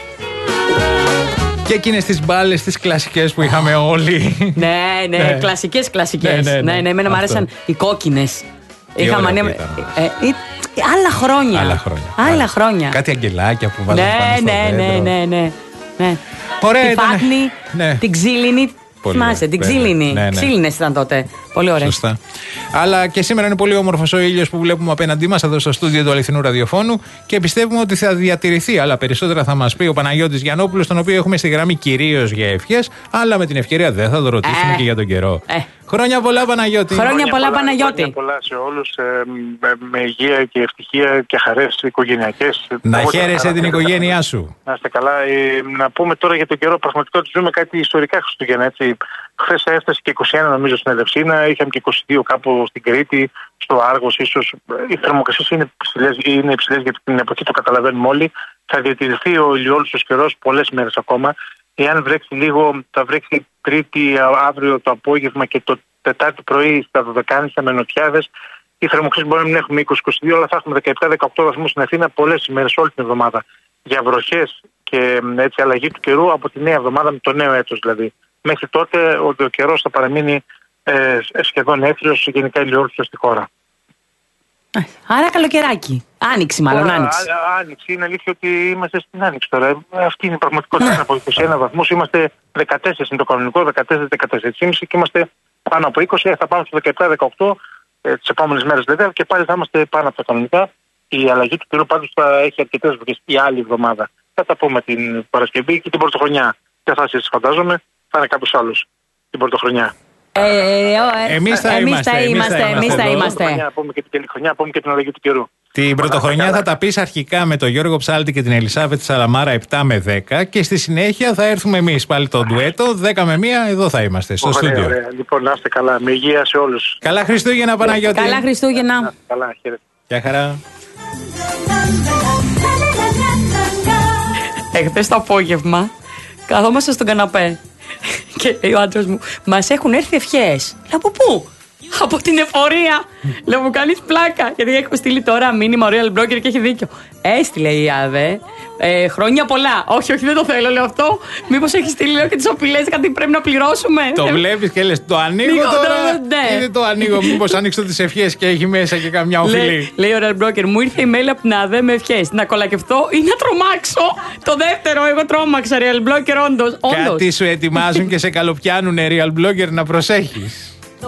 Και εκείνες τις μπάλες, τις κλασικές που είχαμε όλοι. Ναι, ναι, κλασικές, κλασικές. Ναι, ναι, εμένα μου άρεσαν οι κόκκινες. Είχα μανία. Άλλα χρόνια. Άλλα χρόνια. Άλλα χρόνια. Κάτι αγγελάκια που βάζαμε πάνω στο δέντρο. Ναι, ναι, ναι, ναι. Ωραία. Τη φάτνη, την ξύλινη. Θυμάσαι, την ξύλινη. Ναι, ναι. Ξύλινες ήταν τότε. Πολύ ωραία. Σωστά. Αλλά και σήμερα είναι πολύ όμορφος ο ήλιος που βλέπουμε απέναντί μας εδώ στο στούντιο του αληθινού ραδιοφώνου και πιστεύουμε ότι θα διατηρηθεί. Αλλά περισσότερα θα μας πει ο Παναγιώτης Γιαννόπουλος, τον οποίο έχουμε στη γραμμή κυρίως για ευχές. Αλλά με την ευκαιρία δεν θα το ρωτήσουμε ε. και για τον καιρό. Ε. Χρόνια πολλά, Παναγιώτη. Χρόνια, χρόνια πολλά, Παναγιώτη. Χρόνια πολλά σε όλους. Ε, με, με υγεία και ευτυχία και χαρές οικογενειακές. Να χαίρεσαι την οικογένειά σου. Να είστε καλά. Ε, να πούμε τώρα για τον καιρό. Πραγματικά ότι ζούμε κάτι ιστορικά Χριστούγεννα. Χθες έφτασε και είκοσι ένα νομίζω στην Ελευσίνα. Είχαμε και είκοσι δύο κάπου στην Κρήτη, στο Άργος ίσως. Οι θερμοκρασίες είναι υψηλές, είναι υψηλές για την εποχή, το καταλαβαίνουμε όλοι. Θα διατηρηθεί ο ηλιόλουστος καιρός πολλές μέρες ακόμα. Εάν βρέξει λίγο, θα βρέξει Τρίτη αύριο το απόγευμα και το Τετάρτη πρωί στα Δωδεκάνησα με νοτιάδες. Οι θερμοκρασίες μπορεί να μην έχουμε είκοσι είκοσι δύο, αλλά θα έχουμε δεκαεπτά δεκαοκτώ βαθμούς στην Αθήνα πολλές ημέρες όλη την εβδομάδα. Για βροχές και έτσι αλλαγή του καιρού από τη νέα εβδομάδα με το νέο έτος δηλαδή. Μέχρι τότε ο, ο καιρός θα παραμείνει ε, σχεδόν έθριος, γενικά ηλιόλουστος στη χώρα. Άρα καλοκαιράκι. Άνοιξη μάλλον, άνοιξη. Άνοιξη. Είναι αλήθεια ότι είμαστε στην άνοιξη τώρα. Αυτή είναι η πραγματικότητα. Από είκοσι ένα βαθμούς είμαστε δεκατέσσερα είναι το κανονικό, δεκατέσσερα δεκατέσσερα κόμμα πέντε και είμαστε πάνω από είκοσι, θα πάμε στο δεκαεπτά δεκαοκτώ ε, τις επόμενες μέρες βέβαια και πάλι θα είμαστε πάνω από τα κανονικά. Η αλλαγή του καιρού πάντως θα έχει αρκετές βροχές η άλλη εβδομάδα. Θα τα πούμε την Παρασκευή και την Πρωτοχρονιά. Δεν θα εσείς φαντάζομαι, θα είναι κάποιος άλλος την Πρωτοχρονιά. Εμείς θα είμαστε. Εμείς θα είμαστε. Να πούμε και την καλή χρονιά, να πούμε και την αλλαγή του καιρού. Την Πρωτοχρονιά θα τα πεις αρχικά με τον Γιώργο Ψάλτη και την Ελισάβετ Σαλαμάρα επτά με δέκα και στη συνέχεια θα έρθουμε εμείς πάλι το ντουέτο δέκα με μία, εδώ θα είμαστε στο στούντιο. Λοιπόν, να είστε καλά, με υγεία σε όλους. Καλά Χριστούγεννα, Παναγιώτη. Καλά Χριστούγεννα. Καλά, χαίρετε. Γεια χαρά. Εχθές το απόγευμα καθόμαστε στον καναπέ και λέει ο άντρας μου, μας έχουν έρθει ευχές. Λέω, από πού? Από την εφορία. Λέω, μου κάνεις πλάκα. Γιατί έχω στείλει τώρα μήνυμα ο Real Broker και έχει δίκιο. Έστειλε η ΑΔΕ. Ε, χρόνια πολλά. Όχι, όχι, δεν το θέλω, λέω αυτό. Μήπως έχει στείλει λέω, και τις απειλές, κάτι πρέπει να πληρώσουμε. Το βλέπεις και λες, το ανοίγω Νίγω, τώρα. Ναι. Ή δεν το ανοίγω, μήπως ανοίξω τις ευχές και έχει μέσα και καμιά οφειλή. Λέει, λέει ο Real Broker, μου ήρθε email από την ΑΔΕ με ευχές. Να κολακευτώ ή να τρομάξω. Το δεύτερο, εγώ τρόμαξα, Real Broker, όντως. Κάτι σου ετοιμάζουν και σε καλοπιάνουν, Real Broker, να προσέχεις.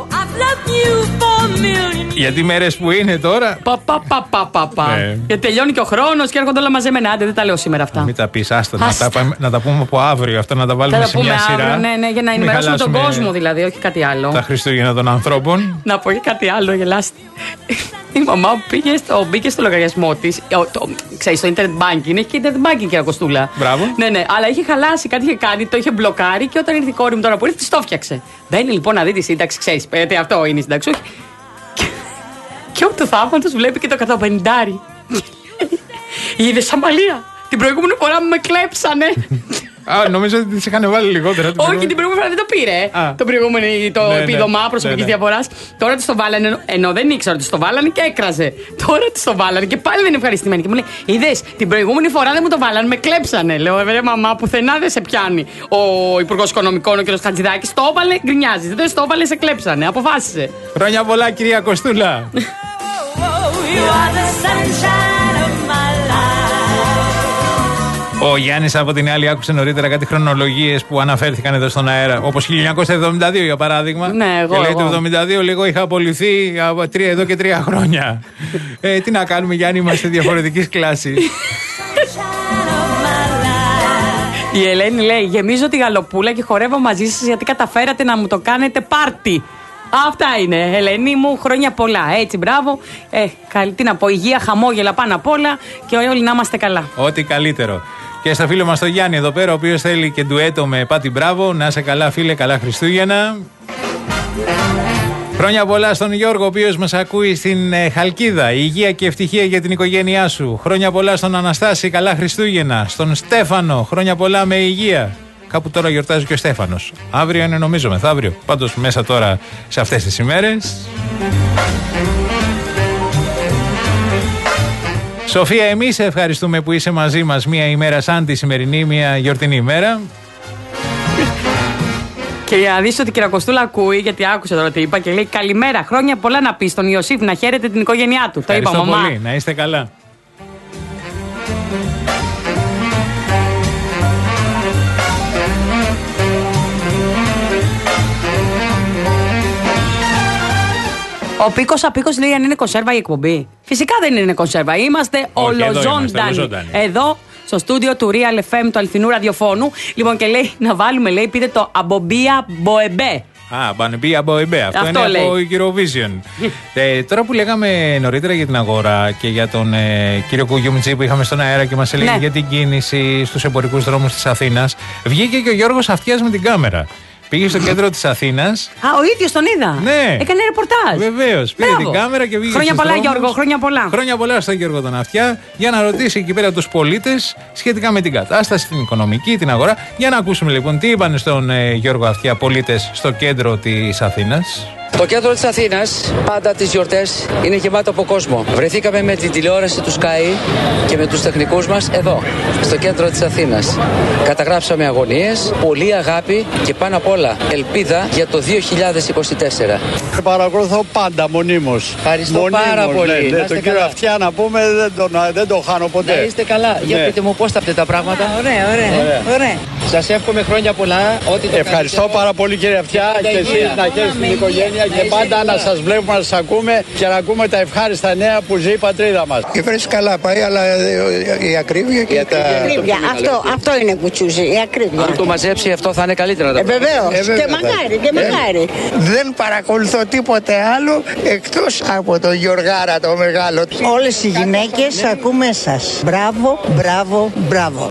Γιατί μέρες που είναι τώρα. Πα, πα, πα, πα, πα, πα. Ναι. Γιατί τελειώνει και ο χρόνος και έρχονται όλα μαζεμένα. Άντε, δεν τα λέω σήμερα αυτά. Μην τα πεις, άστα. Να, τα, να τα πούμε από αύριο. Αυτά να τα βάλουμε τα σε μια αύριο, σειρά. Ναι, ναι, για να ενημερώσουμε τον κόσμο δηλαδή, όχι κάτι άλλο. Τα Χριστούγεννα των ανθρώπων. Να πω και κάτι άλλο, γελάστε. Η μαμά πήγε στο, μπήκε στο λογαριασμό της. Ξέρεις, το internet banking. Έχει και internet banking και Κοστούλα. Μπράβο. Ναι, ναι, αλλά είχε χαλάσει, κάτι είχε κάνει, το είχε μπλοκάρει και όταν ήρθε η κόρη μου τώρα που ήρθε, τη το φτιάξε. Μπαίνει λοιπόν να δει τη σύνταξη, ξέρεις, πέτε, αυτό είναι η σύνταξη. Όχι. Και όπου το θαύματος βλέπει και το εκατοπενηντάρι. Είδε Σαμαλία. Την προηγούμενη φορά μου με κλέψανε. Α, νομίζω ότι τις είχαν βάλει λιγότερα. Όχι, την προηγούμενη φορά δεν το πήρε. Α. Το προηγούμενο το ναι, επίδομα ναι, προσωπικής ναι, ναι. διαφοράς. Τώρα της το βάλανε, ενώ δεν ήξερα ότι της το βάλανε και έκραζε. Τώρα της το βάλανε και πάλι δεν είναι ευχαριστημένη. Και μου λέει: είδες, την προηγούμενη φορά δεν μου το βάλανε, με κλέψανε. Λέω: Βέβαια, μαμά, πουθενά δεν σε πιάνει. Ο Υπουργός Οικονομικών, ο κ. Χατζηδάκης, το έβαλε, γκρινιάζει. Δεν το έβαλε, σε κλέψανε. Αποφάσισε. Χρόνια πολλά, κυρία Κοστούλα. Ο Γιάννης από την άλλη άκουσε νωρίτερα κάτι χρονολογίες που αναφέρθηκαν εδώ στον αέρα. Όπως χίλια εννιακόσια εβδομήντα δύο για παράδειγμα. Ναι, εγώ. Και λέει εγώ. το εβδομήντα δύο λίγο είχα απολυθεί εδώ και τρία χρόνια. ε, τι να κάνουμε, Γιάννη, είμαστε διαφορετικής κλάσης. Η Ελένη λέει: γεμίζω τη γαλοπούλα και χορεύω μαζί σας γιατί καταφέρατε να μου το κάνετε πάρτι. Αυτά είναι, Ελένη μου, χρόνια πολλά. Έτσι, μπράβο. Ε, καλή, τι να πω, υγεία, χαμόγελα πάνω απ' όλα και όλοι να είμαστε καλά. Ό,τι καλύτερο. Και στο φίλο μας τον Γιάννη εδώ πέρα, ο οποίος θέλει και ντουέτο με Πάτη Μπράβο. Να είσαι καλά, φίλε, καλά Χριστούγεννα. Χρόνια πολλά στον Γιώργο, ο οποίος μας ακούει στην ε, Χαλκίδα. Υγεία και ευτυχία για την οικογένειά σου. Χρόνια πολλά στον Αναστάση, καλά Χριστούγεννα. Στον Στέφανο, χρόνια πολλά με υγεία. Κάπου τώρα γιορτάζει και ο Στέφανος. Αύριο είναι, νομίζω, μεθαύριο. Πάντως μέσα τώρα σε αυτές τις ημέρες. Σοφία, εμείς ευχαριστούμε που είσαι μαζί μας μία ημέρα σαν τη σημερινή, μία γιορτινή ημέρα. Και για να δεις ότι η κυρία Κοστούλα ακούει, γιατί άκουσε τώρα τι είπα και λέει: καλημέρα, χρόνια πολλά να πει στον Ιωσήφ να χαίρεται την οικογένειά του. Ευχαριστώ το είπα, μαμά. πολύ, να είστε καλά. Ο Πίκος Απίκος λέει: αν είναι κονσέρβα η εκπομπή. Φυσικά δεν είναι κονσέρβα. Είμαστε ολοζώντανοι. Εδώ, στο στούντιο του Real εφ εμ του αληθινού ραδιοφώνου. Λοιπόν, και λέει να βάλουμε, λέει, πείτε το Αμπομπία Μποεμπέ. Α, Μπανμπία Μποεμπέ. Αυτό, Αυτό είναι λέει. Από Eurovision. ε, τώρα που λέγαμε νωρίτερα για την αγορά και για τον ε, κύριο Κουγιουμτζή που είχαμε στον αέρα και μας έλεγε ναι. για την κίνηση στους εμπορικούς δρόμους της Αθήνας, βγήκε και ο Γιώργος Αυτιάς με την κάμερα. Πήγε στο κέντρο της Αθήνας. Α, ο ίδιος τον είδα. Ναι. Έκανε ρεπορτάζ. Βεβαίως. Πήρε την κάμερα και βγήκε. Χρόνια πολλά, δρόμους. Γιώργο, χρόνια πολλά. Χρόνια πολλά στον Γιώργο τον Αυτιά για να ρωτήσει εκεί πέρα τους πολίτες σχετικά με την κατάσταση, την οικονομική, την αγορά. Για να ακούσουμε λοιπόν τι είπαν στον ε, Γιώργο Αυτιά πολίτες στο κέντρο της Αθήνας. Το κέντρο της Αθήνας, πάντα τις γιορτές, είναι γεμάτο από κόσμο. Βρεθήκαμε με την τηλεόραση του Sky και με τους τεχνικούς μας εδώ, στο κέντρο της Αθήνας. Καταγράψαμε αγωνίες, πολλή αγάπη και πάνω απ' όλα ελπίδα για το δύο χιλιάδες είκοσι τέσσερα. Παρακολουθώ πάντα μονίμως. Ευχαριστώ μονίμως, πάρα πολύ. Ναι, ναι, τον κύριο Αυτιά να πούμε δεν τον, δεν τον χάνω ποτέ. Να είστε καλά. Ναι. Για πείτε μου πώς θα πείτε τα πράγματα. Ωραία, ωραία. ωραία. ωραία. Σας εύχομαι χρόνια πολλά. Ό,τι το Ευχαριστώ καλύτερο. πάρα πολύ, κύριε Αυτιά, και εσείς να χαίρετε την οικογένεια και πάντα να σας βλέπουμε, να σας ακούμε και να ακούμε τα ευχάριστα νέα που ζει η πατρίδα μας. Η φρέση καλά πάει, αλλά η ακρίβεια και τα... Ακρίβεια, αυτό, αυτό είναι που τσούζει, η ακρίβεια. Αν το μαζέψει αυτό θα είναι καλύτερα. Ε, βεβαίως, ε, και μακάρι, και μακάρι. Ε, δεν παρακολουθώ τίποτε άλλο εκτός από τον Γιωργάρα το μεγάλο. Όλες οι γυναίκες ακούμε εσάς. Μπράβο, μπράβο, μπράβο.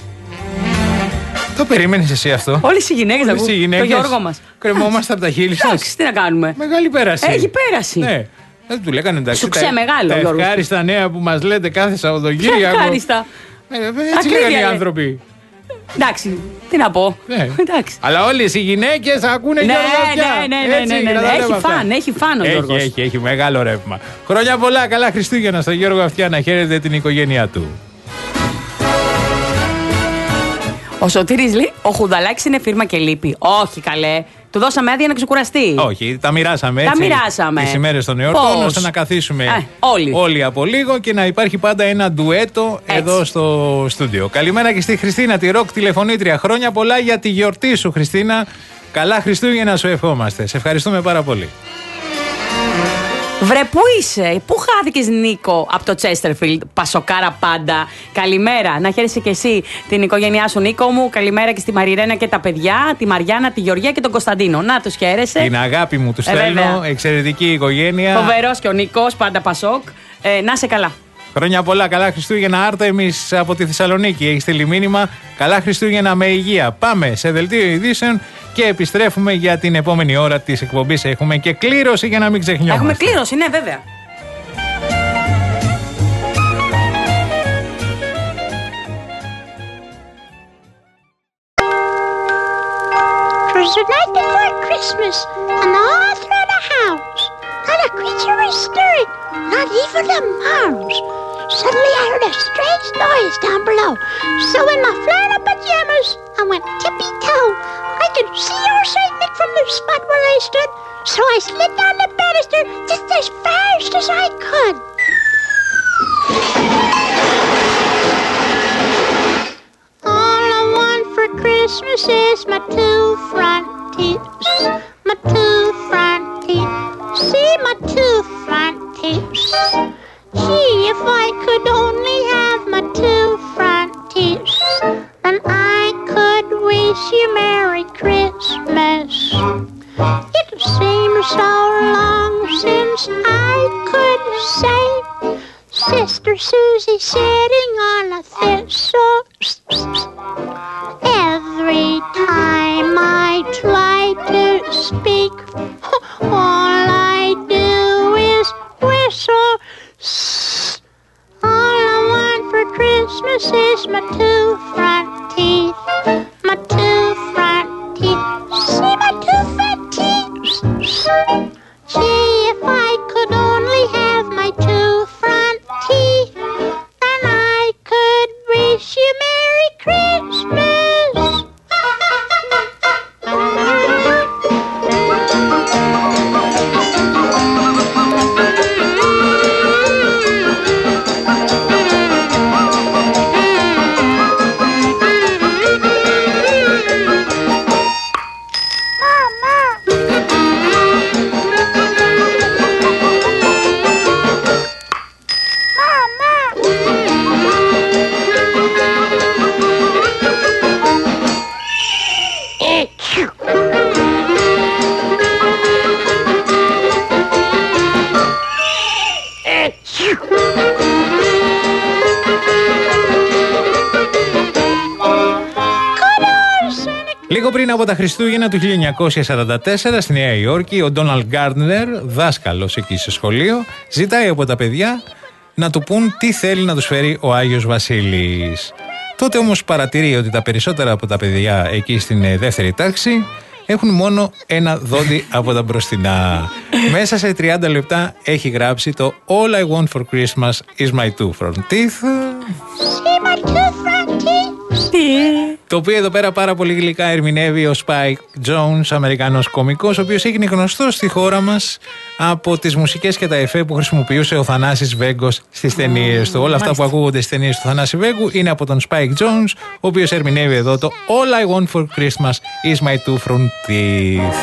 Το περίμενες εσύ αυτό? Όλες οι γυναίκες, Όλες οι γυναίκες, το Γιώργο μας. Κρεμόμαστε από τα χείλη σας. Εντάξει, τι να κάνουμε. Μεγάλη πέραση. Έχει πέραση. Ναι. Δεν του λέγανε εντάξει. Σου ξέ μεγάλο, τα Γιώργο. ευχάριστα νέα που μας λέτε κάθε Σαββατοκύριακο. Ευχάριστα. Ε, έτσι λέγανε οι άνθρωποι. Εντάξει, τι να πω. Ναι. Εντάξει. Αλλά όλες οι γυναίκες ακούνε ναι, Γιώργο Αυτιά. Ναι, ναι, ναι, ναι, ναι, ναι. Έχει φαν, έχει φαν ο Γιώργος. Έχει, έχει, έχει μεγάλο ρεύμα. Χρόνια πολλά, καλά Χριστούγεννα στον Γιώργο Αυτιά, να χαίρετε την οικογένειά του. Ο Σωτήρης λέει: ο Χουδαλάκης είναι φίρμα και λείπει. Όχι, καλέ. Του δώσαμε άδεια να ξεκουραστεί. Όχι, τα μοιράσαμε έτσι. Τα μοιράσαμε. Τις ημέρες των εορτών, ώστε να καθίσουμε ε, όλοι. όλοι από λίγο και να υπάρχει πάντα ένα ντουέτο έτσι. Εδώ στο στούντιο. Καλημέρα και στη Χριστίνα, τη ροκ τηλεφωνήτρια. Χρόνια πολλά για τη γιορτή σου, Χριστίνα. Καλά Χριστούγεννα σου ευχόμαστε. Σε ευχαριστούμε πάρα πολύ. Βρε, πού είσαι, πού χάθηκες, Νίκο, από το Τσέστερφιλντ, πασοκάρα πάντα. Καλημέρα, να χαίρεσαι και εσύ την οικογένειά σου, Νίκο μου. Καλημέρα και στη Μαριρένα και τα παιδιά, τη Μαριάννα, τη Γεωργία και τον Κωνσταντίνο. Να τους χαίρεσαι. Την αγάπη μου, τους ε, στέλνω. Βέβαια. Εξαιρετική οικογένεια. Φοβερός και ο Νίκος, πάντα πασόκ. Ε, να είσαι καλά. Χρόνια πολλά, καλά Χριστούγεννα, Άρτεμις από τη Θεσσαλονίκη. Έχει στείλει μήνυμα. Καλά Χριστούγεννα με υγεία. Πάμε σε δελτίο ειδήσεων και επιστρέφουμε για την επόμενη ώρα της εκπομπής. Έχουμε και κλήρωση για να μην ξεχνιόμαστε. Έχουμε κλήρωση, ναι, βέβαια. Christmas, and all through the house, not a creature was stirring, not even a mouse. Suddenly I heard a strange noise down below. So in my flannel pajamas, I went tippy-toe. I could see old Saint Nick from the spot where I stood, so I slid down the banister just as fast as I could. All I want for Christmas is my two front teeth, my two front teeth. See my two front teeth. Gee, if I could only have my two front teeth, then I could wish you Merry Christmas. It seems so long since I could say Sister Susie sitting on a thistle. Every time I try to speak, all I do is whistle. All I want for Christmas is my two front teeth, my two front teeth. See my two front teeth? Gee, if I could only have my two front teeth, then I could wish you Merry Christmas. Λίγο πριν από τα Χριστούγεννα του χίλια εννιακόσια σαράντα τέσσερα στη Νέα Υόρκη, ο Ντόναλντ Γκάρντνερ, δάσκαλος εκεί σε σχολείο, ζητάει από τα παιδιά να του πούν τι θέλει να τους φέρει ο Άγιος Βασίλης. Τότε όμως παρατηρεί ότι τα περισσότερα από τα παιδιά εκεί στην δεύτερη τάξη έχουν μόνο ένα δόντι από τα μπροστινά. Μέσα σε τριάντα λεπτά έχει γράψει το All I want for Christmas is my two front teeth. Το οποίο εδώ πέρα πάρα πολύ γλυκά ερμηνεύει ο Spike Jones, Αμερικανός κωμικός, ο οποίος έγινε γνωστός στη χώρα μας από τις μουσικές και τα εφέ που χρησιμοποιούσε ο Θανάσης Βέγκος στις ταινίες του. Όλα αυτά που ακούγονται στις ταινίες του Θανάση Βέγκου είναι από τον Spike Jones, ο οποίος ερμηνεύει εδώ το All I want for Christmas is my two front teeth.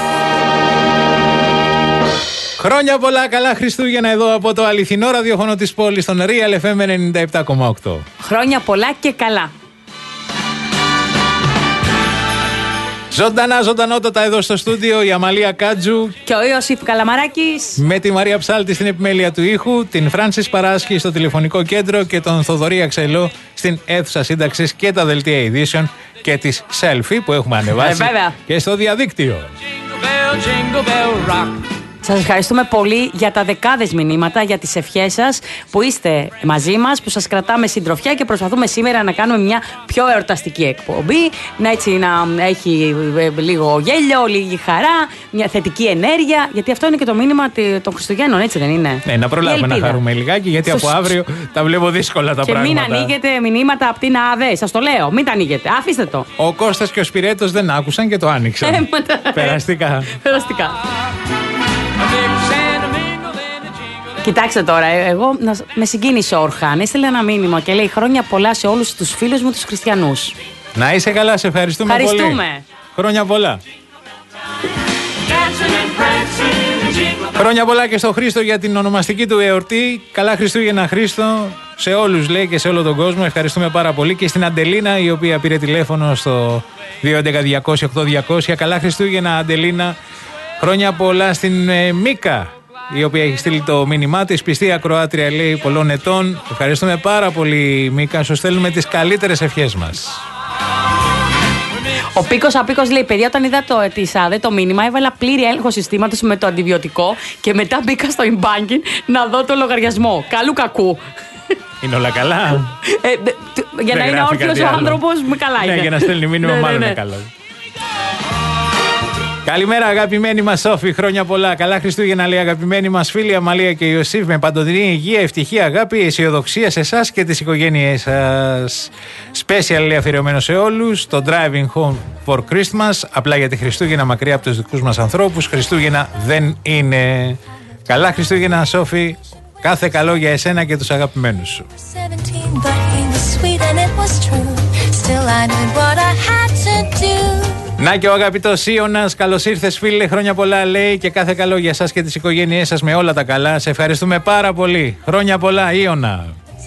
Χρόνια πολλά, καλά Χριστούγεννα εδώ από το αληθινό ραδιόφωνο της πόλης, τον Real εφ εμ ενενήντα επτά κόμμα οκτώ. Χρόνια πολλά και καλά. Ζωντανά, ζωντανότατα εδώ στο στούντιο η Αμαλία Κάτζου και ο Ιωσήφ Καλαμαράκης, με τη Μαρία Ψάλτη στην επιμέλεια του ήχου, την Φράνσις Παράσχη στο τηλεφωνικό κέντρο και τον Θοδωρή Αξελό στην αίθουσα σύνταξης και τα δελτία ειδήσεων και τις selfie που έχουμε ανεβάσει ε, και στο διαδίκτυο. Σας ευχαριστούμε πολύ για τα δεκάδες μηνύματα, για τις ευχές σας που είστε μαζί μας, που σας κρατάμε συντροφιά και προσπαθούμε σήμερα να κάνουμε μια πιο εορταστική εκπομπή, να έτσι να έχει λίγο γέλιο, λίγη χαρά, μια θετική ενέργεια, γιατί αυτό είναι και το μήνυμα των Χριστουγέννων, έτσι δεν είναι? Ναι, να προλάβουμε να χαρούμε λιγάκι, γιατί από αύριο τα βλέπω δύσκολα τα και πράγματα. Και μην ανοίγετε μηνύματα από την ΑΔΕ, σας το λέω, μην τα ανοίγετε, αφήστε το. Ο Κώστας και ο Σπυρέτος δεν άκουσαν και το άνοιξαν. Περαστικά. Περαστικά. Κοιτάξτε τώρα, εγώ να, με συγκίνησε ο Ορχάν. Έστειλε ένα μήνυμα και λέει χρόνια πολλά σε όλους τους φίλους μου τους χριστιανούς. Να είσαι καλά, σε ευχαριστούμε, ευχαριστούμε. πολύ. Χρόνια πολλά. Χρόνια πολλά και στο Χρήστο για την ονομαστική του εορτή. Καλά Χριστούγεννα, Χρήστο. Σε όλους λέει και σε όλο τον κόσμο. Ευχαριστούμε πάρα πολύ. Και στην Αντελίνα, η οποία πήρε τηλέφωνο στο δύο έντεκα διακόσια οκτώ διακόσια. Καλά Χριστούγεννα, Αντελίνα. Χρόνια πολλά στην ε, Μίκα, η οποία έχει στείλει το μήνυμά της. Πιστή ακροάτρια, λέει, πολλών ετών. Ευχαριστούμε πάρα πολύ, Μίκα. Σου στέλνουμε τις καλύτερες ευχές μας. Ο Πίκος Απίκος λέει: παιδιά, όταν είδα το της ΑΔΕ το μήνυμα, έβαλα πλήρη έλεγχο συστήματος με το αντιβιωτικό και μετά μπήκα στο e-banking να δω το λογαριασμό. Καλού κακού. Είναι όλα καλά. ε, για να είναι όρθιος ο άνθρωπος, με καλά είναι. Ναι, για να στέλνει μήνυμα, μάλλον είναι καλό. Καλημέρα, αγαπημένοι μας Σόφη, χρόνια πολλά. Καλά Χριστούγεννα, λέει αγαπημένοι μας φίλοι Αμαλία και Ιωσήφ. Με παντοτινή υγεία, ευτυχία, αγάπη, αισιοδοξία σε εσάς και τις οικογένειές σας. Special, λέει, αφιερωμένο σε όλους. Το Driving Home for Christmas. Απλά γιατί Χριστούγεννα μακριά από τους δικούς μας ανθρώπους. Χριστούγεννα δεν είναι. Καλά Χριστούγεννα, Σόφη. Κάθε καλό για εσένα και τους αγαπημένους σου. Να και ο αγαπητός Ιωνας, καλώς ήρθες φίλε, χρόνια πολλά λέει και κάθε καλό για εσάς και τις οικογένειές σας με όλα τα καλά. Σε ευχαριστούμε πάρα πολύ. Χρόνια πολλά Ιωνα.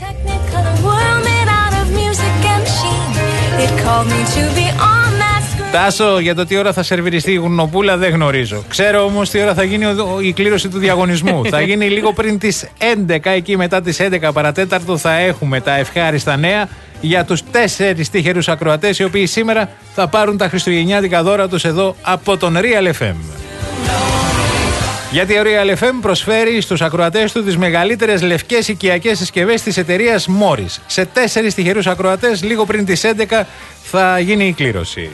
Τάσο, για το τι ώρα θα σερβιριστεί η γουρνοπούλα δεν γνωρίζω. Ξέρω όμως τι ώρα θα γίνει η κλήρωση του διαγωνισμού. Θα γίνει λίγο πριν τις έντεκα, εκεί μετά τις έντεκα παρατέταρτο θα έχουμε τα ευχάριστα νέα για τους τέσσερις τυχερούς ακροατές οι οποίοι σήμερα θα πάρουν τα χριστουγεννιάτικα δώρα τους εδώ από τον Real εφ εμ. Γιατί ο Real εφ εμ προσφέρει στους ακροατές του τις μεγαλύτερες λευκές οικιακές συσκευές της εταιρείας Morris. Σε τέσσερις τυχερούς ακροατές λίγο πριν τις έντεκα θα γίνει η κλήρωση.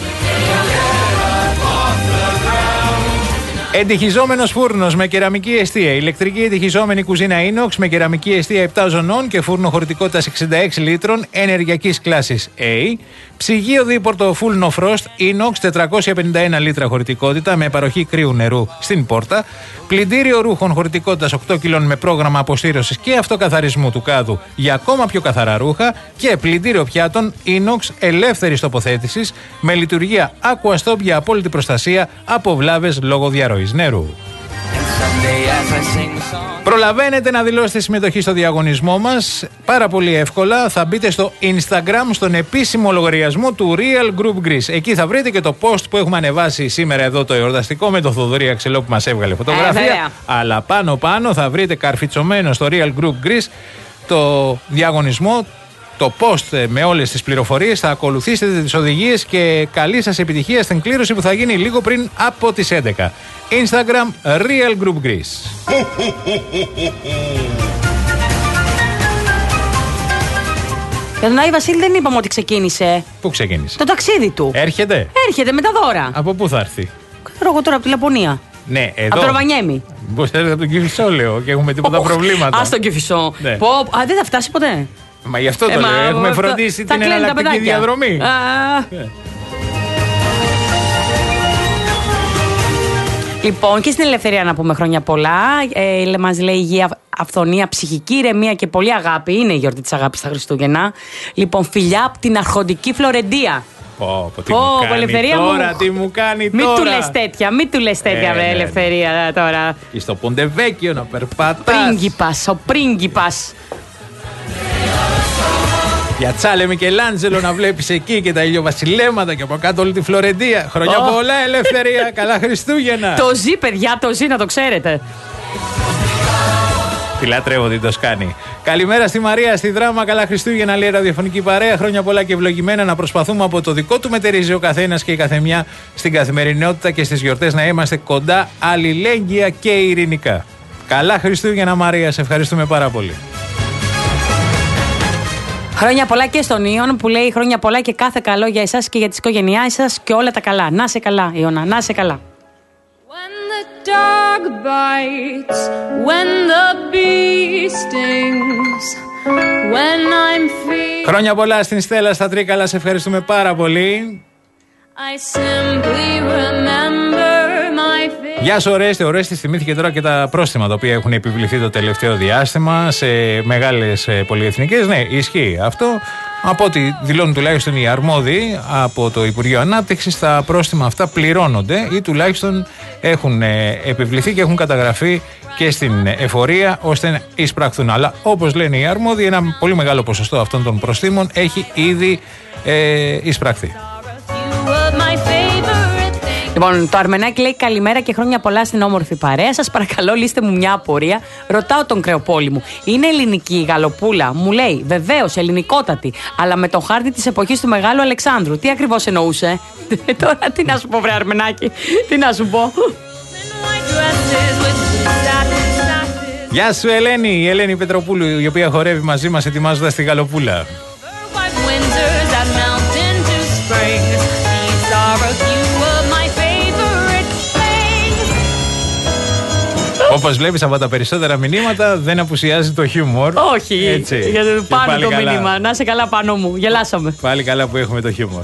Εντυχιζόμενος φούρνος με κεραμική εστία, ηλεκτρική εντυχιζόμενη κουζίνα Inox με κεραμική εστία επτά ζωνών και φούρνο χωρητικότητας εξήντα έξι λίτρων ενεργειακής κλάσης A, ψυγείο δίπορτο Full No Frost Inox τετρακόσια πενήντα ένα λίτρα χωρητικότητα με παροχή κρύου νερού στην πόρτα, πλυντήριο ρούχων χωρητικότητας οκτώ κιλών με πρόγραμμα αποστήρωσης και αυτοκαθαρισμού του κάδου για ακόμα πιο καθαρά ρούχα και πλυντήριο πιάτων Inox ελεύθερης τοποθέτησης με λειτουργία AquaStop για απόλυτη προστασία από βλάβες λόγω διαρροής νερού. Προλαβαίνετε να δηλώσετε συμμετοχή στο διαγωνισμό μας πάρα πολύ εύκολα. Θα μπείτε στο Instagram, στον επίσημο λογαριασμό του Real Group Greece. Εκεί θα βρείτε και το post που έχουμε ανεβάσει σήμερα εδώ το εορταστικό με τον Θοδωρή Αξελό που μας έβγαλε φωτογραφία. Ε, αλλά πάνω πάνω θα βρείτε καρφιτσωμένο στο Real Group Greece το διαγωνισμό, το post με όλες τις πληροφορίες. Θα ακολουθήσετε τις οδηγίες και καλή σας επιτυχία στην κλήρωση που θα γίνει λίγο πριν από τις έντεκα. Instagram Real Group Greece. Για τον Άι Βασίλη δεν είπαμε ότι ξεκίνησε. Πού ξεκίνησε? Το ταξίδι του. Έρχεται. Έρχεται με τα δώρα. Από πού θα έρθει? Ξέρω εγώ τώρα από τη Λαπωνία. Ναι, εδώ. Από το Ροβανιέμι. Πώς έρχεται από τον Κηφισό, λέω, και έχουμε τίποτα oh, προβλήματα. Α, τον Κηφισό. Ναι. Πω, α, δεν θα φτάσει ποτέ. Μα γι' αυτό το ε, λέω. Μα, έχουμε φροντίσει την εναλλακτική διαδρομή. Α. Yeah. Λοιπόν, και στην Ελευθερία να πούμε χρόνια πολλά. Ε, μας λέει υγεία, αυθονία, ψυχική ηρεμία και πολύ αγάπη. Είναι η γιορτή της αγάπης στα Χριστούγεννα. Λοιπόν, φιλιά από την αρχοντική Φλωρεντία. Πω, πω, τι, πω, μου κάνει Ελευθερία τώρα, μου... τι μου κάνει μην τώρα. Μην του λες τέτοια, μην του λες τέτοια, ε, βρε, ναι, Ελευθερία τώρα. Και στο Ποντεβέκιο να περπατάς. Πρίγκιπας, ο πρίγκιπας. Πιατσάλε Μικελάντζελο να βλέπεις εκεί και τα ηλιοβασιλέματα και από κάτω όλη τη Φλωρεντία. Χρόνια oh. πολλά, Ελευθερία, καλά Χριστούγεννα. Το ζει, παιδιά, το ζει, να το ξέρετε. Τη λατρεύω την Τοσκάνη. Καλημέρα στη Μαρία, στη Δράμα. Καλά Χριστούγεννα, λέει ραδιοφωνική παρέα. Χρόνια πολλά και ευλογημένα να προσπαθούμε από το δικό του μετερίζει ο καθένας και η καθεμιά στην καθημερινότητα και στις γιορτές να είμαστε κοντά, αλληλέγγυα και ειρηνικά. Καλά Χριστούγεννα, Μαρία, σε ευχαριστούμε πάρα πολύ. Χρόνια πολλά και στον Ιωνα που λέει χρόνια πολλά και κάθε καλό για εσάς και για τις οικογένειάς σας και όλα τα καλά. Να σε καλά, Ιωνα, να σε καλά. When the dog bites, when the bee stings, when I'm feeling... Χρόνια πολλά στην Στέλλα στα Τρίκαλα, σε ευχαριστούμε πάρα πολύ. I simply remember my face. Γεια σου Ορέστη, Ορέστη θυμήθηκε τώρα και τα πρόστιμα τα οποία έχουν επιβληθεί το τελευταίο διάστημα σε μεγάλες πολυεθνικές. Ναι, ισχύει αυτό. Από ό,τι δηλώνουν τουλάχιστον οι αρμόδιοι από το Υπουργείο Ανάπτυξης, τα πρόστιμα αυτά πληρώνονται ή τουλάχιστον έχουν επιβληθεί και έχουν καταγραφεί και στην εφορία ώστε να εισπραχθούν. Αλλά όπως λένε οι αρμόδιοι, ένα πολύ μεγάλο ποσοστό αυτών των προστίμων έχει ήδη ε, εισπραχθεί. Λοιπόν, το Αρμενάκι λέει καλημέρα και χρόνια πολλά στην όμορφη παρέα. Σας παρακαλώ, λύστε μου μια απορία. Ρωτάω τον Κρεοπόλη μου, είναι ελληνική η γαλοπούλα? Μου λέει, βεβαίως, ελληνικότατη, αλλά με τον χάρτη της εποχής του Μεγάλου Αλεξάνδρου. Τι ακριβώς εννοούσε? Τώρα τι να σου πω, βρε Αρμενάκι, τι να σου πω. Γεια σου Ελένη, η Ελένη Πετροπούλου, η οποία χορεύει μαζί μας ετοιμάζοντας τη γαλοπούλα. Όπως βλέπεις από τα περισσότερα μηνύματα, δεν απουσιάζει το χιούμορ. Όχι, έτσι. Γιατί πάνω το καλά. μήνυμα. Να είσαι καλά πάνω μου. Γελάσαμε. Πάλι καλά που έχουμε το χιούμορ.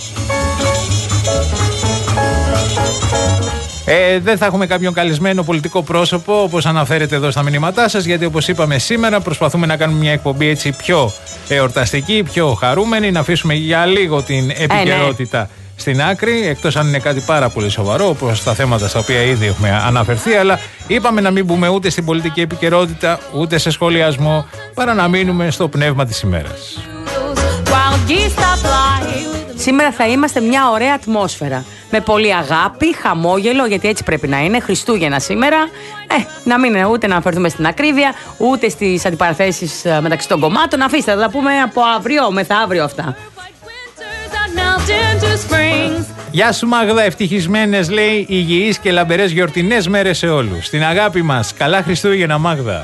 Ε, δεν θα έχουμε κάποιον καλεσμένο πολιτικό πρόσωπο όπως αναφέρετε εδώ στα μηνύματά σας, γιατί όπως είπαμε σήμερα προσπαθούμε να κάνουμε μια εκπομπή έτσι πιο εορταστική, πιο χαρούμενη, να αφήσουμε για λίγο την επικαιρότητα ε, ναι. στην άκρη, εκτός αν είναι κάτι πάρα πολύ σοβαρό όπως τα θέματα στα οποία ήδη έχουμε αναφερθεί, αλλά είπαμε να μην μπούμε ούτε στην πολιτική επικαιρότητα ούτε σε σχολιασμό, παρά να μείνουμε στο πνεύμα της ημέρας. Σήμερα θα είμαστε μια ωραία ατμόσφαιρα. Με πολύ αγάπη, χαμόγελο, γιατί έτσι πρέπει να είναι. Χριστούγεννα σήμερα. Ε, να μην ούτε να αναφερθούμε στην ακρίβεια, ούτε στις αντιπαραθέσεις μεταξύ των κομμάτων. Αφήστε, θα τα πούμε από αύριο, μεθαύριο αυτά. Γεια σου Μάγδα, ευτυχισμένες λέει, υγιείς και λαμπερές γιορτινές μέρες σε όλους. Στην αγάπη μας, καλά Χριστούγεννα Μάγδα.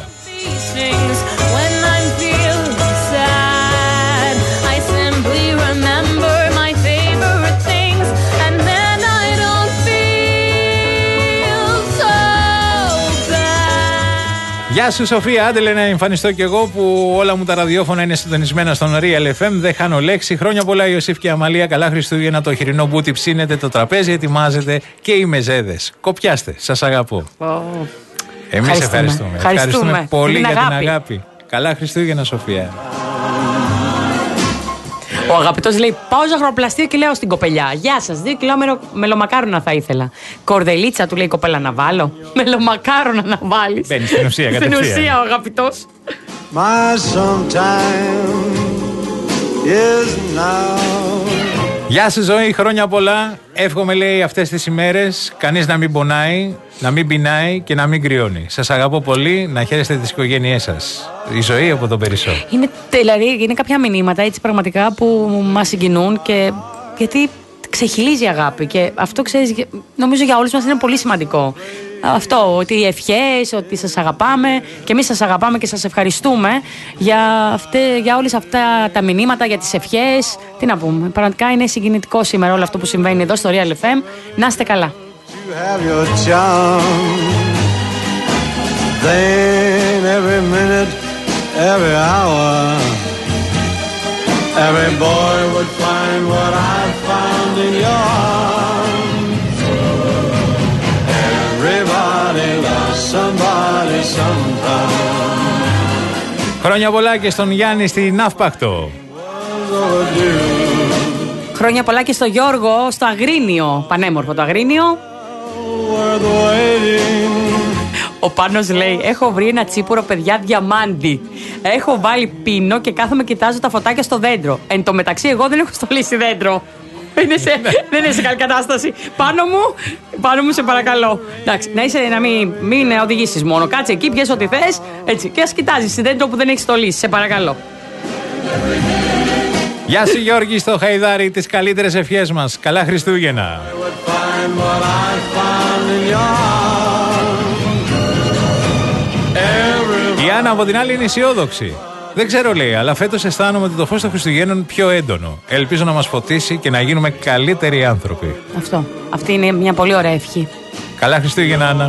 Γεια σου Σοφία, άντε λέει να εμφανιστώ κι εγώ που όλα μου τα ραδιόφωνα είναι συντονισμένα στον Real εφ εμ, δεν χάνω λέξη. Χρόνια πολλά Ιωσήφ και Αμαλία, καλά Χριστούγεννα, το χοιρινό μπούτι ψήνεται, το τραπέζι ετοιμάζεται και οι μεζέδες. Κοπιάστε, σας αγαπώ. Oh. Εμείς ευχαριστούμε. Ευχαριστούμε. ευχαριστούμε. ευχαριστούμε πολύ για αγάπη. την αγάπη. Καλά Χριστούγεννα Σοφία. Ο αγαπητός λέει: πάω ζαχαροπλαστείο και λέω στην κοπελιά: γεια σας, δύο κιλό μελομακάρονα θα ήθελα. Κορδελίτσα του λέει η κοπέλα να βάλω. Μελομακάρονα να βάλεις. Μπαίνει στην ουσία, στην ουσία ο αγαπητός. Γεια σου ζωή, χρόνια πολλά. Εύχομαι λέει αυτές τις ημέρες κανείς να μην πονάει, να μην πεινάει και να μην κρυώνει. Σας αγαπώ πολύ, να χαίρεστε τις οικογένειές σας. Η ζωή από το περισσότερο. Είναι, δηλαδή, είναι κάποια μηνύματα έτσι πραγματικά που μας συγκινούν και γιατί ξεχυλίζει η αγάπη και αυτό ξέρεις, νομίζω για όλους μας είναι πολύ σημαντικό. Αυτό, ότι οι ευχές, ότι σας αγαπάμε και εμείς σας αγαπάμε και σας ευχαριστούμε για, αυτέ, για όλες αυτά τα μηνύματα, για τις ευχές. Τι να πούμε, πραγματικά είναι συγκινητικό σήμερα όλο αυτό που συμβαίνει εδώ στο Real εφ εμ. Να είστε καλά. Every hour, every boy would find what I found in your arms. Everybody loves somebody sometime. Χρόνια πολλά και στον Γιάννη στην Ναύπακτο. Χρόνια πολλά και στο Γιώργο στο Αγρίνιο. Πανέμορφο το Αγρίνιο. Ο Πάνος λέει: έχω βρει ένα τσίπουρο, παιδιά, διαμάντι. Έχω βάλει πίνο και κάθομαι κοιτάζω τα φωτάκια στο δέντρο. Εν τω μεταξύ, εγώ δεν έχω στολίσει δέντρο. Είναι σε, δεν είναι σε καλή κατάσταση. Πάνω μου, πάνω μου, σε παρακαλώ. Εντάξει, να, είσαι, να μην, μην οδηγήσεις μόνο. Κάτσε εκεί, πιες ό,τι θες. Έτσι, και ας κοιτάζεις δέντρο που δεν έχει στολίσει. Σε παρακαλώ. Γεια σου Γιώργη στο Χαϊδάρι, τις καλύτερες ευχές μας. Καλά Χριστούγεννα. Η Άννα από την άλλη είναι αισιόδοξη. Δεν ξέρω λέει, αλλά φέτος αισθάνομαι ότι το φως των Χριστουγέννων πιο έντονο. Ελπίζω να μας φωτίσει και να γίνουμε καλύτεροι άνθρωποι. Αυτό. Αυτή είναι μια πολύ ωραία ευχή. Καλά Χριστούγεννα Άννα.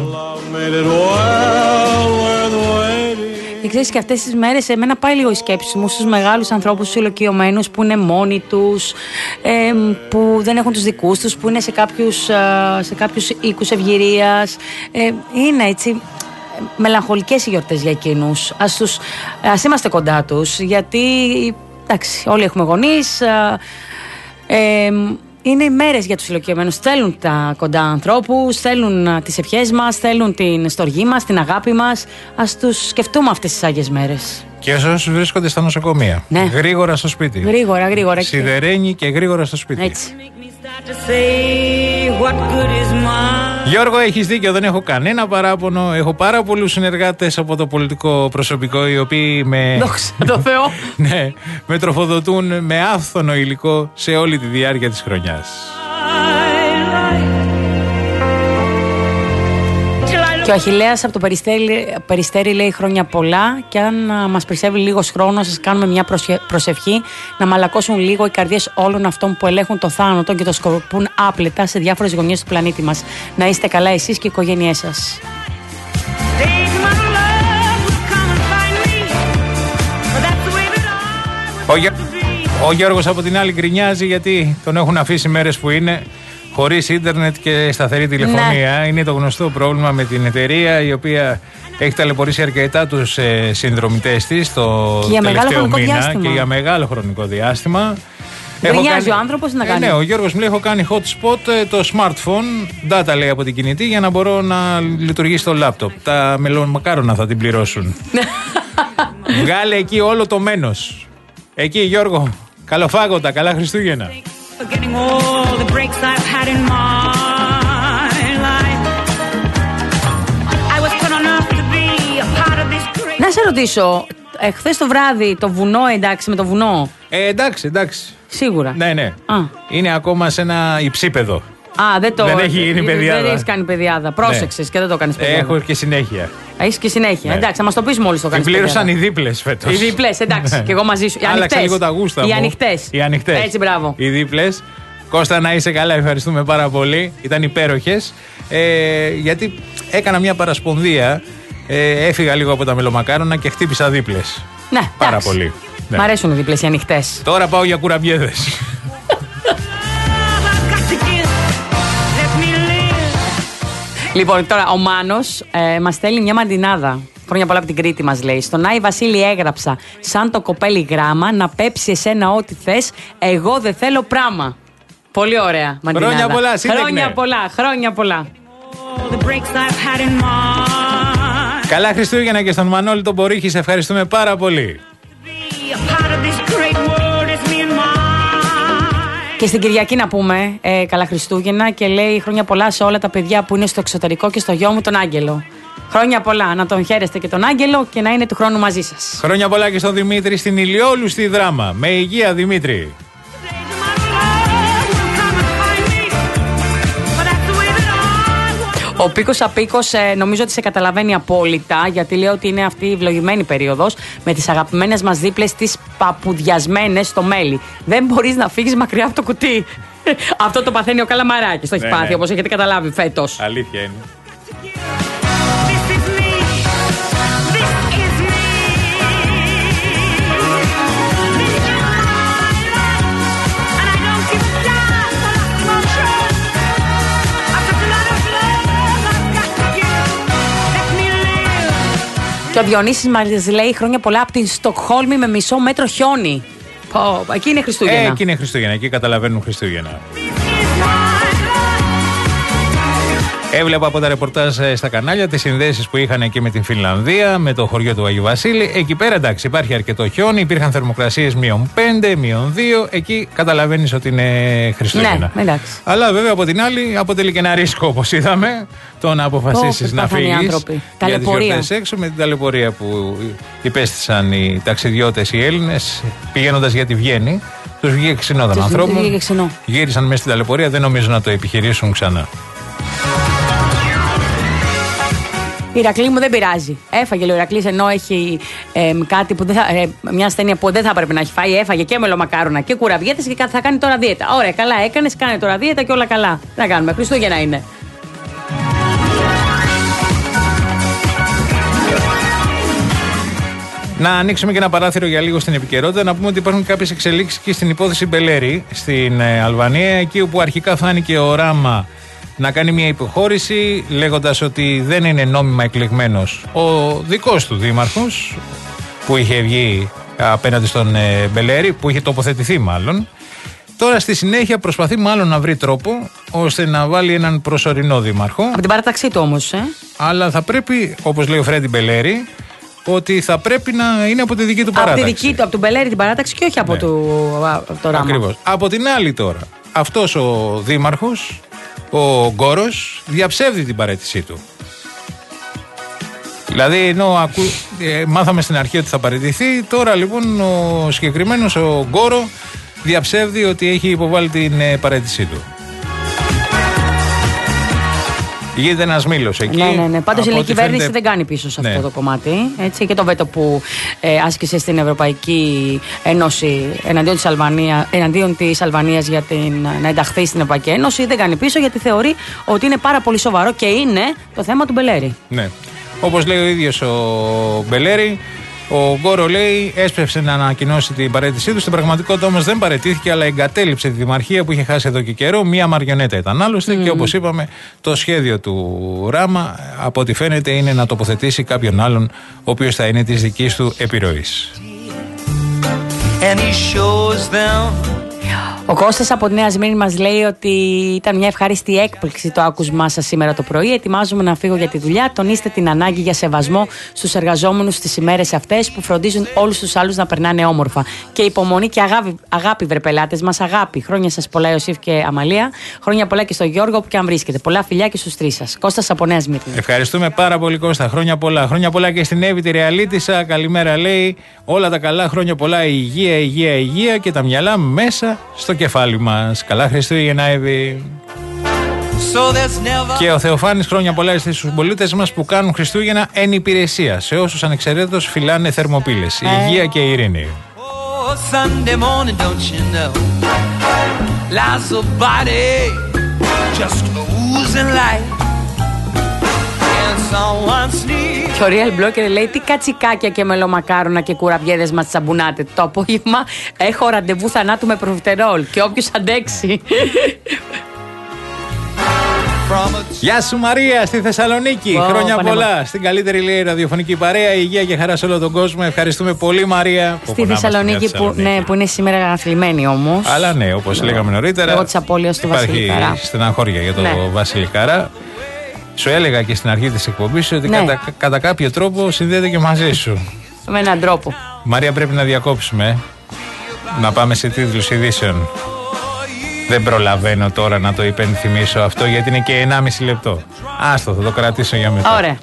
Και ξέρεις και αυτές τις μέρες εμένα πάει λίγο η σκέψη μου στους μεγάλους ανθρώπους, στους ηλικιωμένους που είναι μόνοι τους, ε, που δεν έχουν τους δικούς τους, που είναι σε κάποιους, ε, σε κάποιους οίκους ευγυρίας. Ε, είναι έτσι μελαγχολικές οι γιορτές για εκείνους. Ας, τους, ας είμαστε κοντά τους, γιατί εντάξει, όλοι έχουμε γονείς. Ε, ε, είναι οι μέρες για τους ηλικιωμένους. Θέλουν τα κοντά ανθρώπους, θέλουν τις ευχές μας, θέλουν την στοργή μας, την αγάπη μας. Ας τους σκεφτούμε αυτές τις άγιες μέρες. Και όσους βρίσκονται στα νοσοκομεία. Ναι. Γρήγορα στο σπίτι. Γρήγορα, γρήγορα. Σιδερένη και γρήγορα στο σπίτι. Έτσι. Γιώργο, έχεις δίκιο, δεν έχω κανένα παράπονο. Έχω πάρα πολλούς συνεργάτες από το πολιτικό προσωπικό, οι οποίοι με, δόξα τω Θεώ. ναι, με τροφοδοτούν με άφθονο υλικό σε όλη τη διάρκεια της χρονιάς. Και ο Αχιλλέας από το Περιστέρι, Περιστέρι λέει χρόνια πολλά και αν α, μας περισσεύει λίγος χρόνος, σας κάνουμε μια προσευχή να μαλακώσουν λίγο οι καρδιές όλων αυτών που ελέγχουν το θάνατο και το σκορπούν άπλετα σε διάφορες γωνιές του πλανήτη μας. Να είστε καλά εσείς και οι οικογένειές σας. Ο, Γε... ο Γιώργος από την άλλη γκρινιάζει γιατί τον έχουν αφήσει μέρες που είναι χωρίς ίντερνετ και σταθερή τηλεφωνία. Ναι. Είναι το γνωστό πρόβλημα με την εταιρεία η οποία έχει ταλαιπωρήσει αρκετά τους ε, συνδρομητές της το τελευταίο μήνα διάστημα. Και για μεγάλο χρονικό διάστημα. Γκρινιάζει ο άνθρωπος να κάνει. Ε, ναι, ο Γιώργος μου λέει: έχω κάνει hotspot ε, το smartphone, data λέει από την κινητή, για να μπορώ να λειτουργήσει το laptop. Τα μελομακάρονα θα την πληρώσουν. Βγάλε εκεί όλο το μένος. Εκεί, Γιώργο, καλοφάγοντα, καλά Χριστούγεννα. Να σε ρωτήσω, εχθές το βράδυ το βουνό, εντάξει με το βουνό? Ε, εντάξει, εντάξει. Σίγουρα. Ναι, ναι. Α. Είναι ακόμα σε ένα υψίπεδο. Α, δεν το δεν έχει γίνει παιδιάδα. Δεν έχει κάνει παιδιάδα. Πρόσεξες, ναι. Και δεν το κάνεις παιδιάδα. Έχω και συνέχεια. Έχει και συνέχεια. Ναι. Εντάξει, θα μας το πεις μόλις το κάνεις. Την πλήρωσαν οι δίπλες φέτος. Οι δίπλες, εντάξει. Και εγώ μαζί σου. Οι άλλαξα λίγο τα γούστα μου. Οι ανοιχτές. Οι ανοιχτές. Έτσι, μπράβο. Οι δίπλες. Κώστα, να είσαι καλά, ευχαριστούμε πάρα πολύ. Ήταν υπέροχες. Ε, γιατί έκανα μια παρασπονδία. Ε, έφυγα λίγο από τα μελομακάρονα και χτύπησα δίπλες. Ναι, πάρα εντάξει. πολύ. Ναι. Μ' αρέσουν οι δίπλες οι ανοιχτές. Τώρα πάω για κουραμπιέδες. Λοιπόν, τώρα ο Μάνος ε, μας στέλνει μια μαντινάδα. Χρόνια πολλά από την Κρήτη μας λέει. Στον Άι Βασίλη έγραψα σαν το κοπέλι γράμμα να πέψει εσένα ό,τι θες. Εγώ δεν θέλω πράμα. Πολύ ωραία μαντινάδα. Χρόνια πολλά, σύντεκνε. Χρόνια πολλά, χρόνια πολλά. Καλά Χριστούγεννα και στον Μανώλη τον Μπορίχη, σε ευχαριστούμε πάρα πολύ. Και στην Κυριακή να πούμε ε, καλά Χριστούγεννα και λέει χρόνια πολλά σε όλα τα παιδιά που είναι στο εξωτερικό και στο γιο μου τον Άγγελο. Χρόνια πολλά, να τον χαίρεστε και τον Άγγελο και να είναι του χρόνου μαζί σας. Χρόνια πολλά και στον Δημήτρη στην Ηλιόλου στη Δράμα. Με υγεία Δημήτρη. Ο Πίκος Απίκος ε, νομίζω ότι σε καταλαβαίνει απόλυτα, γιατί λέει ότι είναι αυτή η ευλογημένη περίοδος με τις αγαπημένες μας δίπλες τις παπουδιασμένες στο μέλι. Δεν μπορείς να φύγεις μακριά από το κουτί. Αυτό το παθαίνει ο Καλαμαράκης, το έχει ναι, πάθει, ναι. Όπως έχετε καταλάβει φέτος. Αλήθεια είναι. Και ο Διονύσης μας λέει χρόνια πολλά από την Στοκχόλμη με μισό μέτρο χιόνι. Πω, εκεί είναι Χριστούγεννα. Ε, εκεί είναι Χριστούγεννα, εκεί καταλαβαίνουν Χριστούγεννα. Έβλεπα από τα ρεπορτάζ στα κανάλια τις συνδέσεις που είχαν εκεί με την Φινλανδία, με το χωριό του Αγίου Βασίλη. Εκεί πέρα εντάξει, υπάρχει αρκετό χιόνι, υπήρχαν θερμοκρασίες μείον πέντε, μείον δύο. Εκεί καταλαβαίνεις ότι είναι Χριστούγεννα. Ναι, εντάξει. Αλλά βέβαια από την άλλη αποτελεί και ένα ρίσκο, όπως είδαμε, το να αποφασίσεις να φύγεις για τις γιορτές έξω, με την ταλαιπωρία που υπέστησαν οι ταξιδιώτες οι Έλληνες πηγαίνοντας για τη Βιέννη. Τους βγήκε ξινό τον ανθρώπο. Γύρισαν μέσα στην ταλαιπωρία, δεν νομίζω να το επιχειρήσουν ξανά. Ηρακλή μου δεν πειράζει. Έφαγε λέει ο Ηρακλής, ενώ έχει ε, κάτι που δεν θα, ε, μια ασθένεια που δεν θα έπρεπε να έχει φάει. Έφαγε και μελομακάρονα και κουραμπιέτες και θα κάνει τώρα δίαιτα. Ωραία, καλά έκανες, κάνε τώρα δίαιτα και όλα καλά. Τι να κάνουμε, Χριστούγεννα είναι. Να ανοίξουμε και ένα παράθυρο για λίγο στην επικαιρότητα. Να πούμε ότι υπάρχουν κάποιες εξελίξεις και στην υπόθεση Μπελέρη στην ε, Αλβανία, εκεί όπου αρχικά φάνηκε ο Ράμα να κάνει μια υποχώρηση λέγοντας ότι δεν είναι νόμιμα εκλεγμένος ο δικός του δήμαρχος που είχε βγει απέναντι στον ε, Μπελέρη, που είχε τοποθετηθεί μάλλον. Τώρα στη συνέχεια προσπαθεί μάλλον να βρει τρόπο ώστε να βάλει έναν προσωρινό δήμαρχο. Από την παράταξή του όμως, ε. Αλλά θα πρέπει, όπως λέει ο Φρέντι Μπελέρη, ότι θα πρέπει να είναι από τη δική του παράταξη. Από τη δική του, από τον Μπελέρη την παράταξη και όχι από, ναι. του, από το Ράμα. Ακριβώς. Από την άλλη τώρα, αυτός ο δήμαρχος, ο Γκόρος, διαψεύδει την παραίτησή του. Δηλαδή, ενώ ακού, ε, μάθαμε στην αρχή ότι θα παραιτηθεί, τώρα λοιπόν ο συγκεκριμένος, ο Γκόρο, διαψεύδει ότι έχει υποβάλει την ε, παραίτησή του. Γίνεται ένας μήλος εκεί. Ναι, ναι, ναι. Πάντως η ελληνική κυβέρνηση φαίνεται... δεν κάνει πίσω σε αυτό ναι. το κομμάτι. Έτσι. Και το βέτο που ε, άσκησε στην Ευρωπαϊκή Ένωση εναντίον της, Αλβανία, εναντίον της Αλβανίας για την, να ενταχθεί στην Ευρωπαϊκή Ένωση δεν κάνει πίσω, γιατί θεωρεί ότι είναι πάρα πολύ σοβαρό και είναι το θέμα του Μπελέρη. Ναι. Όπως λέει ο ίδιος ο Μπελέρη, Ο Γκόρο λέει έσπευσε να ανακοινώσει την παραίτησή του. Στην πραγματικότητα όμως δεν παραιτήθηκε, αλλά εγκατέλειψε τη δημαρχία που είχε χάσει εδώ και καιρό. Μία μαριονέτα ήταν άλλωστε. Mm. Και όπως είπαμε, το σχέδιο του Ράμα, από ό,τι φαίνεται, είναι να τοποθετήσει κάποιον άλλον, ο οποίος θα είναι της δικής του επιρροής. Ο Κώστας από τη Νέα Σμύρνη μας λέει ότι ήταν μια ευχάριστη έκπληξη το άκουσμά σας σήμερα το πρωί. Ετοιμάζομαι να φύγω για τη δουλειά. Τονίστε την ανάγκη για σεβασμό στους εργαζόμενους στις ημέρες αυτές που φροντίζουν όλους τους άλλους να περνάνε όμορφα. Και υπομονή και αγάπη, αγάπη βρε πελάτες μας, αγάπη. Χρόνια σας πολλά, Ιωσήφ και Αμαλία. Χρόνια πολλά και στο Γιώργο που και αν βρίσκεται. Πολλά φιλιά και στους τρεις σας. Κώστας από Νέα Σμύρνη. Ευχαριστούμε πάρα πολύ, Κώστα. Χρόνια πολλά. Χρόνια πολλά και στην Εύη τη Ρεαλίτισσα. Καλημέρα, λέει. Όλα τα καλά. Χρόνια πολλά. Υγεία, υγεία, υγεία και τα μυαλά μέσα στο κεφάλι μας. Καλά Χριστούγεννα, Εύη. So never... Και ο Θεοφάνης, χρόνια πολλά στους συμπολίτες μας που κάνουν Χριστούγεννα εν υπηρεσία. Σε όσους ανεξαιρέτως φυλάνε θερμοπύλες. Ε. Υγεία και ειρήνη. Oh, Sunday morning, don't you know? Lies a body just oozing light. Και ο Real Blocker λέει τι κατσικάκια και μελομακάρονα και κουραβιέδες μας τσαμπουνάτε. Το απόγευμα έχω ραντεβού θανάτου με προφιτερόλ και όποιος αντέξει. Γεια σου Μαρία στη Θεσσαλονίκη. Oh, χρόνια πολλά. πολλά. Στην καλύτερη λέει ραδιοφωνική παρέα. Υγεία και χαρά σε όλο τον κόσμο. Ευχαριστούμε πολύ, Μαρία. Στη Θεσσαλονίκη που, ναι, που είναι σήμερα αναθλιμμένη όμως. Αλλά ναι, όπως ναι. λέγαμε νωρίτερα. Λόγω της απώλειας του Βασίλη Καρά. Υπάρχει στεναχώρια για τον ναι. Βασίλη Καρά. Σου έλεγα και στην αρχή της εκπομπής ότι ναι. κατά, κατά κάποιο τρόπο συνδέεται και μαζί σου. Με έναν τρόπο. Μαρία, πρέπει να διακόψουμε. Να πάμε σε τίτλους ειδήσεων. Δεν προλαβαίνω τώρα να το υπενθυμίσω αυτό γιατί είναι και ενάμιση λεπτό. Άστο, θα το κρατήσω για μετά. Ωραία.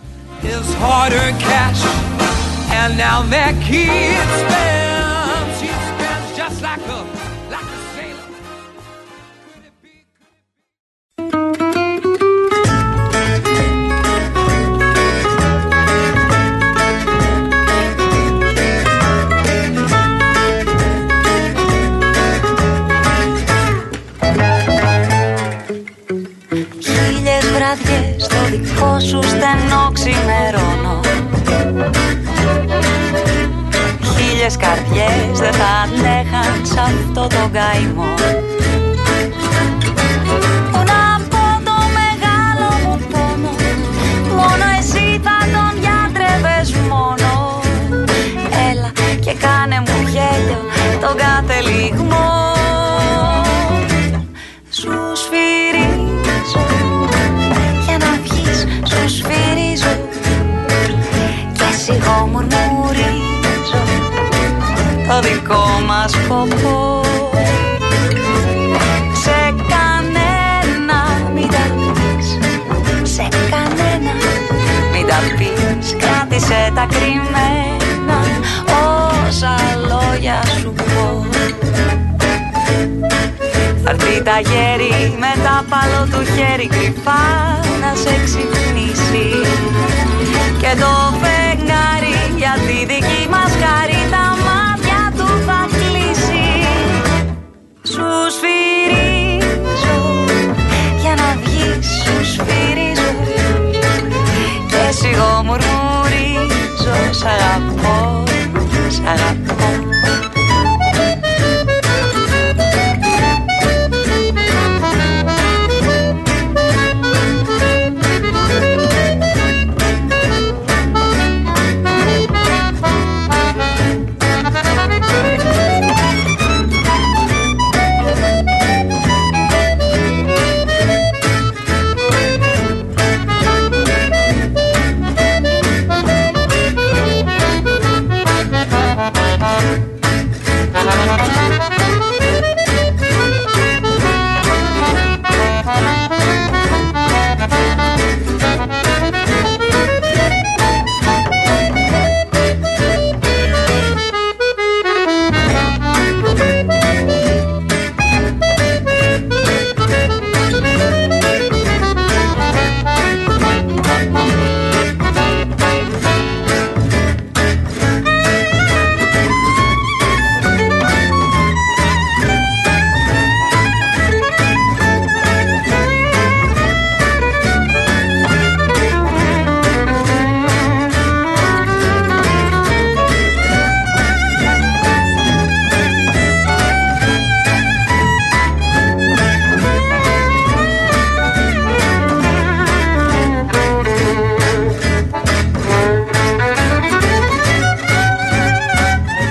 Στο δικό σου στενό ξημερώνω. Χίλιες καρδιές δεν θα αντέχαν σ' αυτό το καημό. Πού να πω το μεγάλο μου πόνο, μόνο εσύ θα τον γιατρεύες μόνο. Έλα και κάνε μου γέλιο τον κατελιγμό. Σου σφυρίζω σου σφυρίζω και σιγό μουρμουρίζω το δικό μας ποπό. Σε κανένα μην τα πεις, σε κανένα μην τα πεις. Κράτησε τα κρυμμένα όσα λόγια σου πω. Θα έρθει τα γέρι με τα παλό του χέρι κρυφά να σε ξυπνήσει. Και το φεγγάρι για τη δική μας χάρη τα μάτια του θα κλείσει. Σου σφυρίζω για να βγεις, σου σφυρίζω και σιγό μουρμουρίζω. Σ' αγαπώ, σ' αγαπώ.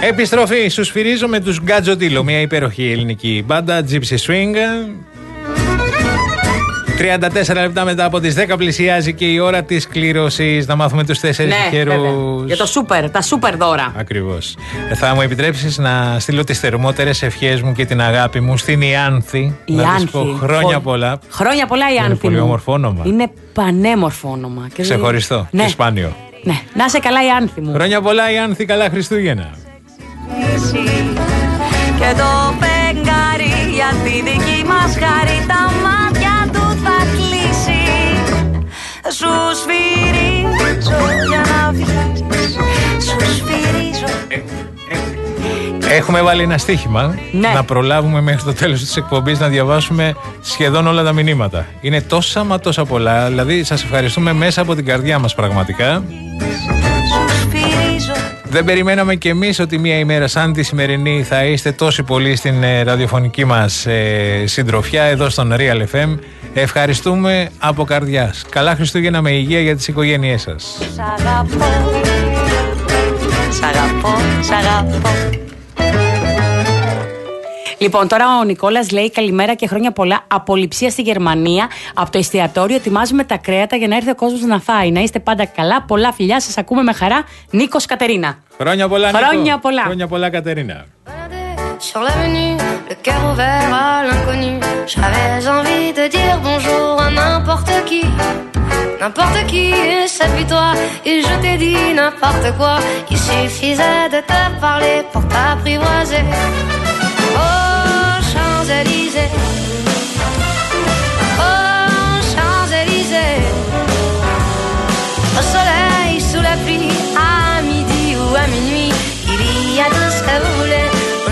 Επιστροφή, σου σφυρίζω με τους Γκατζοτήλο, μια υπέροχη ελληνική μπάντα, Gypsy Swing. τριάντα τέσσερα λεπτά μετά από τις δέκα πλησιάζει και η ώρα της κλήρωσης. Να μάθουμε τους τέσσερις ναι, τυχερούς. Βέβαια. Για το σούπερ, τα σούπερ δώρα. Ακριβώς. Θα μου επιτρέψεις να στείλω τις θερμότερες ευχές μου και την αγάπη μου στην Ιάνθη. Η να Άνθη. της πω χρόνια Φο... πολλά. Χρόνια πολλά η Άνθη. Είναι πολύ όμορφο όνομα. Είναι πανέμορφο όνομα. Και ξεχωριστό ναι. και σπάνιο. Ναι, να είσαι καλά η Άνθη μου. Χρόνια πολλά η Άνθη, καλά Χριστούγεννα. Και το φεγγάρι για τη δική μας χάρη τα μάτια του θα κλείσει. Σου σφυρίζω για να βγεις. Σου σφυρίζω. Έχουμε βάλει ένα στοίχημα ναι. να προλάβουμε μέχρι το τέλος της εκπομπής να διαβάσουμε σχεδόν όλα τα μηνύματα. Είναι τόσα μα τόσα πολλά. Δηλαδή σας ευχαριστούμε μέσα από την καρδιά μας πραγματικά. Δεν περιμέναμε κι εμείς ότι μια ημέρα σαν τη σημερινή θα είστε τόσοι πολλοί στην ε, ραδιοφωνική μας ε, συντροφιά εδώ στον Real εφ εμ. Ευχαριστούμε από καρδιάς. Καλά Χριστούγεννα με υγεία για τις οικογένειές σας. Σ' αγαπώ, σ' αγαπώ, σ' αγαπώ. Λοιπόν, τώρα ο Νικόλας λέει καλημέρα και χρόνια πολλά. Απολυψία στη Γερμανία. Από το εστιατόριο ετοιμάζουμε τα κρέατα για να έρθει ο κόσμος να φάει. Να είστε πάντα καλά. Πολλά φιλιά, σας ακούμε με χαρά. Νίκος Κατερίνα. Χρόνια πολλά, Νίκο. Χρόνια πολλά. Χρόνια πολλά, Κατερίνα. Sur l'avenue, le cœur ouvert à l'inconnu, j'avais envie de dire bonjour à n'importe qui, n'importe qui, et cette victoire, et je t'ai dit n'importe quoi, il suffisait de te parler pour t'apprivoiser. Oh, Champs-Élysées, oh, Champs-Élysées, au soleil, sous la pluie, à midi ou à minuit, il y a tout ce que vous voulez.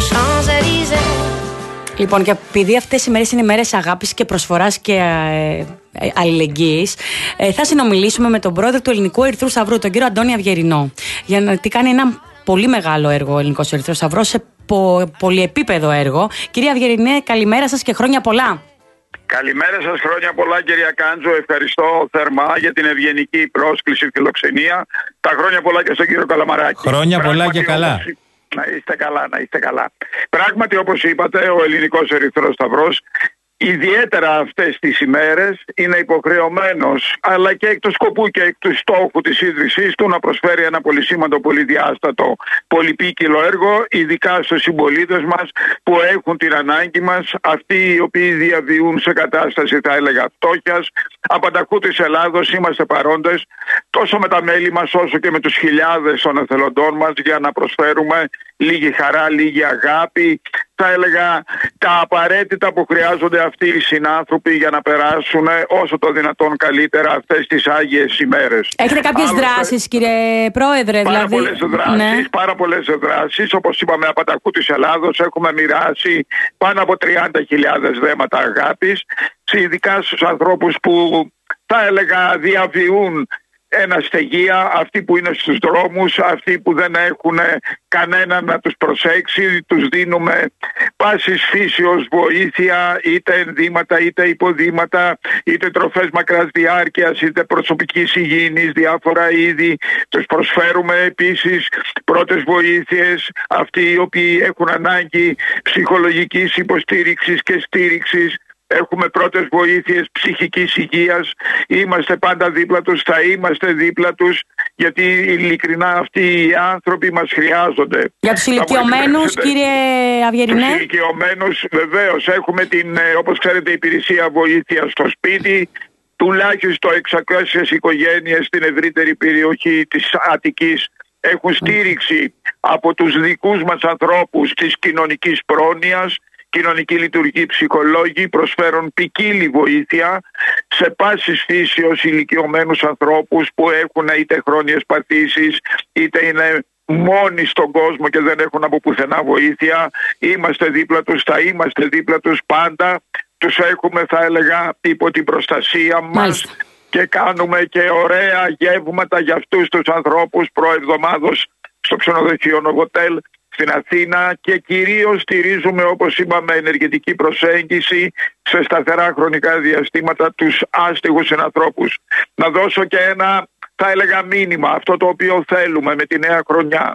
Λοιπόν, και επειδή αυτές οι μέρες είναι μέρες αγάπης και προσφοράς και ε, ε, αλληλεγγύης, ε, θα συνομιλήσουμε με τον πρόεδρο του Ελληνικού Ερυθρού Σταυρού, τον κύριο Αντώνη Αυγερινό, για να τι κάνει ένα πολύ μεγάλο έργο ο Ελληνικός Ερυθρός Σταυρός, σε πο, πολυεπίπεδο έργο. Κυρία Αυγερινέ, καλημέρα σας και χρόνια πολλά. Καλημέρα σας, χρόνια πολλά κυρία Κάντζο. Ευχαριστώ θερμά για την ευγενική πρόσκληση, φιλοξενία. Τα χρόνια πολλά και στον κύριο Καλαμαράκη. Χρόνια Πράγματι, πολλά και καλά. Όπως... Να είστε καλά, να είστε καλά. Πράγματι, όπως είπατε, ο Ελληνικός Ερυθρός Σταυρός, ιδιαίτερα αυτές τις ημέρες, είναι υποχρεωμένος, αλλά και εκ του σκοπού και εκ του στόχου της ίδρυσής του, να προσφέρει ένα πολυσήμαντο, πολυδιάστατο, πολυπίκυλο έργο, ειδικά στους συμπολίτες μας που έχουν την ανάγκη μας, αυτοί οι οποίοι διαβιούν σε κατάσταση, θα έλεγα, φτώχειας. Απανταχού της Ελλάδος είμαστε παρόντες, τόσο με τα μέλη μας όσο και με τους χιλιάδες των εθελοντών μας, για να προσφέρουμε λίγη χαρά, λίγη αγάπη, θα έλεγα τα απαραίτητα που χρειάζονται αυτοί οι συνάνθρωποι για να περάσουν όσο το δυνατόν καλύτερα αυτές τις Άγιες ημέρες. Έχετε κάποιες Άλλωστε, δράσεις κύριε Πρόεδρε? Πάρα δηλαδή... πολλές δράσεις, ναι. πάρα πολλές δράσεις. Όπως είπαμε, από τα κου της Ελλάδος έχουμε μοιράσει πάνω από τριάντα χιλιάδες δέματα αγάπης, ειδικά στους ανθρώπους που θα έλεγα διαβιούν ένα στεγεία, αυτοί που είναι στους δρόμους, αυτοί που δεν έχουν κανέναν να τους προσέξει, τους δίνουμε πάσης φύσεως βοήθεια, είτε ενδύματα, είτε υποδήματα, είτε τροφές μακράς διάρκειας, είτε προσωπικής υγιεινής, διάφορα είδη. Τους προσφέρουμε επίσης πρώτες βοήθειες, αυτοί οι οποίοι έχουν ανάγκη ψυχολογικής υποστήριξης και στήριξης. Έχουμε πρώτες βοήθειες ψυχικής υγείας, είμαστε πάντα δίπλα τους, θα είμαστε δίπλα τους, γιατί ειλικρινά αυτοί οι άνθρωποι μας χρειάζονται. Για τους ηλικιωμένους, κύριε Αυγερινέ. Τους ηλικιωμένους βεβαίως έχουμε την, όπως ξέρετε, υπηρεσία βοήθεια στο σπίτι. Τουλάχιστον εξακόσιες οικογένειες στην ευρύτερη περιοχή της Αττικής έχουν στήριξη από τους δικούς μας ανθρώπους της κοινωνικής πρόνοιας. Κοινωνική λειτουργή, ψυχολόγοι προσφέρουν ποικίλη βοήθεια σε πάσης φύσεως ηλικιωμένους ανθρώπους που έχουν είτε χρόνιες παθήσεις, είτε είναι μόνοι στον κόσμο και δεν έχουν από πουθενά βοήθεια. Είμαστε δίπλα τους, θα είμαστε δίπλα τους πάντα. Τους έχουμε, θα έλεγα, υπό την προστασία μας. Μάλιστα. Και κάνουμε και ωραία γεύματα για αυτούς τους ανθρώπους προεβδομάδος στο ξενοδοχείο Νοβοτέλ στην Αθήνα, και κυρίως στηρίζουμε, όπως είπαμε, ενεργετική προσέγγιση σε σταθερά χρονικά διαστήματα τους άστιγους συνανθρώπους. Να δώσω και ένα, θα έλεγα, μήνυμα, αυτό το οποίο θέλουμε με τη νέα χρονιά.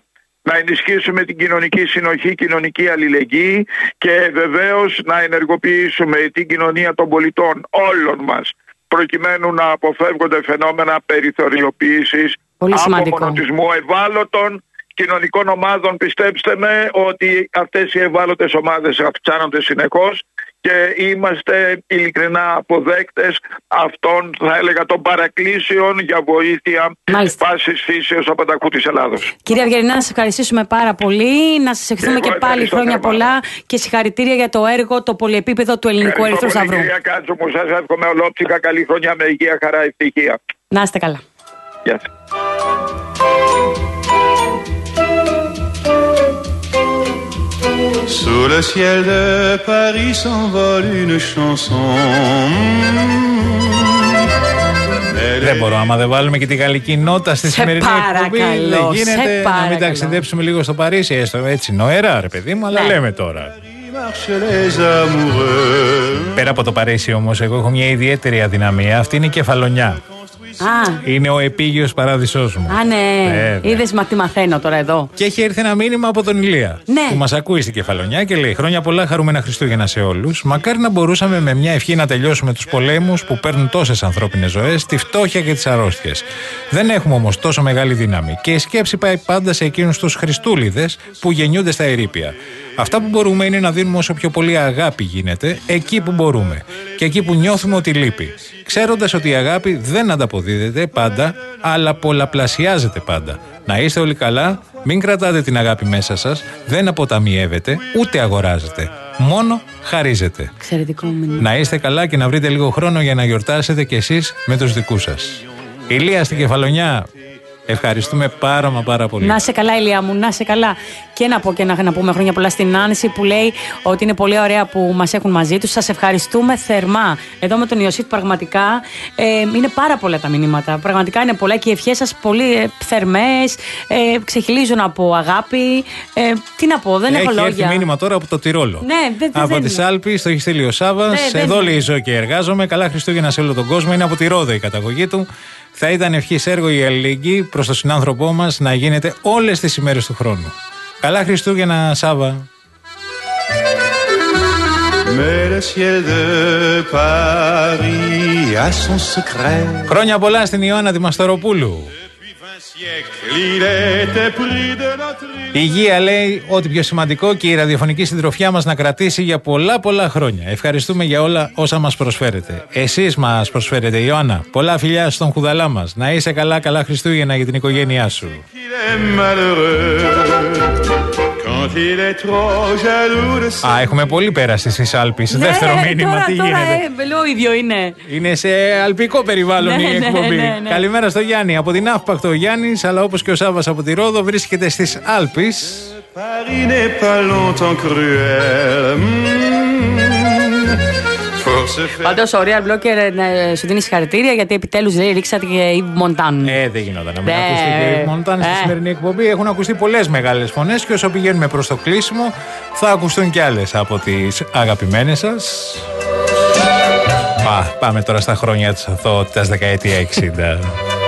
να ενισχύσουμε την κοινωνική συνοχή, κοινωνική αλληλεγγύη και βεβαίως να ενεργοποιήσουμε την κοινωνία των πολιτών όλων μας προκειμένου να αποφεύγονται φαινόμενα περιθωριοποίησης, απομονωτισμού ευάλωτων κοινωνικών ομάδων. Πιστέψτε με ότι αυτές οι ευάλωτες ομάδες αυξάνονται συνεχώς και είμαστε ειλικρινά αποδέκτες αυτών, θα έλεγα, των παρακλήσεων για βοήθεια πάσης φύσεως απανταχού της Ελλάδος. Κύριε Αυγερινά, να σας ευχαριστήσουμε πάρα πολύ. Να σας ευχηθούμε και, και πάλι χρόνια θερμά. πολλά και συγχαρητήρια για το έργο, το πολυεπίπεδο του Ελληνικού Ερυθρού Σταυρού. Κυρία Κάτσο, μου σας εύχομαι ολόψυχα καλή χρονιά με υγεία, χαρά, ευτυχία. Να είστε καλά. Γεια σας. Sous le ciel de Paris s'envole une chanson. Δεν μπορώ, άμα δεν βάλουμε και τη γαλλική νότα στη σημερινή εκπομπή. Δεν γίνεται να μην ταξιδέψουμε λίγο στο Παρίσι, έστω έτσι νοερά, ρε παιδί μου, αλλά ναι. λέμε τώρα. Πέρα από το Παρίσι όμως, εγώ έχω μια ιδιαίτερη αδυναμία. Αυτή είναι η Κεφαλονιά. Α. Είναι ο επίγειος παράδεισός μου. Α, ναι. Είδες, μα τι μαθαίνω τώρα εδώ. Και έχει έρθει ένα μήνυμα από τον Ηλία. Ναι. Που μας ακούει στην Κεφαλονιά και λέει: χρόνια πολλά, χαρούμενα Χριστούγεννα σε όλους. Μακάρι να μπορούσαμε με μια ευχή να τελειώσουμε τους πολέμους που παίρνουν τόσες ανθρώπινες ζωές, τη φτώχεια και τις αρρώστιες. Δεν έχουμε όμως τόσο μεγάλη δύναμη. Και η σκέψη πάει πάντα σε εκείνους τους Χριστούλιδες που γεννιούνται στα ερείπια. Αυτά που μπορούμε είναι να δίνουμε όσο πιο πολύ αγάπη γίνεται εκεί που μπορούμε και εκεί που νιώθουμε ότι λείπει. Ξέροντας ότι η αγάπη δεν ανταποδίδεται πάντα, αλλά πολλαπλασιάζεται πάντα. Να είστε όλοι καλά, μην κρατάτε την αγάπη μέσα σας, δεν αποταμιεύετε, ούτε αγοράζετε. Μόνο χαρίζετε. Εξαιρετικό μήνυμα. Να είστε καλά και να βρείτε λίγο χρόνο για να γιορτάσετε κι εσείς με τους δικούς σας. Ηλία στην Κεφαλονιά. Ευχαριστούμε πάρα μα πάρα πολύ. Να σε καλά, Ηλία μου, να σε καλά. Και να πω και να, να πούμε χρόνια πολλά στην Άνση που λέει ότι είναι πολύ ωραία που μας έχουν μαζί τους. Σας ευχαριστούμε θερμά. Εδώ με τον Ιωσήφ πραγματικά ε, είναι πάρα πολλά τα μηνύματα. Πραγματικά είναι πολλά και οι ευχές σας πολύ ε, θερμές, ε, ξεχυλίζουν από αγάπη. Ε, τι να πω, δεν έχει έχω λόγια. Έχει έρθει μήνυμα τώρα από το Τυρόλο. Ναι, δεν, από δεν, τις Άλπεις, το έχει στείλει ο Σάββας. Ναι, εδώ δεν, λέει ζω και εργάζομαι. Καλά Χριστούγεννα σε όλο τον κόσμο. Είναι από τη Ρόδο η καταγωγή του. Θα ήταν ευχής έργο η αλληλεγγύη προς τον συνάνθρωπό μας να γίνεται όλες τις ημέρες του χρόνου. Καλά Χριστούγεννα, Σάβα. Χρόνια πολλά στην Ιωάννα τη Μαστοροπούλου. Η Υγεία λέει ότι πιο σημαντικό και η ραδιοφωνική συντροφιά μας να κρατήσει για πολλά πολλά χρόνια. Ευχαριστούμε για όλα όσα μας προσφέρετε. Εσείς μας προσφέρετε, Ιωάννα. Πολλά φιλιά στον Χουδαλά μας. Να είσαι καλά, καλά Χριστούγεννα για την οικογένειά σου. Α, έχουμε πολύ πέρασει στις Άλπεις. Ναι, Δεύτερο μήνυμα, τώρα, τι τώρα, γίνεται. Ε, το ίδιο είναι. Είναι σε αλπικό περιβάλλον ναι, η εκπομπή. Ναι, ναι, ναι. Καλημέρα στο Γιάννη. Από την Αύπακτο ο Γιάννης, αλλά όπως και ο Σάββας από τη Ρόδο, βρίσκεται στις Άλπεις. Πάντως ο Real Blocker σου δίνει συγχαρητήρια γιατί επιτέλους λέει ρίξατε και Yves Montand. Ε, δεν γινόταν να μην ακουστεί και Yves Montand στη σημερινή εκπομπή. Έχουν ακουστεί πολλές μεγάλες φωνές και όσο πηγαίνουμε προς το κλείσιμο θα ακουστούν κι άλλες από τις αγαπημένες σας. Α, πάμε τώρα στα χρόνια της αθωότητας δεκαετία εξήντα.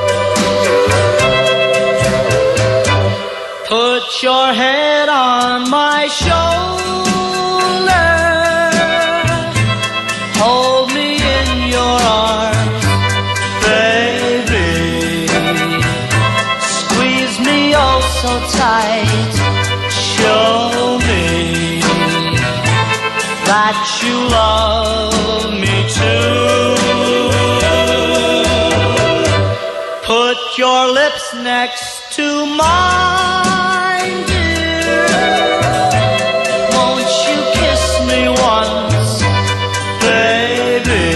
Put your head on my shoulder, hold me in your arms, baby, squeeze me oh so tight, show me that you love me too. Put your lips next to mine, dear. Won't you kiss me once, baby?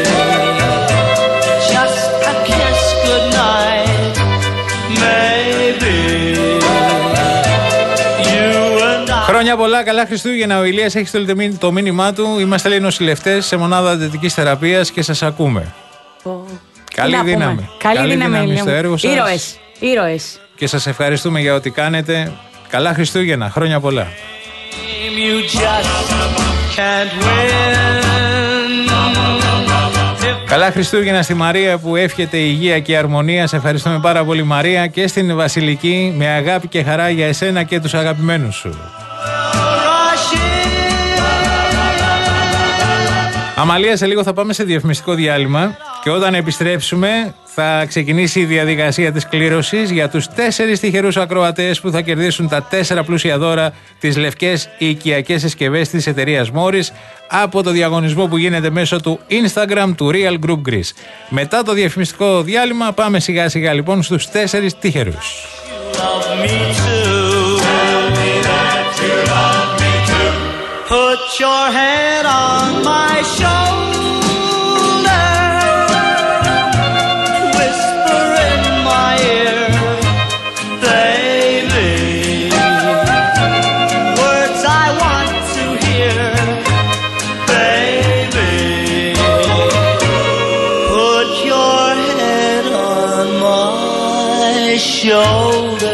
Just a kiss goodnight, maybe. You and I. Χρόνια πολλά, καλά Χριστούγεννα. Ο Ηλίας έχει στείλει το μήνυμά του. Είμαστε λέει νοσηλευτές σε μονάδα εντατικής θεραπείας και σας ακούμε. Oh. Καλή δύναμη. Καλή, Καλή δύναμη, δύναμη στο έργο σας. Ήρωες. Ήρωες. Και σας ευχαριστούμε για ό,τι κάνετε. Καλά Χριστούγεννα. Χρόνια πολλά. You just can't win. If Καλά Χριστούγεννα στη Μαρία που εύχεται υγεία και αρμονία. Σε ευχαριστούμε πάρα πολύ Μαρία, και στην Βασιλική με αγάπη και χαρά για εσένα και τους αγαπημένους σου. Αμαλία, σε λίγο θα πάμε σε διαφημιστικό διάλειμμα και όταν επιστρέψουμε θα ξεκινήσει η διαδικασία της κλήρωσης για τους τέσσερις τυχερούς ακροατές που θα κερδίσουν τα τέσσερα πλούσια δώρα, τις λευκές οικιακές συσκευές της εταιρείας Morris από το διαγωνισμό που γίνεται μέσω του Instagram του Real Group Greece. Μετά το διαφημιστικό διάλειμμα πάμε σιγά σιγά λοιπόν στους τέσσερις τυχερούς. Put your head on my shoulder, whisper in my ear, baby, words I want to hear, baby, put your head on my shoulder.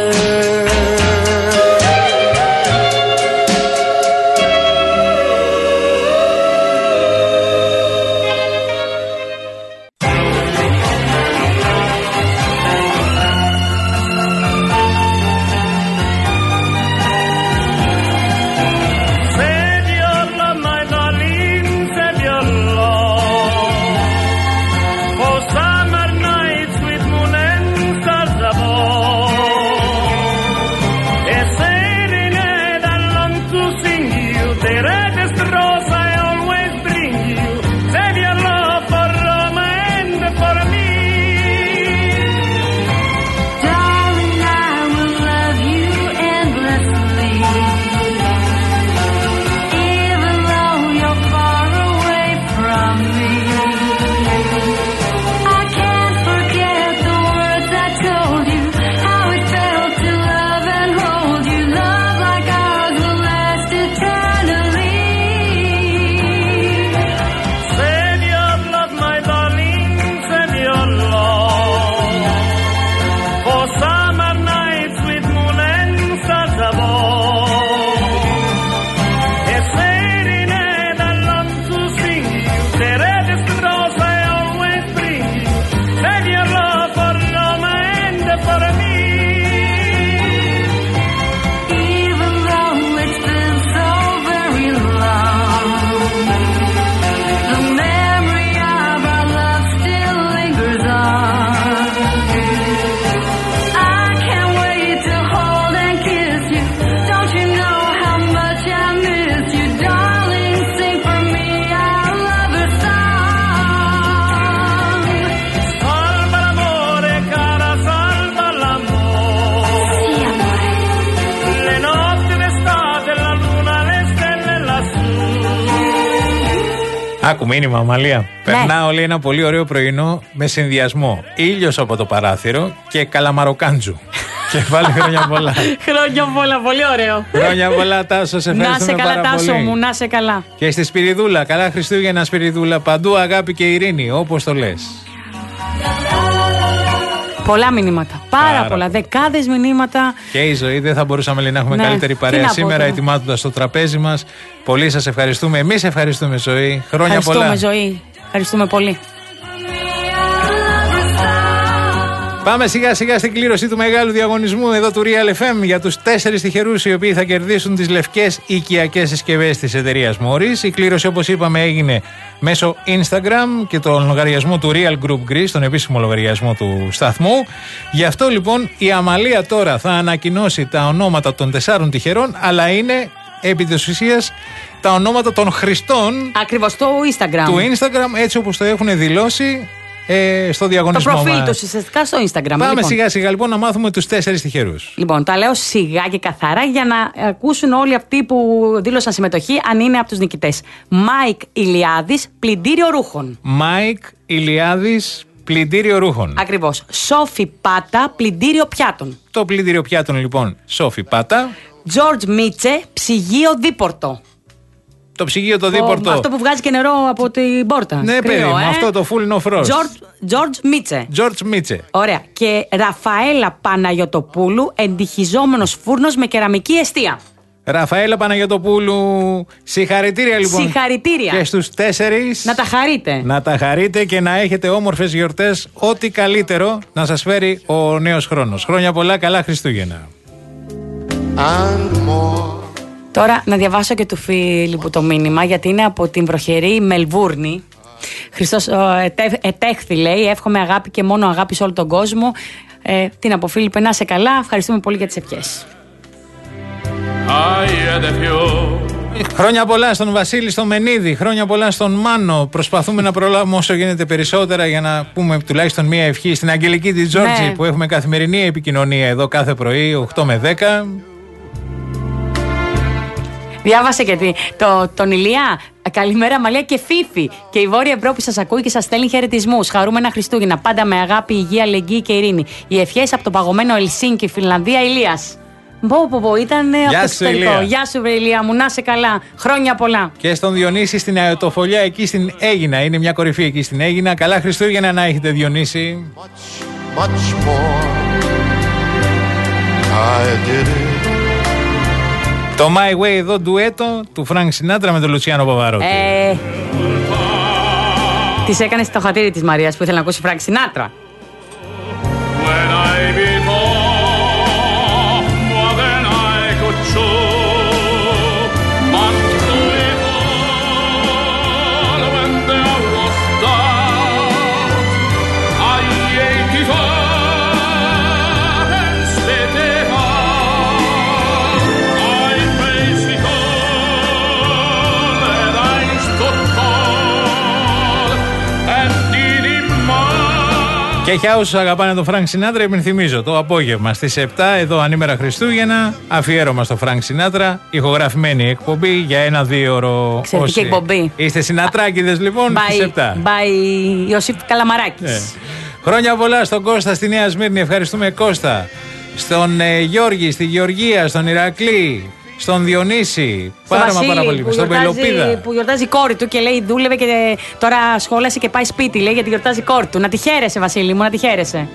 Άκου μήνυμα, Αμαλία. Ναι. Περνάω, λέει, ένα πολύ ωραίο πρωινό με συνδυασμό ήλιος από το παράθυρο και καλαμαροκάντζου. Και πάλι χρόνια πολλά. Χρόνια πολλά, πολύ ωραίο. Χρόνια πολλά, Τάσο, σε ευχαριστούμε πάρα πολύ. Να σε καλά, Τάσο μου, να σε καλά. Και στη Σπυριδούλα, καλά Χριστούγεννα Σπυριδούλα, παντού αγάπη και ειρήνη, όπως το λες. Πολλά μηνύματα. Πάρα, Πάρα πολλά. Δεκάδες μηνύματα. Και η ζωή, δεν θα μπορούσαμε, λέει, να έχουμε ναι. καλύτερη παρέα σήμερα, ετοιμάζοντας το τραπέζι μας. Πολύ σας ευχαριστούμε. Εμείς ευχαριστούμε, Ζωή. Χρόνια πολλά. Ευχαριστούμε, Ζωή. Ευχαριστούμε πολύ. Πάμε σιγά σιγά στην κλήρωση του μεγάλου διαγωνισμού εδώ του Real εφ εμ για τους τέσσερις τυχερούς οι οποίοι θα κερδίσουν τις λευκές οικιακές συσκευές της εταιρείας Morris. Η κλήρωση, όπως είπαμε, έγινε μέσω Instagram και τον λογαριασμό του Real Group Greece, τον επίσημο λογαριασμό του σταθμού. Γι' αυτό λοιπόν η Αμαλία τώρα θα ανακοινώσει τα ονόματα των τεσσάρων τυχερών, αλλά είναι επί της ουσίας τα ονόματα των χρηστών. Ακριβώς, στο Instagram. Του Instagram, έτσι όπως το έχουν δηλώσει. Ε, στο διαγωνισμό. Το προφίλ μας. του ουσιαστικά στο Instagram. Πάμε λοιπόν. σιγά σιγά λοιπόν να μάθουμε τους τέσσερις τυχερούς. Λοιπόν, τα λέω σιγά και καθαρά για να ακούσουν όλοι αυτοί που δήλωσαν συμμετοχή, αν είναι από τους νικητές. Μάικ Ηλιάδης, πλυντήριο ρούχων. Μάικ Ηλιάδης, πλυντήριο ρούχων. Ακριβώς. Σόφι Πάτα, πλυντήριο πιάτων. Το πλυντήριο πιάτων λοιπόν, Σόφι Πάτα. Τζορτζ Μίτσε, ψυγείο δίπορτο. Το ψυγείο το δίπορτο. Αυτό που βγάζει και νερό από την πόρτα. Ναι, παιδί μου, ε? αυτό το full no frost. Τζορτζ Μίτσε. Τζορτζ Μίτσε. Ωραία. Και Ραφαέλα Παναγιωτοπούλου, εντυχιζόμενος φούρνος με κεραμική εστία. Ραφαέλα Παναγιωτοπούλου, συγχαρητήρια λοιπόν. Συγχαρητήρια. Και στους τέσσερις. Να τα χαρείτε. Να τα χαρείτε και να έχετε όμορφες γιορτές. Ό,τι καλύτερο να σας φέρει ο νέος χρόνος. Χρόνια πολλά, καλά Χριστούγεννα. Τώρα να διαβάσω και του Φίλιππου το μήνυμα, γιατί είναι από την βροχερή Μελβούρνη. Χριστός ετέχθη, λέει, εύχομαι αγάπη και μόνο αγάπη σε όλο τον κόσμο. Ε, την από Φίλιππε, να είσαι καλά, ευχαριστούμε πολύ για τις ευχές. Χρόνια πολλά στον Βασίλη, στον Μενίδη, χρόνια πολλά στον Μάνο. Προσπαθούμε να προλάβουμε όσο γίνεται περισσότερα για να πούμε τουλάχιστον μία ευχή στην Αγγελική τη Τζόρτζη, ναι, που έχουμε καθημερινή επικοινωνία εδώ κάθε πρωί οκτώ με δέκα. Διάβασε και το, τον Ηλία. Καλημέρα Μαλία και Φίφη. Και η Βόρεια Ευρώπη σας ακούει και σας στέλνει χαιρετισμούς. Χαρούμενα Χριστούγεννα. Πάντα με αγάπη, υγεία, αλληλεγγύη και ειρήνη. Οι ευχές από το παγωμένο Ελσίνκι, Φινλανδία, Ηλίας. Μπο, μπο, μπο, ήταν από το εξωτερικό. Γεια σου, βρε Ηλία μου, να σε καλά. Χρόνια πολλά. Και στον Διονύση στην Αετοφολιά, εκεί στην Αίγινα. Είναι μια κορυφή εκεί στην Αίγινα. Καλά Χριστούγεννα να έχετε, Διονύση. Much, much more. I did it. Το My Way εδώ ντουέτο του Φρανκ Σινάτρα με τον Λουτσιάνο Παβαρότη. Ε, της έκανε στο χατήρι της Μαρίας που ήθελε να ακούσει Φρανκ Σινάτρα. Και για όσους αγαπάνε τον Φρανκ Σινάτρα, υπενθυμίζω το απόγευμα στις επτά εδώ ανήμερα Χριστούγεννα, αφιέρωμα στο Φρανκ Σινάτρα, ηχογραφημένη εκπομπή για ένα δύο ώρο. Εξαιρετική εκπομπή. Είστε Σινατράκηδες λοιπόν στις επτά. By Ιωσήφ Καλαμαράκης. Yeah. Χρόνια πολλά στον Κώστα στη Νέα Σμύρνη, ευχαριστούμε Κώστα. Στον ε, Γιώργη, στη Γεωργία, στον Ηρακλή, στον Διονύση, στο πάρα Βασίλη, μα πάρα πολύ. Στον Πελοπίδα. Που γιορτάζει η κόρη του και λέει δούλευε και τώρα σχόλασε και πάει σπίτι, λέει, γιατί γιορτάζει η κόρη του. Να τη χαίρεσαι, Βασίλη μου, να τη χαίρεσαι.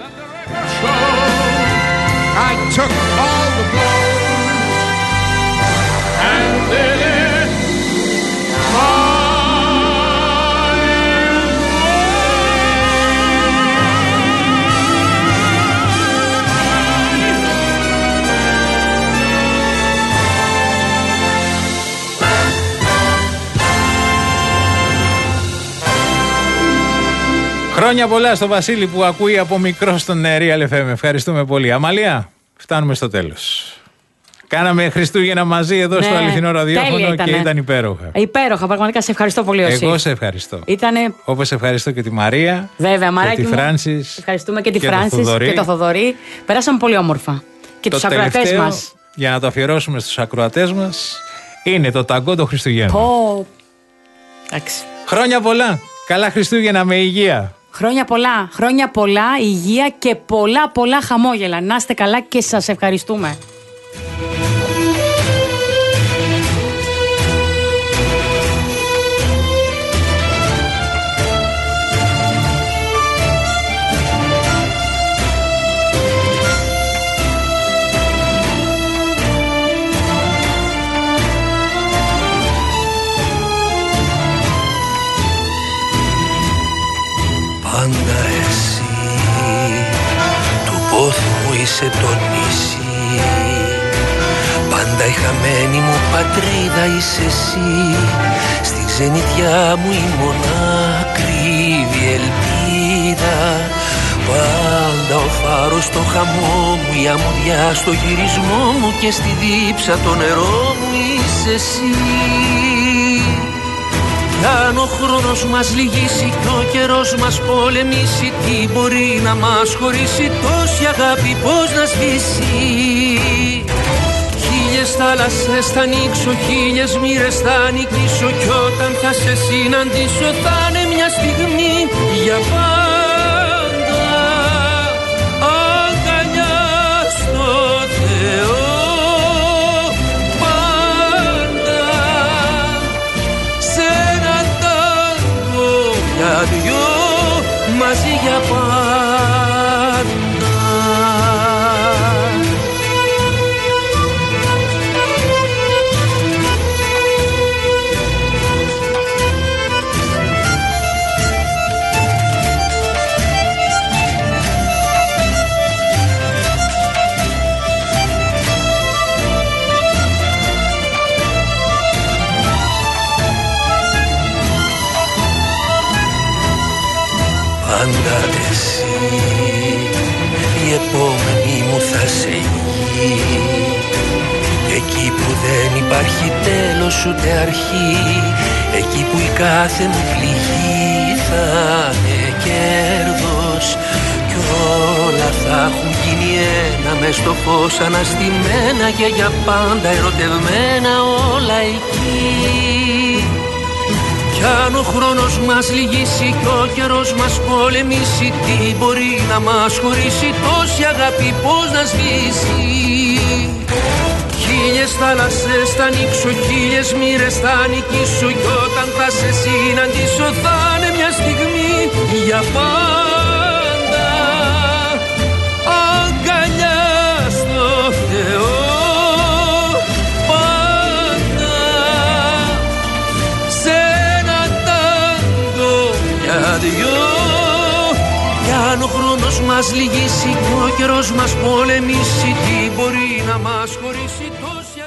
Χρόνια πολλά στο Βασίλη που ακούει από μικρό στον Real εφ εμ. Ευχαριστούμε πολύ. Αμαλία, φτάνουμε στο τέλος. Κάναμε Χριστούγεννα μαζί εδώ, ναι, στο αληθινό ραδιόφωνο και ήταν υπέροχα. Υπέροχα, πραγματικά σε ευχαριστώ πολύ, Ιωσήφ. Εγώ σε ευχαριστώ. Ήτανε... Όπως ευχαριστώ και τη Μαρία. Βέβαια, Μαράκη και τη Φράνσις. Ευχαριστούμε και τη Φράνσις και το Θοδωρή. Περάσαμε πολύ όμορφα. Και τους ακροατές μας. Για να το αφιερώσουμε στους ακροατές μας, είναι το ταγκό των Χριστουγέννων. Πω. Εντάξει. Χρόνια πολλά. Καλά Χριστούγεννα με υγεία. Χρόνια πολλά, χρόνια πολλά, υγεία και πολλά πολλά χαμόγελα. Να είστε καλά και σας ευχαριστούμε. Πάντα εσύ του πόθου μου είσαι το νησί. Πάντα η χαμένη μου πατρίδα είσαι εσύ. Στη ξενιτιά μου η μονάκριβη ελπίδα. Πάντα ο φάρος στο χαμό μου, η αμμουδιά στο γυρισμό μου και στη δίψα το νερό μου είσαι εσύ. Κι αν ο χρόνος μας λυγίσει κι ο καιρός μας πολεμήσει, τι μπορεί να μας χωρίσει, τόση αγάπη πώς να σβήσει. Χίλιες θάλασσες θα ανοίξω, χίλιες μοίρες θα νικήσω, κι όταν θα σε συναντήσω θα είναι μια στιγμή για πάντα. Αγκαλιά στο Θεό. Δυο μαζί για πάντα. εσύ, η επόμενη μου θα σε γη. Εκεί που δεν υπάρχει τέλος ούτε αρχή, εκεί που η κάθε μου πληγή θα είναι κέρδος. Κι όλα θα έχουν γίνει ένα μες στο φως, αναστημένα και για πάντα ερωτευμένα όλα εκεί. Κι αν ο χρόνος μας λυγίσει κι ο καιρός μας πολεμήσει, τι μπορεί να μας χωρίσει, τόση αγάπη πώς να σβήσει. Χίλιες θάλασσες θα ανοίξω, χίλιες μοίρες θα νικήσω, κι όταν θα σε συναντήσω θα είναι μια στιγμή για πάντα. Αγκαλιά στο Θεό πάντα, σε ένα τάγκο για δυο. Κι αν ο χρόνος μας λυγίσει κι ο καιρός μας πολεμήσει, τι μπορεί να μας χωρίσει τόση